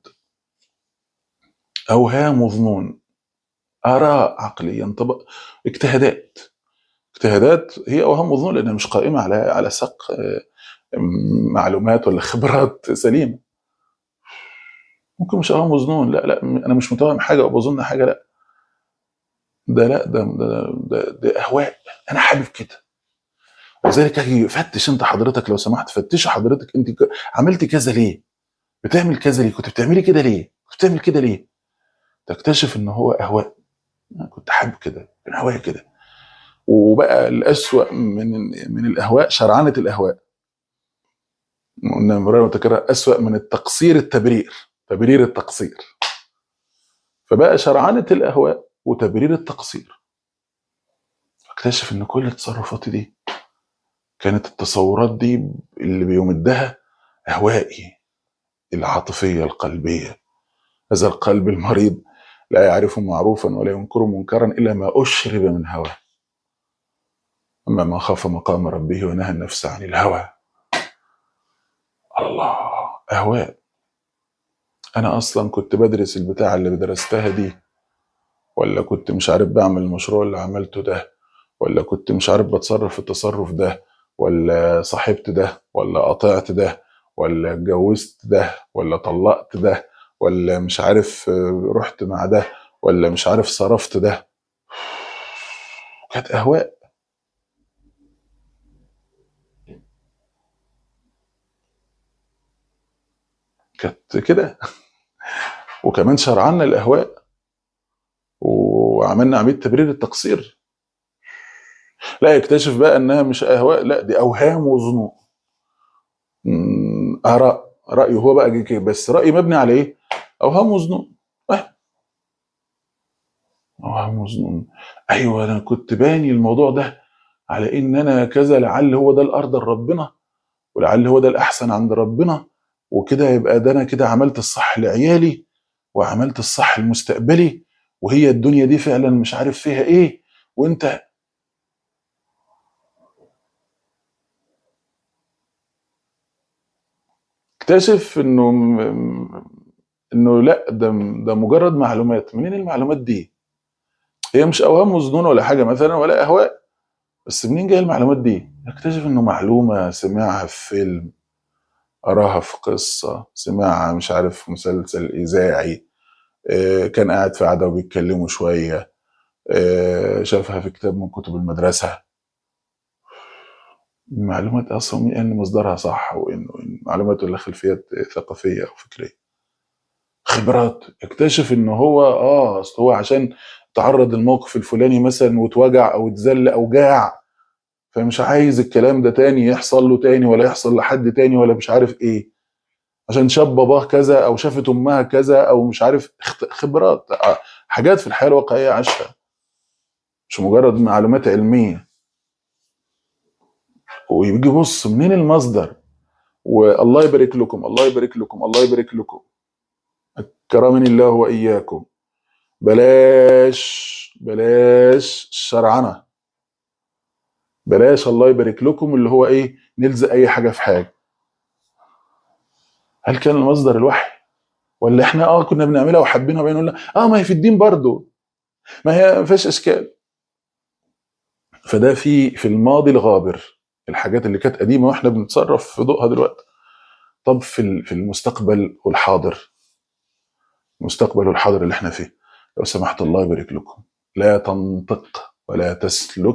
اوهام وظنون، اراء عقليه، اجتهادات. اجتهادات هي اوهام وظنون لانها مش قائمه على سق معلومات ولا خبرات سليمه. ممكن مش اوهام وظنون، لا لا انا مش متوهم حاجه وبظن حاجه، لا ده لا ده اهواء، انا حابب كده. وذلك اجي فتش انت حضرتك، لو سمحت فتش حضرتك، انت عملت كذا ليه؟ بتعمل كذا ليه؟ كنت بتعملي كده ليه؟ كنت بتعمل كده ليه؟ تكتشف ان هو اهواء. انا كنت حابب كده، كان هوايا كده. وبقى الأسوأ من الأهواء شرعنة الأهواء. قلنا مرة متكررة، أسوأ من التقصير التبرير، تبرير التقصير. فبقى شرعنة الأهواء وتبرير التقصير. اكتشف إن كل تصرفاتي دي كانت التصورات دي اللي بيمدها أهوائي العاطفية القلبية. هذا القلب المريض لا يعرف معروفا ولا ينكر منكرا إلا ما أشرب من هواه. أما من خاف مقام ربه ونهى النفس عن الهوى. الله، أهواء. أنا أصلا كنت بدرس البتاع اللي درستها دي، ولا كنت مش عارف بعمل المشروع اللي عملته ده، ولا كنت مش عارف بتصرف التصرف ده، ولا صاحبت ده، ولا قطعت ده، ولا اتجوزت ده، ولا طلقت ده، ولا مش عارف رحت مع ده، ولا مش عارف صرفت ده. كانت أهواء. كانت كده. وكمان شرعنا الأهواء وعملنا عملية تبرير التقصير. لا، يكتشف بقى انها مش اهواء، لا دي اوهام وظنون، اراء. رايه هو بقى جه كده، بس راي مبني على ايه؟ اوهام وظنون. اوهام وظنون. ايوه، انا كنت باني الموضوع ده على ان انا كذا، لعل هو ده الارض لربنا، ولعل هو ده الاحسن عند ربنا، وكده يبقى ده انا كده عملت الصح لعيالي وعملت الصح المستقبلي، وهي الدنيا دي فعلا مش عارف فيها ايه. وانت اكتشف انه لا، ده مجرد معلومات. منين المعلومات دي؟ هي مش اوهام وظنون ولا حاجه مثلا، ولا اهواء، بس منين جايه المعلومات دي؟ اكتشف انه معلومه سمعها في فيلم، قراها في قصه، سمعها مش عارف في مسلسل اذاعي، كان قاعد في قعده وبيتكلموا شويه، شافها في كتاب من كتب المدرسه. المعلومات اصلا مين ان مصدرها صح، وانه معلومات ولا خلفيات ثقافيه او فكريه، خبرات. اكتشف ان هو اصل هو عشان تعرض للموقف الفلاني مثلا واتوجع او اتذل او جاع، فمش عايز الكلام ده تاني يحصل له تاني ولا يحصل لحد تاني ولا مش عارف ايه، عشان شاف باباه كذا او شافت امها كذا او مش عارف، خبرات، حاجات في الحياه الواقعيه عاشها، مش مجرد معلومات علميه. ويجي يبص منين المصدر، والله يبارك لكم الله يبارك لكم الله يبارك لكم، كرمني الله واياكم. بلاش الشرعنه، بلاش الله يبارك لكم اللي هو ايه، نلزق اي حاجه في حاجه. هل كان المصدر الوحي، ولا احنا كنا بنعملها وحابينها وبقينا نقول ما هي في الدين برضو، ما هي ما فيهاش اشكال. فده في الماضي الغابر، الحاجات اللي كانت قديمه واحنا بنتصرف في ضوءها دلوقتي. طب في المستقبل والحاضر، المستقبل والحاضر اللي احنا فيه، لو سمحت الله يبارك لكم لا تنطق ولا تسلك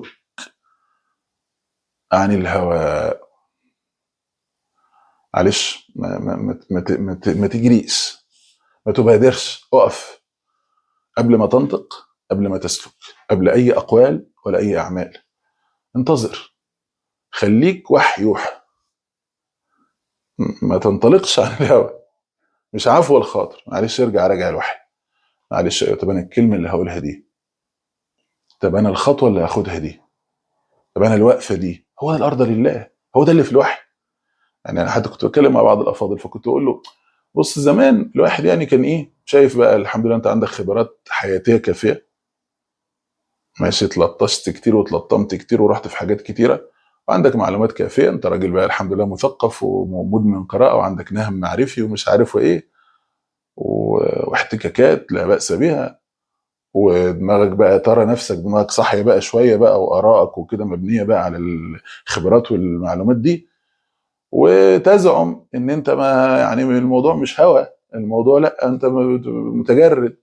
عن الهوى. معلش ما تجريش، ما تبادرش، اقف قبل ما تنطق، قبل ما تسلك، قبل اي اقوال ولا اي اعمال. انتظر، خليك وحي يوحى، ما تنطلقش عن الهوى. مش عفو الخاطر، معلش ارجع راجع الوحي. معلش طب انا الكلمه اللي هقولها دي، طب انا الخطوه اللي هاخدها دي، طب انا الوقفه دي، هو ده الارض لله، هو ده اللي في الوحي. يعني انا حتى كنت بتكلم مع بعض الافاضل، فكنت اقول له بص زمان الواحد يعني كان ايه شايف بقى، الحمد لله انت عندك خبرات حياتيه كافيه، ماشي، اتلطشت كتير واتلطمت كتير ورحت في حاجات كتيره، وعندك معلومات كافيه، انت راجل بقى الحمد لله مثقف ومدمن قراءه وعندك نهم معرفي ومش عارف وايه، واحتكاكات لا باس بها، ودماغك بقى ترى نفسك دماغك صاحيه بقى شويه بقى، وارائك وكده مبنيه بقى على الخبرات والمعلومات دي، وتزعم ان انت ما يعني الموضوع مش هوى، الموضوع لا انت متجرد.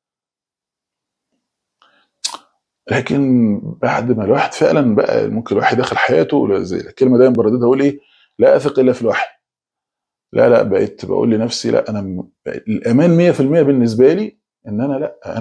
لكن بعد ما الواحد فعلا بقى ممكن الواحد داخل حياته، زي الكلمه دايما برددها اقول ايه، لا اثق الا في الوحي. لا بقيت بقول لنفسي لا انا الامان 100% بالنسبه لي ان انا لا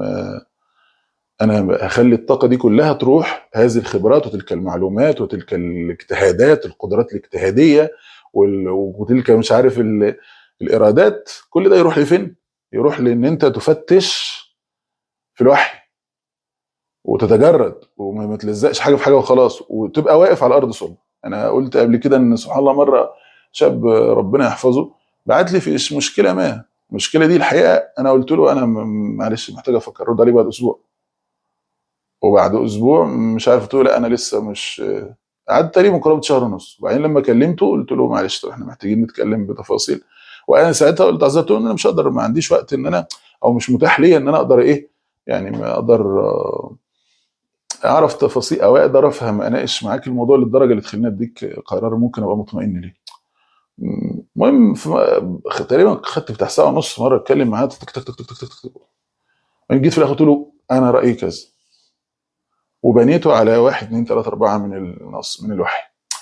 انا هخلي الطاقه دي كلها تروح، هذه الخبرات وتلك المعلومات وتلك الاجتهادات، القدرات الاجتهاديه وتلك مش عارف الارادات، كل ده يروح لفين؟ يروح لان انت تفتش في الوحي وتتجرد وما تلزقش حاجه في حاجه وخلاص، وتبقى واقف على الارض صلب. انا قلت قبل كده ان سبحان الله مره شاب ربنا يحفظه بعت لي في مشكله، ما المشكله دي الحقيقه انا قلت له انا معلش محتاج افكر، رد عليه بعد اسبوع، وبعد اسبوع مش عارف تقول لا انا لسه مش، قعدت تقريبا قرابه شهر ونص. وبعدين لما كلمته قلت له معلش طب احنا محتاجين نتكلم بتفاصيل، وانا ساعتها قلت عذرت له ان انا مش هقدر، ما عنديش وقت ان انا، او مش متاح لي ان انا اقدر ايه، يعني ما اقدر اعرف تفاصيل او اقدر افهم اناقش معاك الموضوع للدرجه اللي تخليني اديك قرار ممكن ابقى مطمئن ليه. المهم تقريبا خدت بتاع ساعه ونص مره اتكلم معاه، تك تك تك تك تك تك. جيت في الاخر قلت له انا رايي كذا، وبنيته على 1 2 3 4 من النص من الوحي.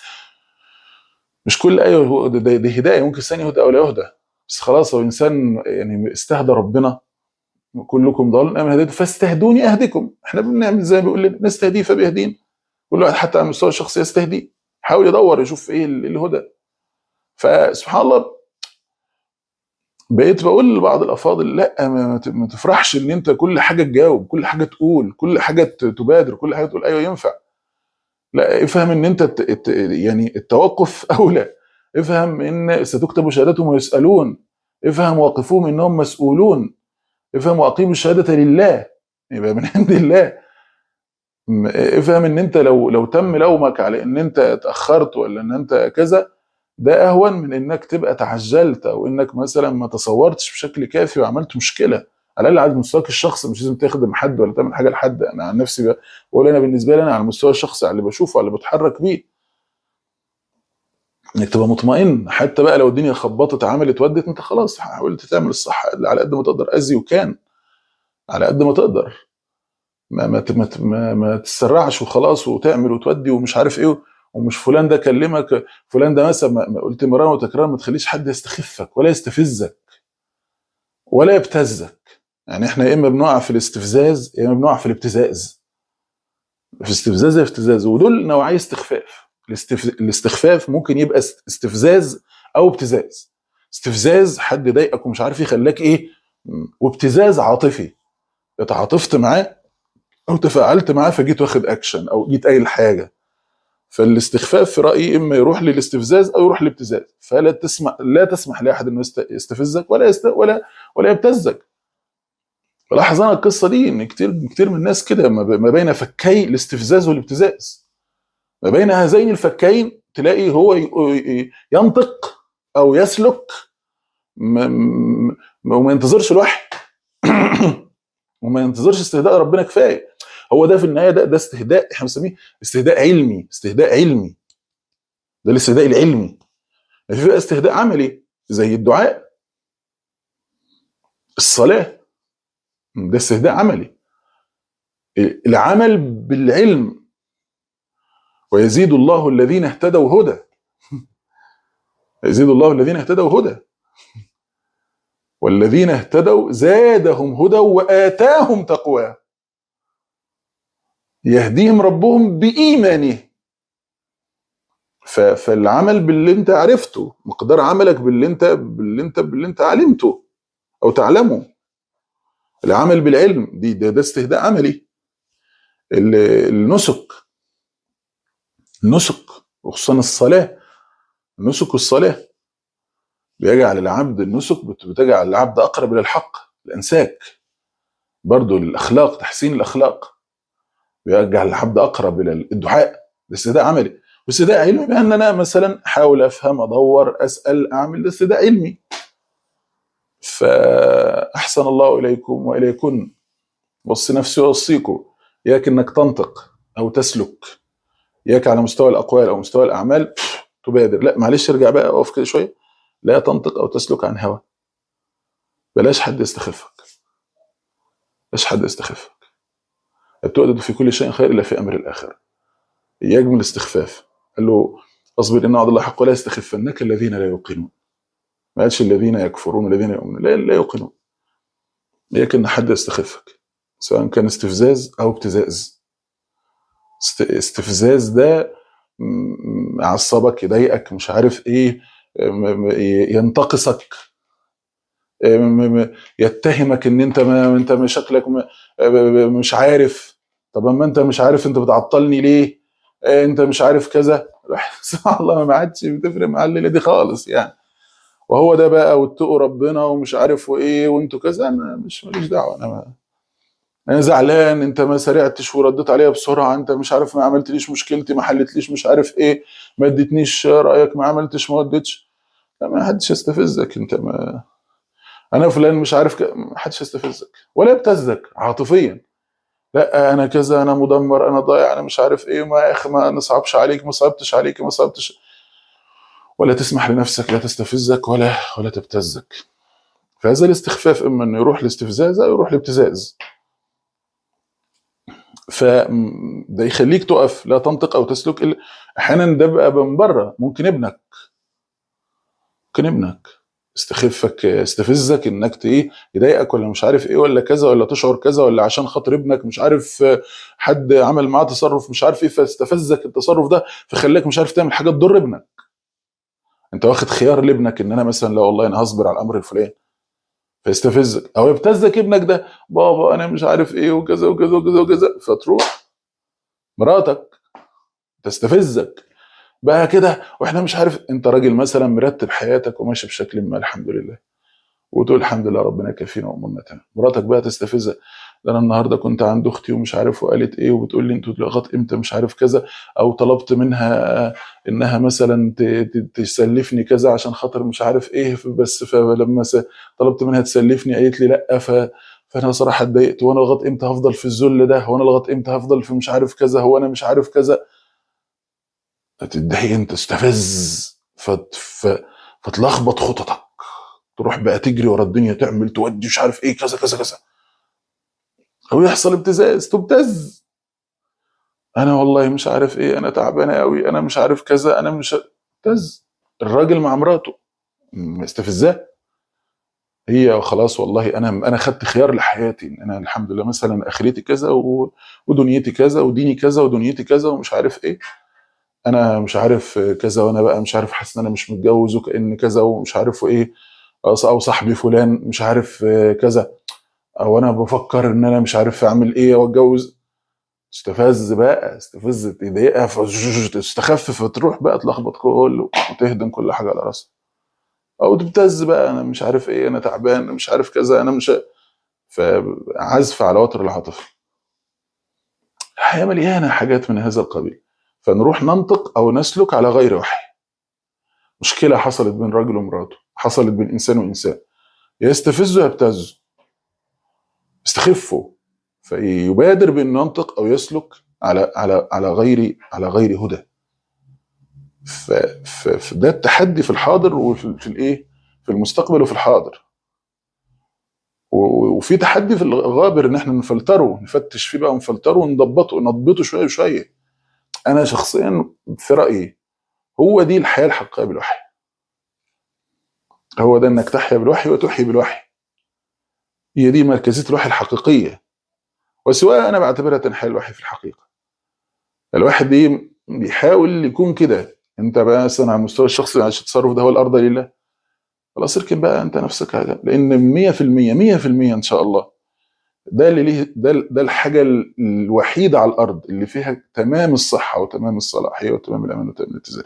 مش كل ايه هو دي هدايه، ممكن ثاني يهدى او لا يهدى، بس خلاص هو انسان يعني استهدى ربنا، كلكم ضال اما هديته فاستهدوني اهدكم. احنا بنعمل زي ما بيقول لنا نستهديه فبيهدين، كل واحد حتى على المستوى الشخصي يستهديه، يحاول يدور يشوف ايه الهدى. فسبحان الله بقيت بقول لبعض الافاضل لا ما تفرحش ان انت كل حاجه تجاوب، كل حاجه تقول، كل حاجه تبادر، كل حاجه تقول ايوه ينفع. لا افهم ان انت يعني التوقف اولى. افهم ان ستكتب شهادتهم ويسالون. افهم واقفوهم انهم مسؤولون. افهم واقيموا الشهاده لله، يبقى من عند الله. افهم ان انت لو تم لومك على ان انت اتاخرت ولا ان انت كذا، ده اهون من انك تبقى تعجلت، او انك مثلا ما تصورتش بشكل كافي وعملت مشكله. على الاقل على مستواك الشخصي، مش لازم تخدم حد ولا تعمل حاجه لحد. انا عن نفسي بقول انا بالنسبه لي انا على المستوى الشخصي، على اللي بشوفه، على اللي بتحرك بيه، انك تبقى مطمئن حتى بقى لو الدنيا خبطت عملت ودت، انت خلاص حاولت تعمل الصح على قد ما تقدر، اذي وكان على قد ما تقدر. ما تسرعش وخلاص وتعمل وتودي ومش عارف ايه، ومش فلان ده كلمك، فلان ده مثلا ما قلت مرارا وتكرارا، ما تخليش حد يستخفك ولا يستفزك ولا يبتزك. يعني احنا يا اما بنقع في الاستفزاز يا اما بنقع في الابتزاز، في استفزاز يا ابتزاز، ودول نوعي استخفاف. الاستخفاف ممكن يبقى استفزاز او ابتزاز. استفزاز حد ضايقك ومش عارف يخلاك ايه، وابتزاز عاطفي، اتعاطفت معاه او تفاعلت معاه فجيت واخد اكشن او جيت قايل حاجه. فالاستخفاف في رايي اما يروح للاستفزاز او يروح للابتزاز. فلا تسمح، لا تسمح لاحد انه يستفزك ولا يبتزك. لاحظ انا القصه دي ان كتير من الناس كده ما بين فكي الاستفزاز والابتزاز، ما بين هذين الفكين تلاقي هو ينطق او يسلك وما ينتظرش الوحي وما ينتظرش استهداء ربنا كفايه. هو ده في النهايه ده استهداء، احنا بنسميه استهداء علمي. استهداء علمي ده الاستهداء العلمي. في بقى استهداء عملي زي الدعاء، الصلاه، ده استهداء عملي. العمل بالعلم، ويزيد الله الذين اهتدوا هدى. يزيد الله الذين اهتدوا هدى، والذين اهتدوا زادهم هدى وآتاهم تقوى، يهديهم ربهم بإيمانه. فالعمل باللي انت عرفته، مقدار عملك باللي انت علمته او تعلمه. العمل بالعلم ده استهداء عملي. النسك، النسك وخصوصا الصلاة، النسك والصلاة بيجعل العبد، النسك بتجعل العبد أقرب إلى الحق. الإنساك برضو للأخلاق، تحسين الأخلاق، بيجعل العبد أقرب إلى الدعاء. ده استهداء عملي. واستهداء علمي بأن أنا مثلا أحاول أفهم، أدور، أسأل، أعمل، ده استهداء علمي. فأحسن الله إليكم وإليكن، وصي نفسي وأوصيكم، إياك إنك تنطق أو تسلك، إياك على مستوى الأقوال أو مستوى الأعمال تبادر. لا معلش، ارجع بقى أقف كده شوية. لا تنطق أو تسلك عن هوى. بلاش حد يستخفك، بلاش حد يستخفك. التؤدد في كل شيء خير إلا في أمر الآخرة. إياك من الاستخفاف. قال له اصبر إن وعد الله حق ولا يستخفنك الذين لا يوقنون. ما قالش الذين يكفرون الذين يؤمنون، لا يوقنون. إياك إن حد يستخفك، سواء كان استفزاز أو ابتزاز. استفزاز ده يعصبك، يضايقك، مش عارف ايه، ينتقصك، يتهمك ان انت ما انت شكلك مش عارف. طب اما انت مش عارف انت بتعطلني ليه؟ انت مش عارف كذا. سبحان الله، ما عادش بتفرق مع الليله دي خالص يعني. وهو ده بقى، واتقوا ربنا ومش عارف وايه وانتوا كذا. انا مش ماليش دعوه. انا زعلان انت ما سرعتش ورديت عليا بسرعه، انت مش عارف ما عملتليش مشكلتي، ما حلتليش مش عارف ايه، ما اديتنيش رايك، ما عملتش، ما وديتش. لا، ما حدش يستفزك. انت ما انا فلان مش عارف ما حدش يستفزك ولا يبتزك عاطفيا. لا انا كذا، انا مدمر، انا ضايع، انا مش عارف ايه، ما يا اخي ما نصعبش عليك، ما صعبتش عليك، ما صعبتش. ولا تسمح لنفسك لا تستفزك ولا تبتزك. فهذا الاستخفاف اما انه يروح لاستفزاز او يروح لابتزاز. فده يخليك تقف، لا تنطق او تسلك. احيانا ده بقى من بره. ممكن ابنك استخفك، استفزك انك ايه، يضايقك ولا مش عارف ايه ولا كذا، ولا تشعر كذا، ولا عشان خاطر ابنك مش عارف حد عمل معاه تصرف مش عارف ايه، فاستفزك التصرف ده فخلاك مش عارف تعمل حاجه تضر ابنك. انت واخد خيار لابنك ان انا مثلا لا والله انا هصبر على الامر الفلاني، فيستفزك او يبتزك ابنك ده، بابا انا مش عارف ايه وكذا وكذا وكذا وكذا، فتروح مراتك تستفزك بقى كده. واحنا مش عارف، انت راجل مثلا مرتب حياتك وماشي بشكل ما الحمد لله، وتقول الحمد لله ربنا كفينا وامورنا تمام. مراتك بقى تستفزك، ده انا النهارده كنت عند اختي ومش عارف وقالت ايه، وبتقول لي انتوا لغايه امتى مش عارف كذا، او طلبت منها انها مثلا تسلفني كذا عشان خاطر مش عارف ايه، بس فلما طلبت منها تسلفني قالت لي لا، فانا صراحه اتضايقت. وانا لغايه امتى هفضل في الذل ده؟ وانا لغايه امتى هفضل في مش عارف كذا؟ هو انا مش عارف كذا. فتتضايق، انت تستفز، فتلخبط خططك، تروح بقى تجري ورا الدنيا، تعمل تودي مش عارف ايه كذا كذا كذا، او يحصل ابتزاز، تبتز. انا والله مش عارف ايه، انا تعبانه قوي، انا مش عارف كذا، انا مش ابتز. الراجل مع مراته مستفزاه، هي خلاص والله انا خدت خيار لحياتي، ان انا الحمد لله مثلا اخرتي كذا ودنيتي كذا وديني كذا ودنيتي كذا ومش عارف ايه، انا مش عارف كذا، وانا بقى مش عارف حاسس ان انا مش متجوز وكأن كذا ومش عارف ايه، او صاحبي فلان مش عارف كذا، او انا بفكر ان انا مش عارف اعمل ايه واتجوز. استفز بقى، استفز تضايقها تستخفف فتروح بقى تلخبط كله وتهدم كل حاجه على راسها، او تبتز بقى انا مش عارف ايه، انا تعبان، أنا مش عارف كذا، انا مش، فعزف على وتر العاطفه. الحياه مليانه حاجات من هذا القبيل، فنروح ننطق او نسلك على غير وحي. مشكله حصلت بين راجل ومراته، حصلت بين انسان وانسان، يستفزه يبتزه، يستخفه، فيبادر بانه ينطق او يسلك على غير هدى. فده التحدي في الحاضر وفي الايه، في المستقبل وفي الحاضر. وفي تحدي في الغابر ان احنا نفلتره، نفتش فيه بقى ونفلتره ونضبطه شويه شويه. انا شخصيا في رايي هو دي الحياه الحقيقيه بالوحي، هو ده انك تحيا بالوحي وتحيي بالوحي، هي دي مركزيه الوحي الحقيقيه. وسواء انا بعتبرها تنحية الوحي في الحقيقه. الواحد بيحاول يكون كده. انت بقى مثلا على المستوى الشخصي عايش التصرف ده هو الارض لله، خلاص اركن بقى انت نفسك على، لان 100% 100% ان شاء الله ده اللي ليه، ده الحاجه الوحيده على الارض اللي فيها تمام الصحه وتمام الصلاحيه وتمام الامان وتمام الاتزان.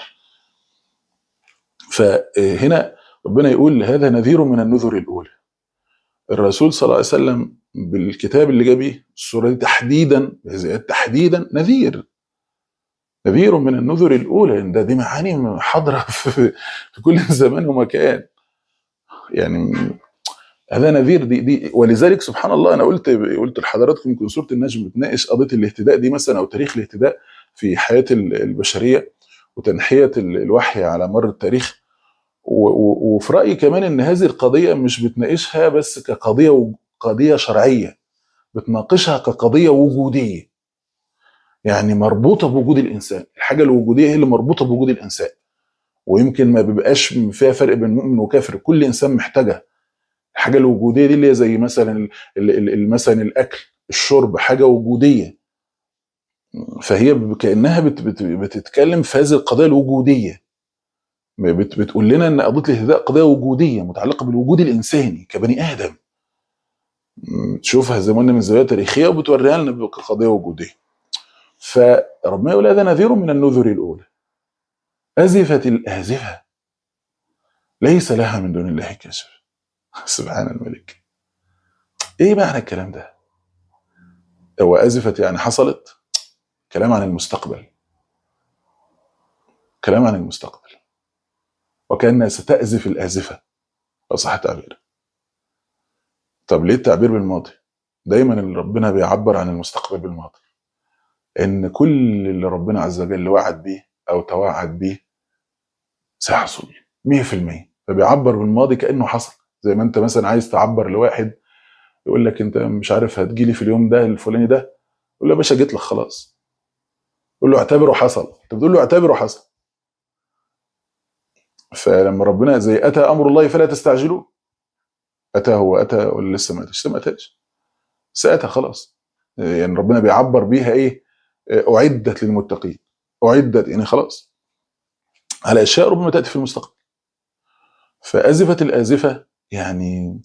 فهنا ربنا يقول هذا نذير من النذر الاولى. الرسول صلى الله عليه وسلم بالكتاب اللي جابيه السوره دي تحديدا، تحديدا نذير من النذر الاولى، ان دي معاني حاضره في كل زمان ومكان. يعني هذا نذير دي ولذلك سبحان الله انا قلت لحضراتكم يمكن سوره النجم بتناقش قضيه الاهتداء دي مثلا، او تاريخ الاهتداء في حياه البشريه وتنحيه الوحي على مر التاريخ. وفي رايي كمان ان هذه القضيه مش بتناقشها بس قضيه شرعيه، بتناقشها كقضيه وجوديه، يعني مربوطه بوجود الانسان. الحاجه الوجوديه هي اللي مربوطه بوجود الانسان، ويمكن ما بيبقاش فيها فرق بين مؤمن وكافر، كل انسان محتاجها. الحاجه الوجوديه دي اللي هي زي مثلا مثلا الاكل الشرب، حاجه وجوديه، فهي كانها بتتكلم في هذه القضيه الوجوديه، بتقول لنا ان قضيه الاهتداء قضيه وجوديه متعلقه بالوجود الانساني كبني ادم، تشوفها زي ما قلنا من زاويه تاريخيه وبتوريها لنا كقضيه وجوديه. فربنا يقول هذا نذير من النذر الاولى، ازفت الازفه ليس لها من دون الله كاشف. سبحان الملك. ايه معنى الكلام ده؟ هو ازفت يعني حصلت، كلام عن المستقبل، كلام عن المستقبل، وكأنها ستأزف الآزفة لو صح التعبير. طب ليه التعبير بالماضي؟ دايما اللي ربنا بيعبر عن المستقبل بالماضي، ان كل اللي ربنا عز وجل وعد بيه او توعد بيه سيحصل 100%، فبيعبر بالماضي كأنه حصل. زي ما انت مثلا عايز تعبر لواحد يقول لك انت مش عارف هتجيلي في اليوم ده الفلاني ده، يقول له يا باشا جيت لك خلاص، قول له اعتبره حصل، انت بتقول له اعتبره حصل. فلما ربنا زي اتى امر الله فلا تستعجلوه، اتى هو اتى ولا لسه ما اتاش؟ ما اتاش، ساتى خلاص. يعني ربنا بيعبر بيها ايه؟ اعدت للمتقين، اعدت يعني خلاص على اشياء ربما تاتي في المستقبل. فازفت الازفه يعني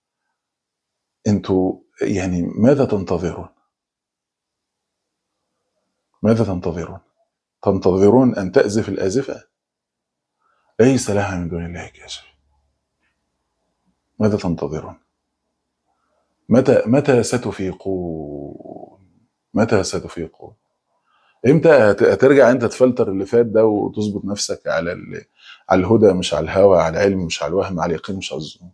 انتوا يعني ماذا تنتظرون؟ ماذا تنتظرون؟ تنتظرون ان تازف الازفه ليس لها من دون الله كاشف. ماذا تنتظرون؟ متى ستفيقون؟ متى ستفيقون؟ امتى هترجع انت تفلتر اللي فات ده وتظبط نفسك على الهدى مش على الهوى، على العلم مش على الوهم، على اليقين مش على الظنون؟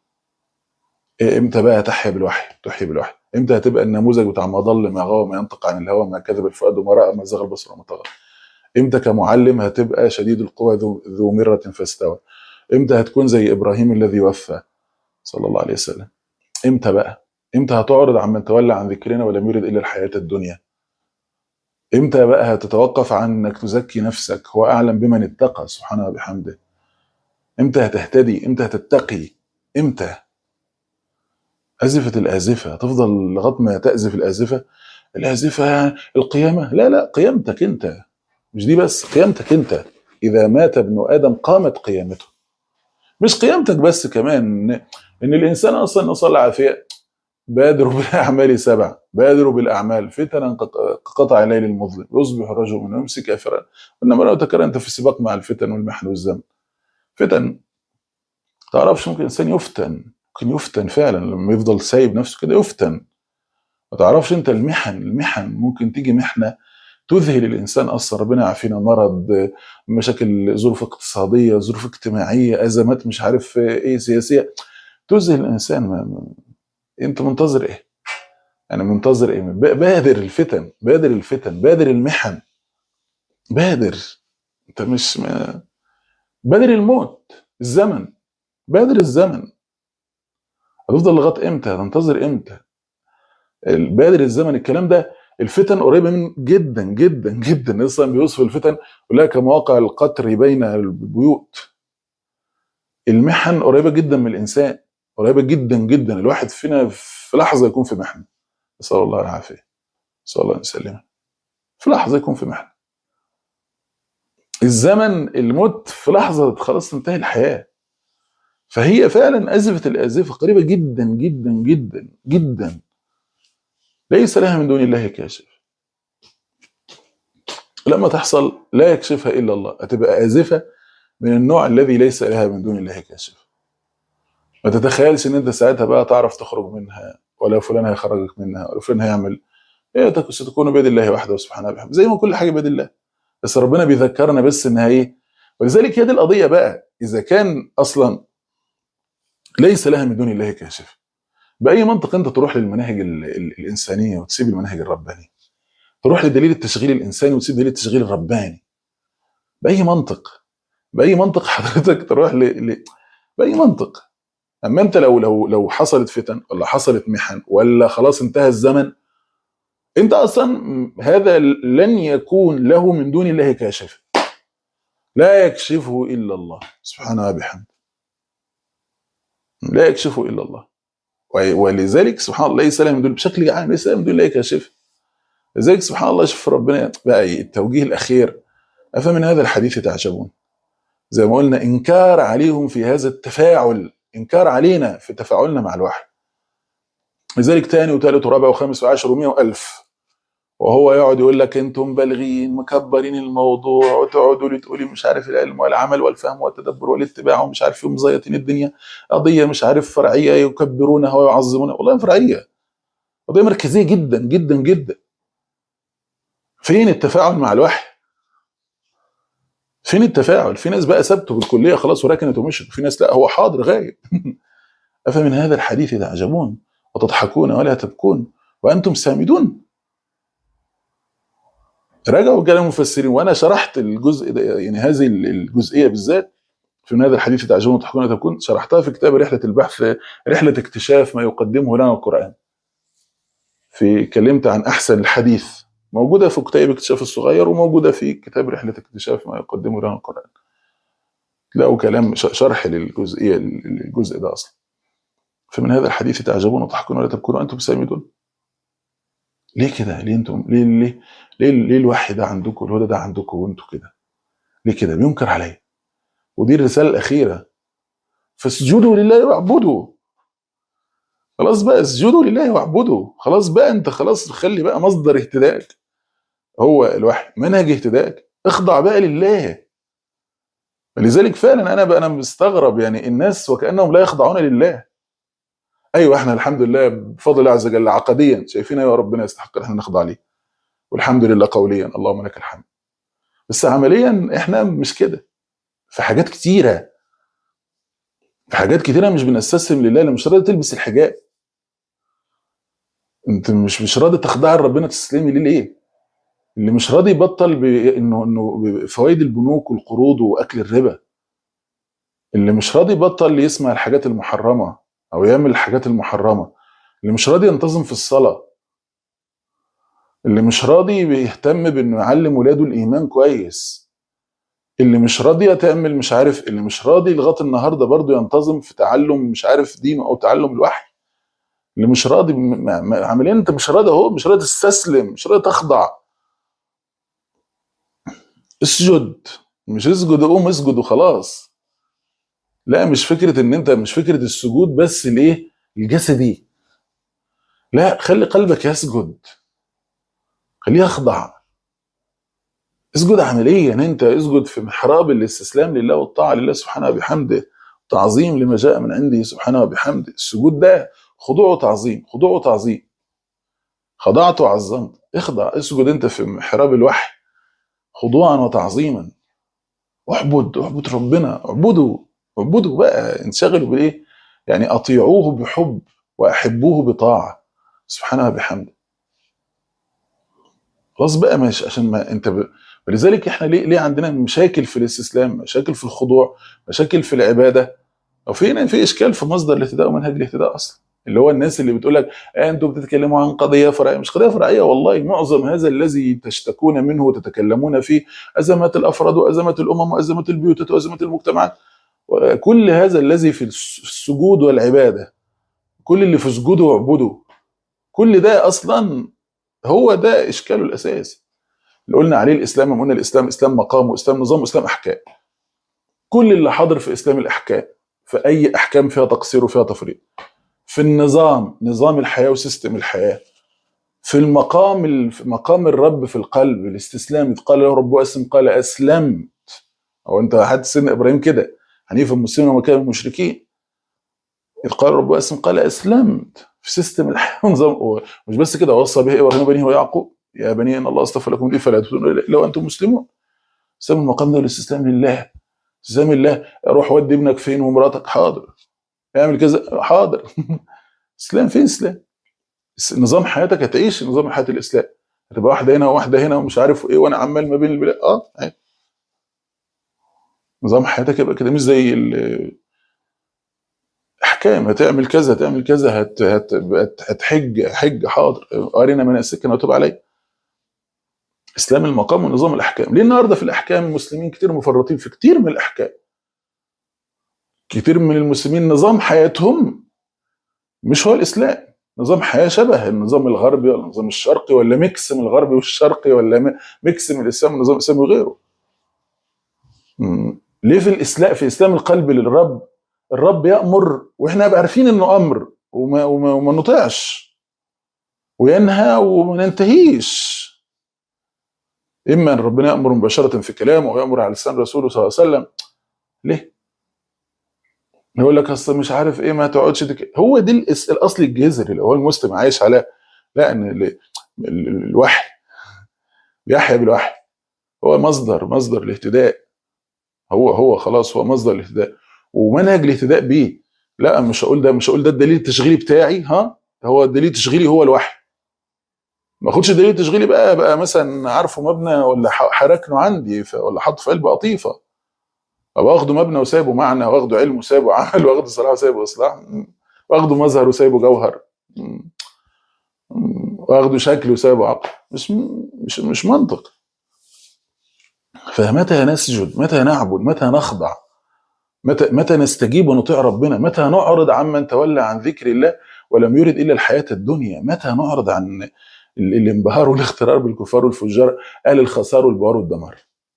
امتى بقى تحيا بالوحي، تحيي بالوحي؟ امتى هتبقى النموذج بتاع ما ضل ما غوى ما ينطق عن الهوى ما كذب الفؤاد وما راى ما زغ البصر وما طغى؟ امتى كمعلم هتبقى شديد القوى ذو مرة فاستوى؟ امتى هتكون زي ابراهيم الذي وفى صلى الله عليه وسلم؟ امتى بقى؟ امتى هتعرض عمن تولى عن ذكرنا ولم يرد الا الحياه الدنيا؟ امتى بقى هتتوقف عن انك تزكي نفسك؟ هو اعلم بمن اتقى سبحانه وبحمده. امتى هتهتدي؟ امتى هتتقي؟ امتى؟ أزفت الآزفة، تفضل لغاية ما تأزف الآزفة. الآزفة يعني القيامة، لا لا، قيامتك أنت، مش دي بس، قيامتك أنت. إذا مات ابن آدم قامت قيامته. مش قيامتك بس، كمان إن الإنسان أصلا نسأل الله العافية. بادروا بالأعمال سبع، بادروا بالأعمال فتنا كقطع الليل المظلم، يصبح الرجل من يمسك كافرا. إنما لو تكرنت في السباق مع الفتن والمحن والزمن. فتن، تعرفش، ممكن إنسان يفتن، ممكن يفتن فعلا لما يفضل سايب نفسه كده يفتن. ما تعرفش انت المحن ممكن تيجي محنه تذهل الانسان اصلا، ربنا يعافينا، مرض، مشاكل، ظروف اقتصاديه، ظروف اجتماعيه، ازمات مش عارف ايه سياسيه، تذهل الانسان. انت منتظر ايه؟ انا منتظر ايه؟ بادر الفتن، بادر الفتن، بادر المحن، بادر. انت مش بادر الموت، الزمن، بادر الزمن. هتفضل لغايه امتى؟ هتنتظر امتى؟ بادر الزمن، الكلام ده. الفتن قريبه من جدا جدا جدا، اصلا بيوصف الفتن يقول لك كمواقع القطر بين البيوت. المحن قريبه جدا من الانسان، قريبه جدا جدا. الواحد فينا في لحظه يكون في محن، نسال الله العافيه، نسال الله ان يسلمه. في لحظه يكون في محن. الزمن، الموت في لحظه خلاص تنتهي الحياه. فهي فعلا ازفه الازفه، قريبه جدا جدا جدا جدا، ليس لها من دون الله كاشف. لما تحصل لا يكشفها الا الله، هتبقى ازفه من النوع الذي ليس لها من دون الله كاشف. ما تتخيلش ان انت ساعتها بقى تعرف تخرج منها، ولا فلان هيخرجك منها، ولا فلان هيعمل ايه. ستكون بيد الله وحده سبحانه وبحمده، زي ما كل حاجه بيد الله. بس ربنا بيذكرنا بس انها ايه. ولذلك هي دي القضيه بقى، اذا كان اصلا ليس لها من دون الله كاشف، باي منطق انت تروح للمناهج الانسانيه وتسيب المنهج الرباني؟ تروح لدليل التشغيل الانساني وتسيب دليل التشغيل الرباني؟ باي منطق؟ باي منطق حضرتك تروح باي منطق؟ اما انت لو حصلت فتن، ولا حصلت محن، ولا خلاص انتهى الزمن، انت اصلا هذا لن يكون له من دون الله كاشف، لا يكشفه الا الله سبحانه وبحمده، لا يكشفه الا الله. ولذلك سبحان الله ليس له من دون، بشكل عام ليس له من دون الله كاشف. لذلك سبحان الله، شوف ربنا بقى التوجيه الاخير: افمن هذا الحديث تعجبون. زي ما قلنا، انكار عليهم في هذا التفاعل، انكار علينا في تفاعلنا مع الوحي. لذلك تاني وتالت ورابع وخامس وعاشر ومئة وألف، وهو يقعد يقول لك انتم بالغين مكبرين الموضوع، وتقعدوا تقولي مش عارف العلم والعمل والفهم والتدبر والاتباع ومش عارف يوم مزيتين الدنيا، قضيه مش عارف فرعيه يكبرونها ويعظمونها. والله فرعيه، قضيه مركزيه جدا جدا جدا. فين التفاعل مع الوحي؟ فين التفاعل؟ في ناس بقى سابته بالكليه خلاص وركنت ومشت، وفي ناس لا، هو حاضر غايب. افمن هذا الحديث تعجبون وتضحكون ولا تبكون وانتم سامدون. راجعوا كلام المفسرين، وانا شرحت الجزء ده، يعني هذه الجزئيه بالذات في هذا الحديث تعجبون وتضحكون ولا تبكون، شرحتها في كتاب رحله البحث، رحله اكتشاف ما يقدمه لنا القران. كلمت عن احسن الحديث، موجوده في كتاب اكتشاف الصغير، وموجوده في كتاب رحله اكتشاف ما يقدمه لنا القران. تلاقوا كلام شرح للجزئيه، الجزء ده اصلا. فمن هذا الحديث تعجبون وتضحكون ولا تبكون وانتم سامدون. ليه كده؟ ليه انتم ليه الوحي ده عندكم والهدى ده عندكم وانتم كده؟ ليه كده بينكر عليا؟ ودي الرساله الاخيره: فاسجدوا لله واعبدوا. خلاص بقى، اسجدوا لله واعبدوا. خلاص بقى، انت خلاص خلي بقى مصدر اهتدائك هو الوحي، منهج اهتدائك، اخضع بقى لله. لذلك فعلا انا مستغرب، يعني الناس وكانهم لا يخضعون لله. ايوه، احنا الحمد لله بفضل الله عز وجل عقديا شايفين ايوه ربنا يستحق ان احنا نخضع ليه، والحمد لله قوليا اللهم لك الحمد. بس عمليا احنا مش كده. في حاجات كتيره، في حاجات كتيره مش بنستسلم لله. اللي مش راضي تلبس الحجاب، انت مش راضي تخضع لربنا، تسلمي ليه ليه؟ اللي مش راضي يبطل انه فوائد البنوك والقروض واكل الربا، اللي مش راضي يبطل يسمع الحاجات المحرمه او يعمل الحاجات المحرمه، اللي مش راضي ينتظم في الصلاه، اللي مش راضي بيهتم بانه يعلم ولاده الايمان كويس، اللي مش راضيه تعمل مش عارف، اللي مش راضي لغايه النهارده برضه ينتظم في تعلم مش عارف دينه او تعلم الوحي. اللي مش راضي عمليا انت مش راضي اهو، مش راضي تستسلم، مش راضي تخضع. اسجد، مش اسجد قوم اسجد وخلاص. لا، مش فكره ان انت، مش فكره السجود بس الايه الجسدي، لا، خلي قلبك يسجد، خليه يخضع. اسجد عمليا، انت اسجد في محراب الاستسلام لله والطاعه لله سبحانه وبحمده، تعظيم لما جاء من عنده سبحانه وبحمده. السجود ده خضوع وتعظيم، خضوع وتعظيم. خضعت وعظمت، اخضع، اسجد انت في محراب الوحي خضوعا وتعظيما. اعبد ربنا، اعبدوا بقى، انشغلوا بايه؟ يعني اطيعوه بحب واحبوه بطاعه سبحانه وبحمده. خلاص بقى ماشي، عشان ما انت ولذلك احنا ليه عندنا مشاكل في الاستسلام، مشاكل في الخضوع، مشاكل في العباده، او في اشكال في مصدر الاهتداء ومنهج الاهتداء اصلا. اللي هو الناس اللي بتقول لك انتوا بتتكلموا عن قضيه فرعيه، مش قضيه فرعيه والله. معظم هذا الذي تشتكون منه وتتكلمون فيه ازمات الافراد وازمات الامم وازمات البيوت وازمات المجتمعات، كل هذا الذي في السجود والعباده، كل اللي في سجوده واعبده، كل ده اصلا هو ده اشكاله الاساسي اللي قلنا عليه الاسلام. لما قلنا الاسلام اسلام مقام واسلام نظام واسلام احكام، كل اللي حاضر في اسلام الاحكام، في اي احكام فيها تقصير وفيها تفريط، في النظام، نظام الحياه وسيستم الحياه، في المقام، في مقام الرب في القلب، الاستسلام. إذ قال له ربه اسلم قال اسلمت. او انت حد سيدنا ابراهيم كده، حنيفا مسلما وما كان من المشركين. إذ قال ربه اسلم قال اسلمت، في سيستم الحياه ونظام. مش بس كده، وصى به ابراهيم بنيه ويعقوب يا بني ان الله اصطفى لكم دين فلا تموتن الا وانتم مسلمون. سمي المقام ده الاستسلام لله، استسلام لله. روح ودي ابنك فين ومراتك، حاضر. اعمل كذا، حاضر. اسلام فين اسلام؟ نظام حياتك هتعيش نظام حياه الاسلام، هتبقى واحده هنا وواحده هنا ومش عارف ايه، وانا عمال ما بين البلاد. عادي. نظام حياتك يبقى كده، مش زي الاحكام. هتعمل كذا، هتعمل كذا، هتحج، حج، حاضر، ارنا مناسكنا وتب علي. اسلام المقام ونظام الاحكام. ليه النهارده في الاحكام المسلمين كتير مفرطين في كتير من الاحكام؟ كتير من المسلمين نظام حياتهم مش هو الاسلام، نظام حياه شبه النظام الغربي ولا النظام الشرقي، ولا ميكس من الغربي والشرقي، ولا ميكس من الاسلام والنظام الاسلامي وغيره. ليه في الاسلام، في اسلام القلب للرب، الرب يامر واحنا نبقى عارفين انه امر وما نطيعش، وينهى وما ننتهيش. اما ان ربنا يامر مباشره في كلامه ويامر على لسان رسوله صلى الله عليه وسلم. ليه؟ يقول لك اصل مش عارف ايه، ما تقعدش هو دي الاصل الجذري اللي هو المسلم عايش عليه. لا، ان الوحي يحيى بالوحي، هو مصدر الاهتداء. هو خلاص، هو مصدر الاهتداء ومنهج الاهتداء بيه. لا، مش هقول ده الدليل التشغيلي بتاعي. هو الدليل التشغيلي هو الوحي. ما اخدش الدليل التشغيلي بقى مثلا عارفه مبنى ولا حركنه عندي ولا حاطه في قلب قطيفه، او واخده مبنى وسايبه معنى، واخده علم وسايبه عمل، واخده صلاح وسايبه اصلاح، واخده مظهر وسايبه جوهر، واخده شكل وسايبه عقل. مش منطق. فمتى نسجد، متى نعبد، متى نخضع، متى نستجيب ونطيع ربنا، متى نعرض عمن تولى عن ذكر الله ولم يرد الا الحياه الدنيا، متى نعرض عن الانبهار والاغترار بالكفار والفجار، اهل الخسار والبوار والدمار.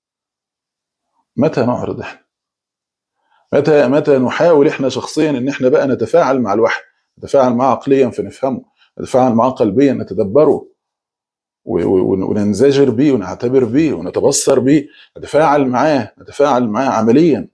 متى نعرض احنا؟ متى نحاول احنا شخصيا ان احنا بقى نتفاعل مع الوحي، نتفاعل معه عقليا فنفهمه، نتفاعل معه قلبيا نتدبره، وننزجر بيه ونعتبر بيه ونتبصر بيه، نتفاعل معاه عمليا،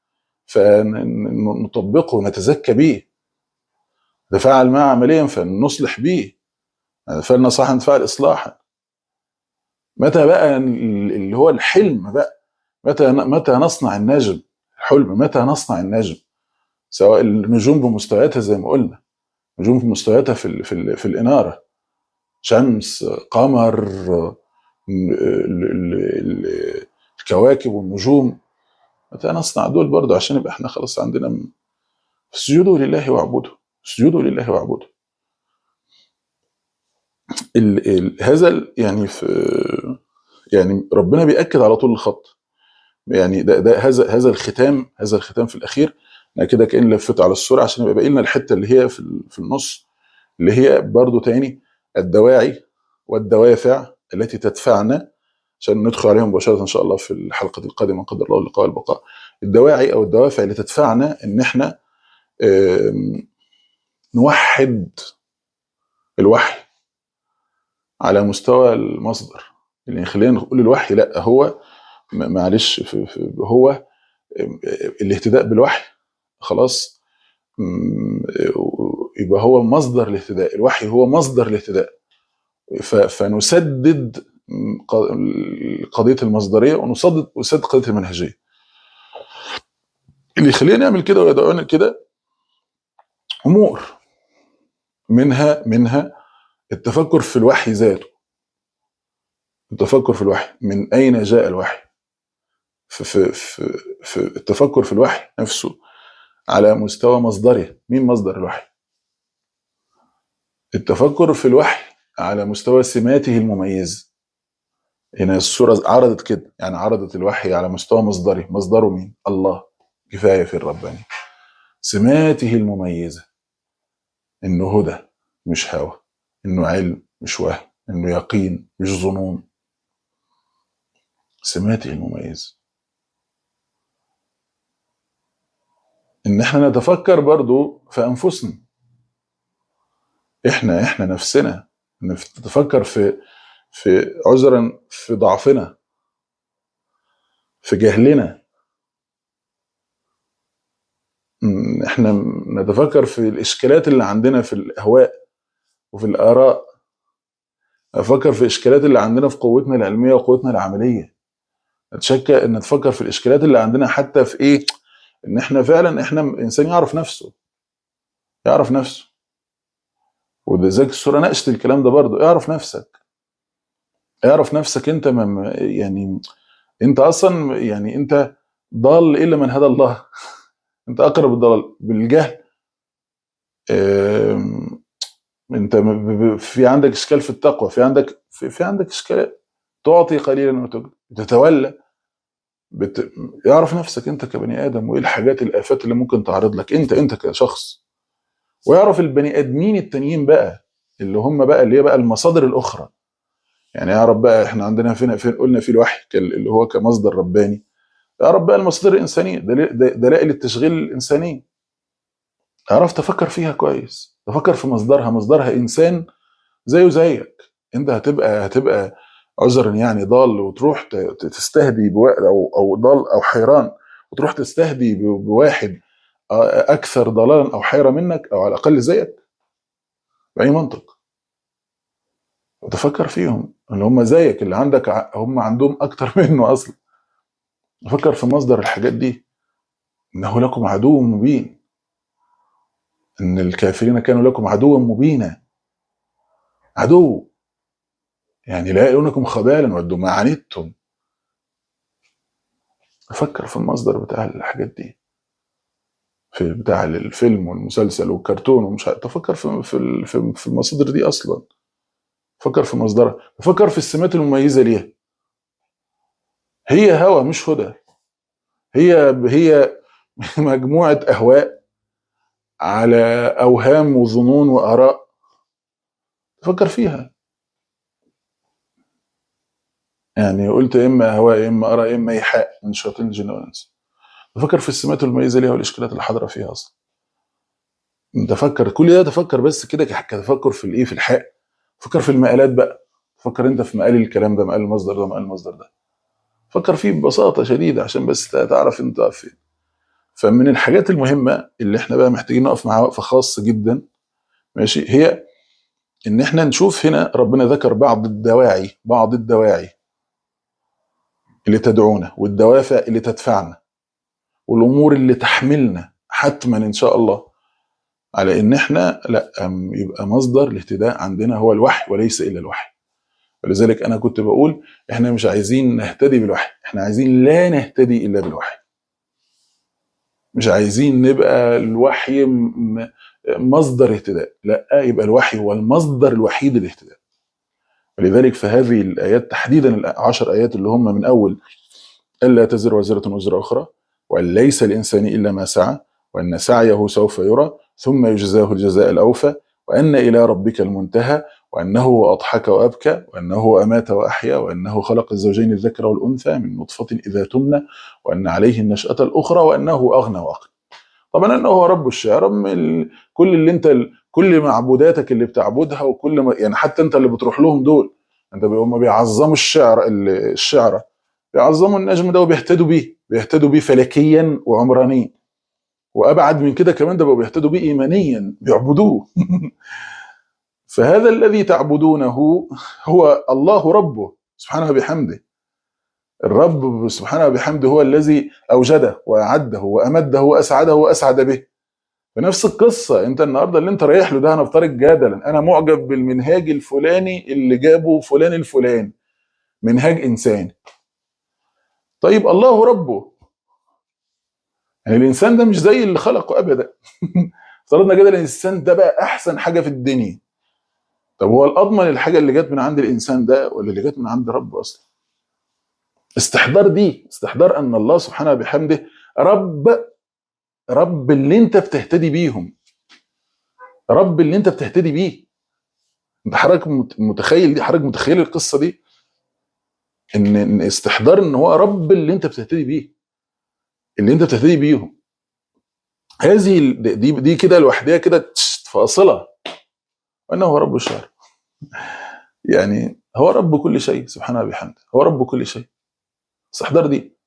فنطبقه ونتزكى بيه، نتفاعل معاه عمليا فنصلح بيه، فلنصح نتفاعل اصلاحا. متى بقى اللي هو الحلم بقى، متى نصنع النجم، الحلم، متى نصنع النجم، سواء النجوم بمستوياتها زي ما قلنا، نجوم بمستوياتها في الإنارة، شمس، قمر، الكواكب والنجوم. متى نصنع دول برضه عشان يبقى احنا خلاص عندنا اسجدوا لله واعبدوا، اسجدوا لله واعبدوا. هذا يعني ربنا بيأكد على طول الخط. يعني ده هذا الختام في الاخير. انا كده كأن لفيت على الصوره عشان يبقى باقي لنا الحته اللي هي في النص، اللي هي برضو تاني الدواعي والدوافع التي تدفعنا، عشان ندخل عليهم مباشرة إن شاء الله في الحلقة القادمة قدر الله اللقاء والبقاء. الدواعي أو الدوافع اللي تدفعنا إن إحنا نوحد الوحي على مستوى المصدر، اللي خلينا نقول الوحي لا هو معلش هو الاهتداء بالوحي خلاص، يبقى هو مصدر الاهتداء، الوحي هو مصدر الاهتداء، فنسدد قضية المصدرية ونسدد قضية المنهجية. اللي يخلينا نعمل كده ويدعونا كده أمور منها التفكر في الوحي ذاته، التفكر في الوحي، من أين جاء الوحي، في التفكر في الوحي نفسه على مستوى مصدره، مين مصدر الوحي، التفكر في الوحي على مستوى سماته المميزة. هنا الصورة عرضت كده، يعني عرضت الوحي على مستوى مصدره، مصدره مين؟ الله، كفاية في الرباني. سماته المميزة، إنه هدى مش هوى، إنه علم مش وهم، إنه يقين مش ظنون، سماته المميزة. إن إحنا نتفكر برضو في أنفسنا، إحنا نفسنا، نتفكر في عذرا في ضعفنا، في جهلنا، إحنا نتفكر في الإشكالات اللي عندنا في الأهواء وفي الآراء، نفكر في الإشكالات اللي عندنا في قوتنا العلمية وقوتنا العملية، نتفكر في الإشكالات اللي عندنا حتى في إيه، إن إحنا فعلا إحنا إنسان يعرف نفسه، يعرف نفسه. وذلك السورة ناقشت الكلام ده برضو، اعرف نفسك، اعرف نفسك أنت يعني أنت أصلا يعني أنت ضال إلا من هدى الله أنت أقرب الضلال بالجهل. أنت في عندك إشكال في التقوى، في عندك إشكال، تعطي قليلا وتتولى. يعرف نفسك أنت كبني آدم، وإيه الحاجات الآفات اللي ممكن تعرض لك أنت كشخص، ويعرف البني آدمين التانيين بقى اللي هي بقى المصادر الأخرى. يعني يعرف بقى إحنا عندنا فين قلنا في الوحي اللي هو كمصدر رباني، يعرف بقى المصادر الإنسانية، دلائل التشغيل الإنساني، يعرف تفكر فيها كويس، تفكر في مصدرها إنسان زيه زيك. أنت هتبقى عذرا يعني ضال، وتروح تستهدي أو ضال أو حيران، وتروح تستهدي بواحد أكثر ضلالا أو حيرة منك، أو على الأقل زيك، بأي منطق؟ وتفكر فيهم اللي هم زيك، اللي عندك هم عندهم أكتر منه أصلا. تفكر في مصدر الحاجات دي، إنه لكم عدو مبين، إن الكافرين كانوا لكم عدوا مبينا، عدو يعني لا يلونكم خبالا ودوا ما عنتم. أفكر في المصدر بتاع الحاجات دي، في بتاع الفيلم والمسلسل والكرتون ومش تفكر في المصادر دي أصلا، فكر في مصدرها، فكر في السمات المميزة ليها. هي هوى مش هدى، هي مجموعة أهواء على أوهام وظنون وآراء، فكر فيها. يعني قلت إما هواء إما آراء إما إيحاء من شياطين الجن والإنس. فكر في السمات المميزة ليها والإشكالات اللي حاضرة فيها أصلا. تفكر كل ده، تفكر بس كده كتفكر في الإيه، في الحق. فكر في المقالات بقى، فكر أنت في مقال الكلام ده، مقال المصدر ده، مقال المصدر ده، فكر فيه ببساطة شديدة عشان بس تعرف أنت واقف فين. فمن الحاجات المهمة اللي احنا بقى محتاجين نقف معاها وقفة خاصة جدا، ماشي، هي ان احنا نشوف هنا ربنا ذكر بعض الدواعي اللي تدعونا، والدوافع اللي تدفعنا، والامور اللي تحملنا حتما ان شاء الله على ان احنا لا يبقى مصدر الاهتداء عندنا هو الوحي وليس الا الوحي. ولذلك انا كنت بقول احنا مش عايزين نهتدي بالوحي، احنا عايزين لا نهتدي الا بالوحي. مش عايزين نبقى الوحي مصدر اهتداء، لا، يبقى الوحي هو المصدر الوحيد للاهتداء. ولذلك في هذه الآيات تحديدا ال10 آيات اللي هم من أول ألا تزر وزرة وزر أخرى، وأن ليس الإنسان إلا ما سعى، وأن سعيه سوف يرى ثم يجزاه الجزاء الأوفى، وأن إلى ربك المنتهى، وأنه هو أضحك وأبكى، وأنه هو أمات وأحيا، وأنه خلق الزوجين الذكر والأنثى من نطفة إذا تمنى، وأن عليه النشأة الأخرى، وأنه أغنى وأقنى. طبعا أنه هو رب الشعر، كل اللي أنت، كل معبوداتك اللي بتعبدها، وكل ما يعني حتى أنت اللي بتروح لهم دول، أنت هم بيعظموا الشعر، بيعظموا النجم ده بيهتدوا بيه فلكيا وعمرانيا، وابعد من كده كمان ده بقوا بيهتدوا بيه ايمانيا، بيعبدوه. فهذا الذي تعبدونه هو الله ربه سبحانه وبحمده. الرب سبحانه وبحمده هو الذي اوجده واعده وامده واسعده واسعد به. فنفس القصه، انت النهارده اللي انت رايح له ده، هنفترض جدلا انا معجب بالمنهاج الفلاني اللي جابه فلان الفلاني، منهاج انساني. طيب الله ربه، يعني الانسان ده مش زي اللي خلقه ابدا. افترضنا كده الانسان ده بقى احسن حاجه في الدنيا. طب هو الاضمن الحاجه اللي جت من عند الانسان ده ولا اللي جت من عند ربه اصلا؟ استحضار ان الله سبحانه وبحمده رب اللي انت بتهتدي بيهم، رب اللي انت بتهتدي بيه. انت حضرتك متخيل دي؟ حضرتك متخيل القصه دي؟ ان استحضار ان هو رب اللي انت بتهتدي بيه، اللي انت بتهتدي بيهم. هذه دي كده لوحدها كده فاصله، وانه هو رب الشعر. يعني هو رب كل شيء سبحانه وبحمده، هو رب كل شيء. استحضار دي.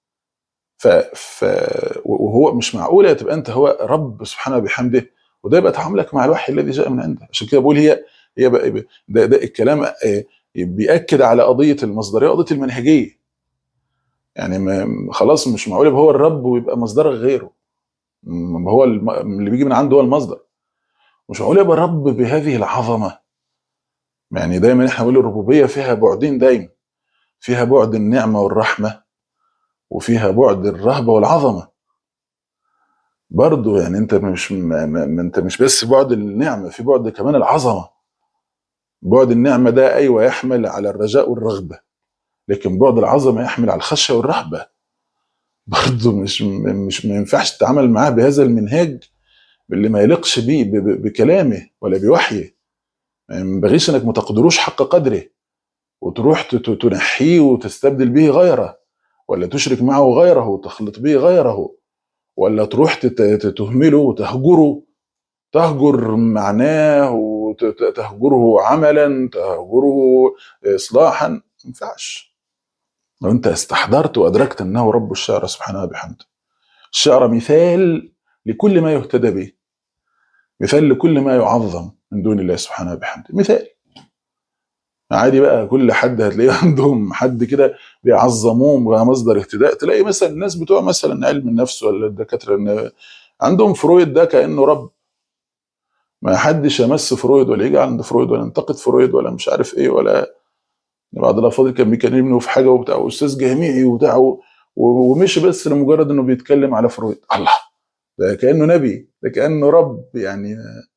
وهو مش معقوله تبقى انت هو رب سبحانه وبحمده وده يبقى تعاملك مع الوحي الذي جاء من عنده. عشان كده بقول هي بقى ده الكلام بيأكد على قضيه المصدريه وقضيه المنهجيه. يعني خلاص مش معقول يبقى هو الرب ويبقى مصدرك غيره. هو اللي بيجي من عنده هو المصدر. مش معقول يبقى رب بهذه العظمه. يعني دايما احنا بنقول الربوبيه فيها بعدين، دايما فيها بعد النعمه والرحمه، وفيها بعد الرهبه والعظمه برضه. يعني انت انت مش بس بعد النعمه، في بعد كمان العظمه. بعد النعمه ده ايوه يحمل على الرجاء والرغبه، لكن بعد العظمه يحمل على الخشيه والرهبه. برضه مش ما ينفعش تتعامل معاه بهذا المنهاج اللي ما يليقش بيه بكلامه ولا بوحيه. ما ينبغيش انك ما تقدروش حق قدره وتروح تنحيه وتستبدل به غيره، ولا تشرك معه غيره وتخلط به غيره، ولا تروح تهمله وتهجره، تهجر معناه وتهجره عملا، تهجره اصلاحا. ما ينفعش. لو انت استحضرت وادركت انه رب الشعر سبحانه وبحمده. الشعر مثال لكل ما يهتدى به، مثال لكل ما يعظم من دون الله سبحانه وبحمده، مثال. عادي بقى كل حد هتلاقيه عندهم حد كده بيعظموه مصدر اهتداء. تلاقي مثلا الناس بتوع مثلا علم النفس ولا الدكاتره عندهم فرويد ده كانه رب. ما حدش يمس فرويد ولا يجي عند فرويد ولا ينتقد فرويد ولا مش عارف ايه. ولا بعض الافاضل كان بيكلمني في حاجه وبتاع استاذ جامعي وبتاع ومش بس لمجرد انه بيتكلم على فرويد. الله، ده كانه نبي، ده كانه رب يعني.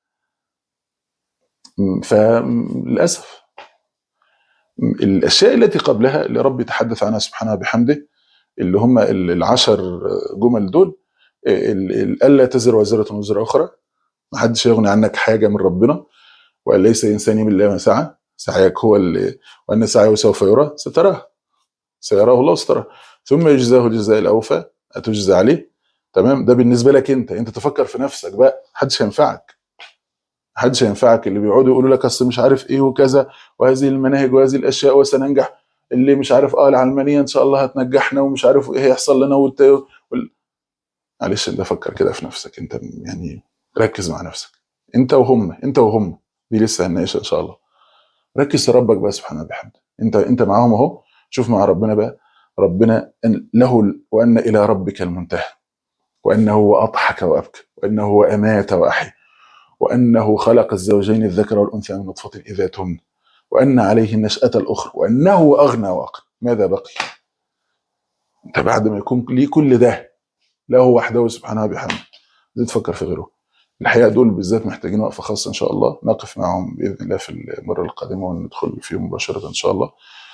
فللاسف الاشياء التي قبلها اللي رب يتحدث عنها سبحانه بحمده، اللي هم العشر جمل دول، الا تزر وازره وزر اخرى، ما حدش يغني عنك حاجه من ربنا، وان ليس انسان الا ما سعى، سعيك هو وان سعيه سوف يرى، سيراه الله ستراه، ثم يجزاه الجزاء الاوفى، هتجزى عليه. تمام. ده بالنسبه لك انت تفكر في نفسك بقى، محدش هينفعك اللي بيقعدوا يقولوا لك اصل مش عارف ايه وكذا وهذه المناهج وهذه الاشياء وسننجح، اللي مش عارف العلمانيه ان شاء الله هتنجحنا ومش عارف ايه هيحصل لنا معلش انت فكر كده في نفسك انت، يعني ركز مع نفسك انت وهم دي لسه هنناقشها ان شاء الله. ركز في ربك بقى سبحانه وبحمده، انت معاهم اهو. شوف مع ربنا بقى، ربنا له وان الى ربك المنتهى، وانه هو اضحك وابكى، وانه هو امات واحيا، وانه خلق الزوجين الذكر والانثى من نطفه اذا تمنى، وان عليه النشأة الاخرى، وانه اغنى واقنى. ماذا بقي؟ انت بعد ما يكون ليه كل ده له وحده سبحانه وبحمده زي تفكر في غيره. الحقيقه دول بالذات محتاجين وقفه خاصه ان شاء الله، نقف معهم باذن الله في المره القادمه وندخل فيهم مباشره ان شاء الله.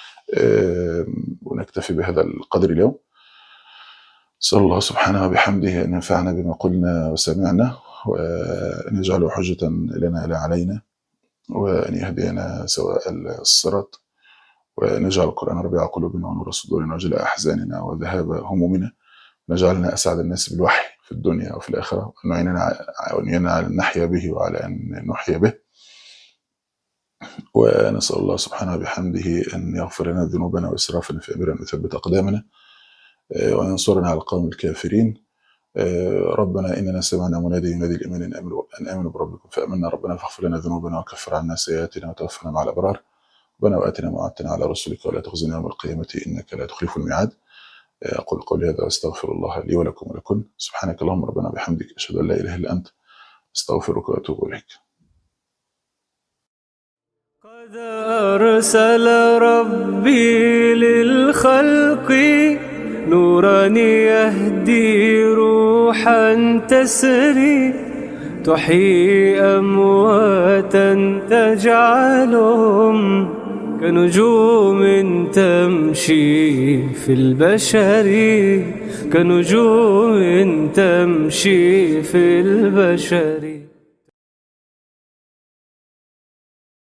ونكتفي بهذا القدر اليوم. نسأل الله سبحانه وبحمده أن ينفعنا بما قلنا وسمعنا، وأن يجعله حجة لنا لا علينا، وأن يهدينا سواء الصراط، ونجعل القرآن ربيع قلوبنا ونور صدورنا وجلاء أحزاننا وذهاب همومنا، ونجعلنا أسعد الناس بالوحي في الدنيا وفي الآخرة، وأن على أن نحيا به وعلى أن نحيا به. ونسأل الله سبحانه بحمده أن يغفر لنا ذنوبنا وإسرافنا في أمرنا ويثبت أقدامنا، وأن ينصرنا على القوم الكافرين. ربنا إننا سمعنا منادي ينادي الإيمان أن آمنوا بربكم فآمنا، ربنا فاغفر لنا ذنوبنا وكفر عنا سيئاتنا وتوفنا مع الأبرار، ربنا وآتنا ما وعدتنا على رسلك ولا تخزنا يوم القيامة إنك لا تخلف الميعاد. أقول قولي هذا وأستغفر الله لي ولكم ولكم. سبحانك اللهم ربنا وبحمدك، أشهد أن لا إله إلا أنت، أستغفرك وأتوب إليك. قد أرسل ربي للخلق نورا يهدي روحا تسري، تحيي أمواتا تجعلهم كنجوم تمشي في البشر، كنجوم تمشي في البشر.